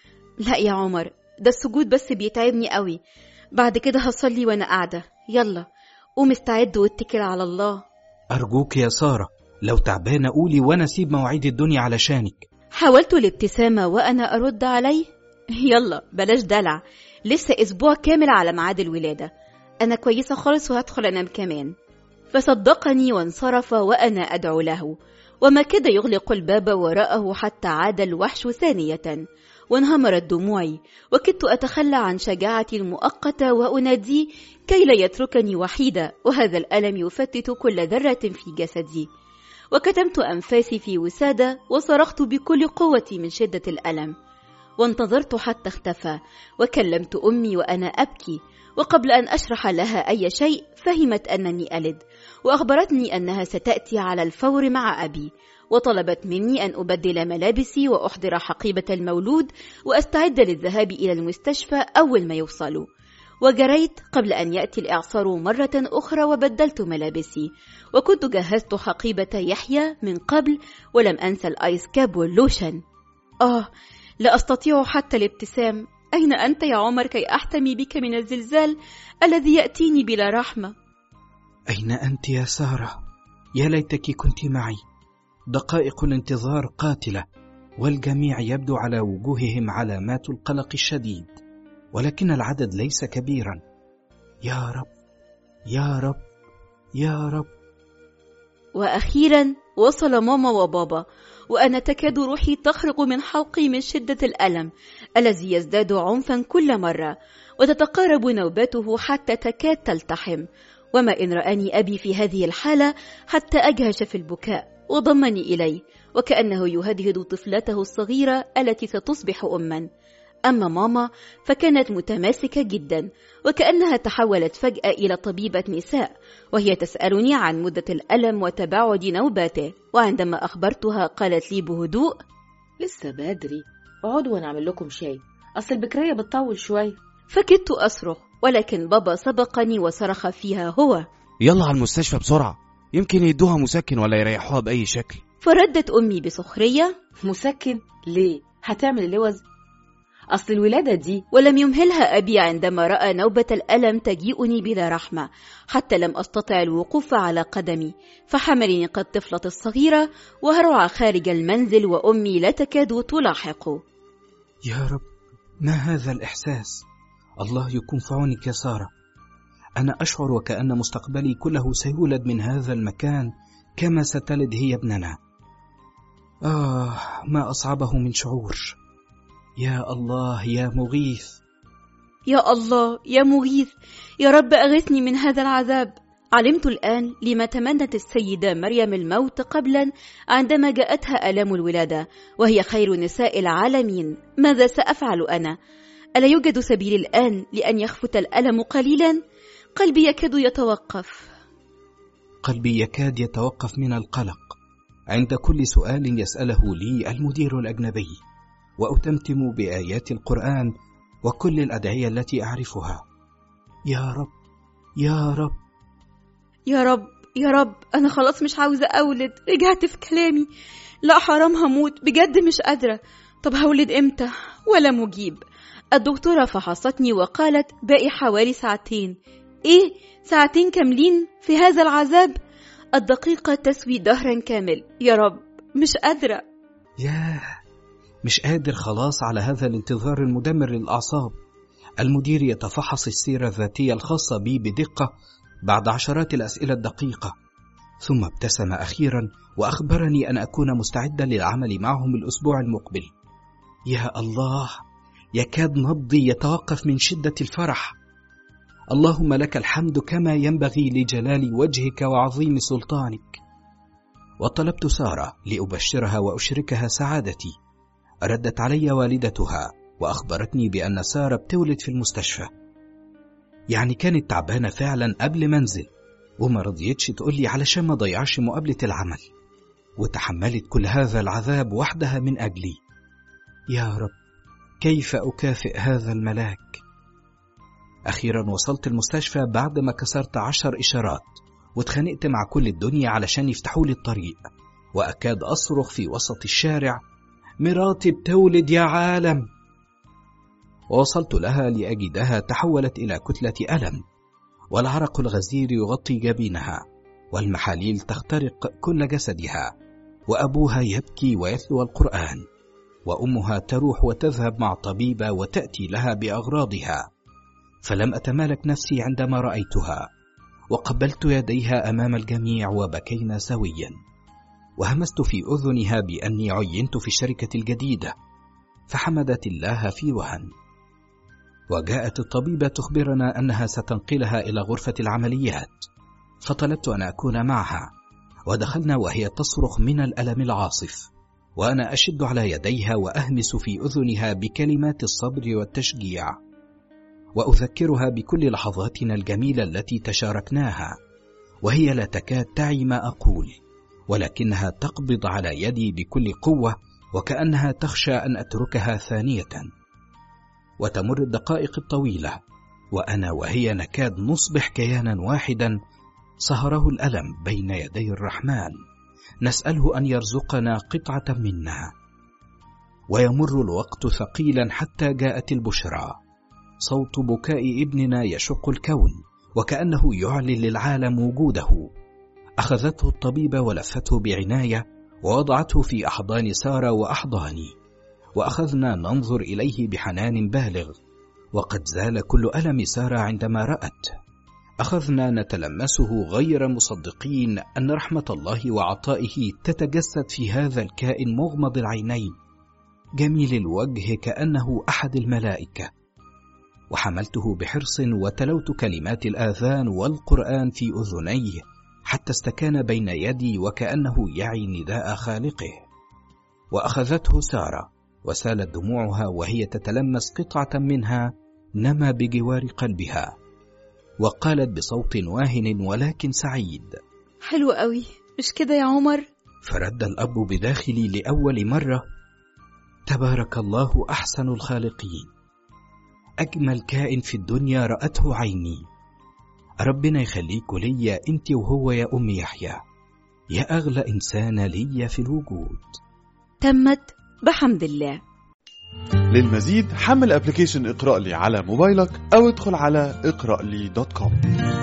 لا يا عمر، ده السجود بس بيتعبني قوي، بعد كده هصلي وأنا قاعدة. يلا قوم استعد واتكل على الله. أرجوك يا سارة، لو تعبانة قولي وأنا أسيب مواعيد الدنيا علشانك. حاولت الابتسامة وأنا أرد عليه: يلا بلاش دلع، لسه أسبوع كامل على ميعاد الولادة، أنا كويسة خالص وهدخل أنام كمان. فصدقني وانصرف وأنا أدعو له، وما كاد يغلق الباب وراءه حتى عاد الوحش ثانية، وانهمرت دموعي، وكدت أتخلى عن شجاعتي المؤقتة وأناديه كي لا يتركني وحيدة، وهذا الألم يفتت كل ذرة في جسدي. وكتمت أنفاسي في وسادة وصرخت بكل قوتي من شدة الألم، وانتظرت حتى اختفى، وكلمت أمي وأنا أبكي، وقبل أن أشرح لها أي شيء فهمت أنني ألد، وأخبرتني أنها ستأتي على الفور مع أبي، وطلبت مني أن أبدل ملابسي وأحضر حقيبة المولود وأستعد للذهاب إلى المستشفى أول ما يوصلوا. وجريت قبل أن يأتي الإعصار مرة أخرى وبدلت ملابسي، وكنت جهزت حقيبة يحيى من قبل، ولم أنسى الآيس كاب واللوشن. لا أستطيع حتى الابتسام. أين أنت يا عمر كي أحتمي بك من الزلزال الذي يأتيني بلا رحمة؟ أين أنت يا سارة؟ يا ليتك كنت معي. دقائق الانتظار قاتلة، والجميع يبدو على وجوههم علامات القلق الشديد، ولكن العدد ليس كبيرا. يا رب يا رب يا رب. وأخيرا وصل ماما وبابا، وأنا تكاد روحي تخرج من حلقي من شدة الألم الذي يزداد عنفا كل مرة، وتتقارب نوبته حتى تكاد تلتحم. وما إن رآني أبي في هذه الحالة حتى أجهش في البكاء، وضمني إليه وكأنه يهدهد طفلته الصغيرة التي ستصبح أما. أما ماما فكانت متماسكة جدا، وكأنها تحولت فجأة إلى طبيبة نساء، وهي تسألني عن مدة الألم وتباعد نوباته. وعندما أخبرتها قالت لي بهدوء: لسه بدري، اقعدوا وانا اعمل لكم شاي، اصل البكرية بتطول شوية. فكدت أصرخ، ولكن بابا سبقني وصرخ فيها هو: يلا على المستشفى بسرعة، يمكن يدوها مسكن ولا يريحوها بأي شكل. فردت أمي بسخرية: مسكن ليه؟ هتعمل اللوز؟ أصل الولادة دي. ولم يمهلها أبي عندما رأى نوبة الألم تجيئني بلا رحمة، حتى لم أستطع الوقوف على قدمي، فحملني كالطفلة الصغيرة وهرع خارج المنزل، وأمي لا تكاد تلاحق. يا رب، ما هذا الإحساس؟ الله يكون في عونك يا سارة. أنا أشعر وكأن مستقبلي كله سيولد من هذا المكان كما ستلد هي ابننا. ما أصعبه من شعور. يا الله يا مغيث، يا الله يا مغيث، يا رب أغثني من هذا العذاب. علمت الآن لما تمنت السيدة مريم الموت قبلا عندما جاءتها آلام الولادة، وهي خير نساء العالمين. ماذا سأفعل أنا؟ ألا يوجد سبيل الآن لأن يخفت الألم قليلا؟ قلبي يكاد يتوقف. قلبي يكاد يتوقف من القلق عند كل سؤال يسأله لي المدير الأجنبي، وأتمتم بآيات القرآن وكل الأدعية التي أعرفها. يا رب يا رب يا رب يا رب، أنا خلاص مش عاوزة أولد، رجعت في كلامي. لا حرام هموت بجد، مش قادرة. طب هولد إمتى؟ ولا مجيب. الدكتورة فحصتني وقالت باقي حوالي ساعتين. إيه؟ ساعتين كاملين في هذا العذاب؟ الدقيقة تسوي دهرا كامل. يا رب مش قادرة. مش قادر خلاص على هذا الانتظار المدمر للأعصاب. المدير يتفحص السيرة الذاتية الخاصة بي بدقة بعد عشرات الأسئلة الدقيقة، ثم ابتسم أخيرا وأخبرني أن أكون مستعدا للعمل معهم الأسبوع المقبل. يا الله، يكاد نبضي يتوقف من شدة الفرح. اللهم لك الحمد كما ينبغي لجلال وجهك وعظيم سلطانك. وطلبت سارة لأبشرها وأشركها سعادتي. ردت علي والدتها وأخبرتني بأن سارة بتولد في المستشفى. يعني كانت تعبانة فعلا قبل منزل، وما رضيتش تقولي علشان ما ضيعش مقابلة العمل، وتحملت كل هذا العذاب وحدها من أجلي. يا رب، كيف أكافئ هذا الملاك؟ أخيرا وصلت المستشفى بعد ما كسرت 10 إشارات، واتخانقت مع كل الدنيا علشان يفتحوا لي الطريق، وأكاد أصرخ في وسط الشارع: مراتي بتولد يا عالم! ووصلت لها لأجدها تحولت إلى كتلة ألم، والعرق الغزير يغطي جبينها، والمحاليل تخترق كل جسدها، وأبوها يبكي ويتلو القرآن، وأمها تروح وتذهب مع طبيبة وتأتي لها بأغراضها. فلم أتمالك نفسي عندما رأيتها، وقبلت يديها أمام الجميع وبكينا سويا. وهمست في أذنها بأني عينت في الشركة الجديدة، فحمدت الله في وهن. وجاءت الطبيبة تخبرنا أنها ستنقلها إلى غرفة العمليات، فطلبت أن أكون معها، ودخلنا وهي تصرخ من الألم العاصف، وأنا أشد على يديها وأهمس في أذنها بكلمات الصبر والتشجيع، وأذكرها بكل لحظاتنا الجميلة التي تشاركناها، وهي لا تكاد تعي ما أقول، ولكنها تقبض على يدي بكل قوة وكأنها تخشى أن أتركها ثانية. وتمر الدقائق الطويلة وأنا وهي نكاد نصبح كيانا واحدا سهره الألم بين يدي الرحمن، نسأله أن يرزقنا قطعة منها. ويمر الوقت ثقيلا حتى جاءت البشرى، صوت بكاء ابننا يشق الكون وكأنه يعلن للعالم وجوده. أخذته الطبيبة ولفته بعناية ووضعته في أحضان سارة وأحضاني، وأخذنا ننظر إليه بحنان بالغ، وقد زال كل ألم سارة عندما رأت. أخذنا نتلمسه غير مصدقين أن رحمة الله وعطائه تتجسد في هذا الكائن مغمض العينين جميل الوجه كأنه أحد الملائكة. وحملته بحرص وتلوت كلمات الآذان والقرآن في أذنيه حتى استكان بين يدي وكأنه يعي نداء خالقه. وأخذته سارة وسالت دموعها وهي تتلمس قطعة منها نما بجوار قلبها، وقالت بصوت واهن ولكن سعيد: حلو قوي، مش كده يا عمر؟ فرد الأب بداخلي لأول مرة: تبارك الله أحسن الخالقين، أجمل كائن في الدنيا رأته عيني. ربنا يخليك ليا أنت وهو يا أم يحيى، يا أغلى إنسان ليا في الوجود. تمت بحمد الله. للمزيد حمل ابليكيشن اقرأ لي على موبايلك أو ادخل على اقرألي.com.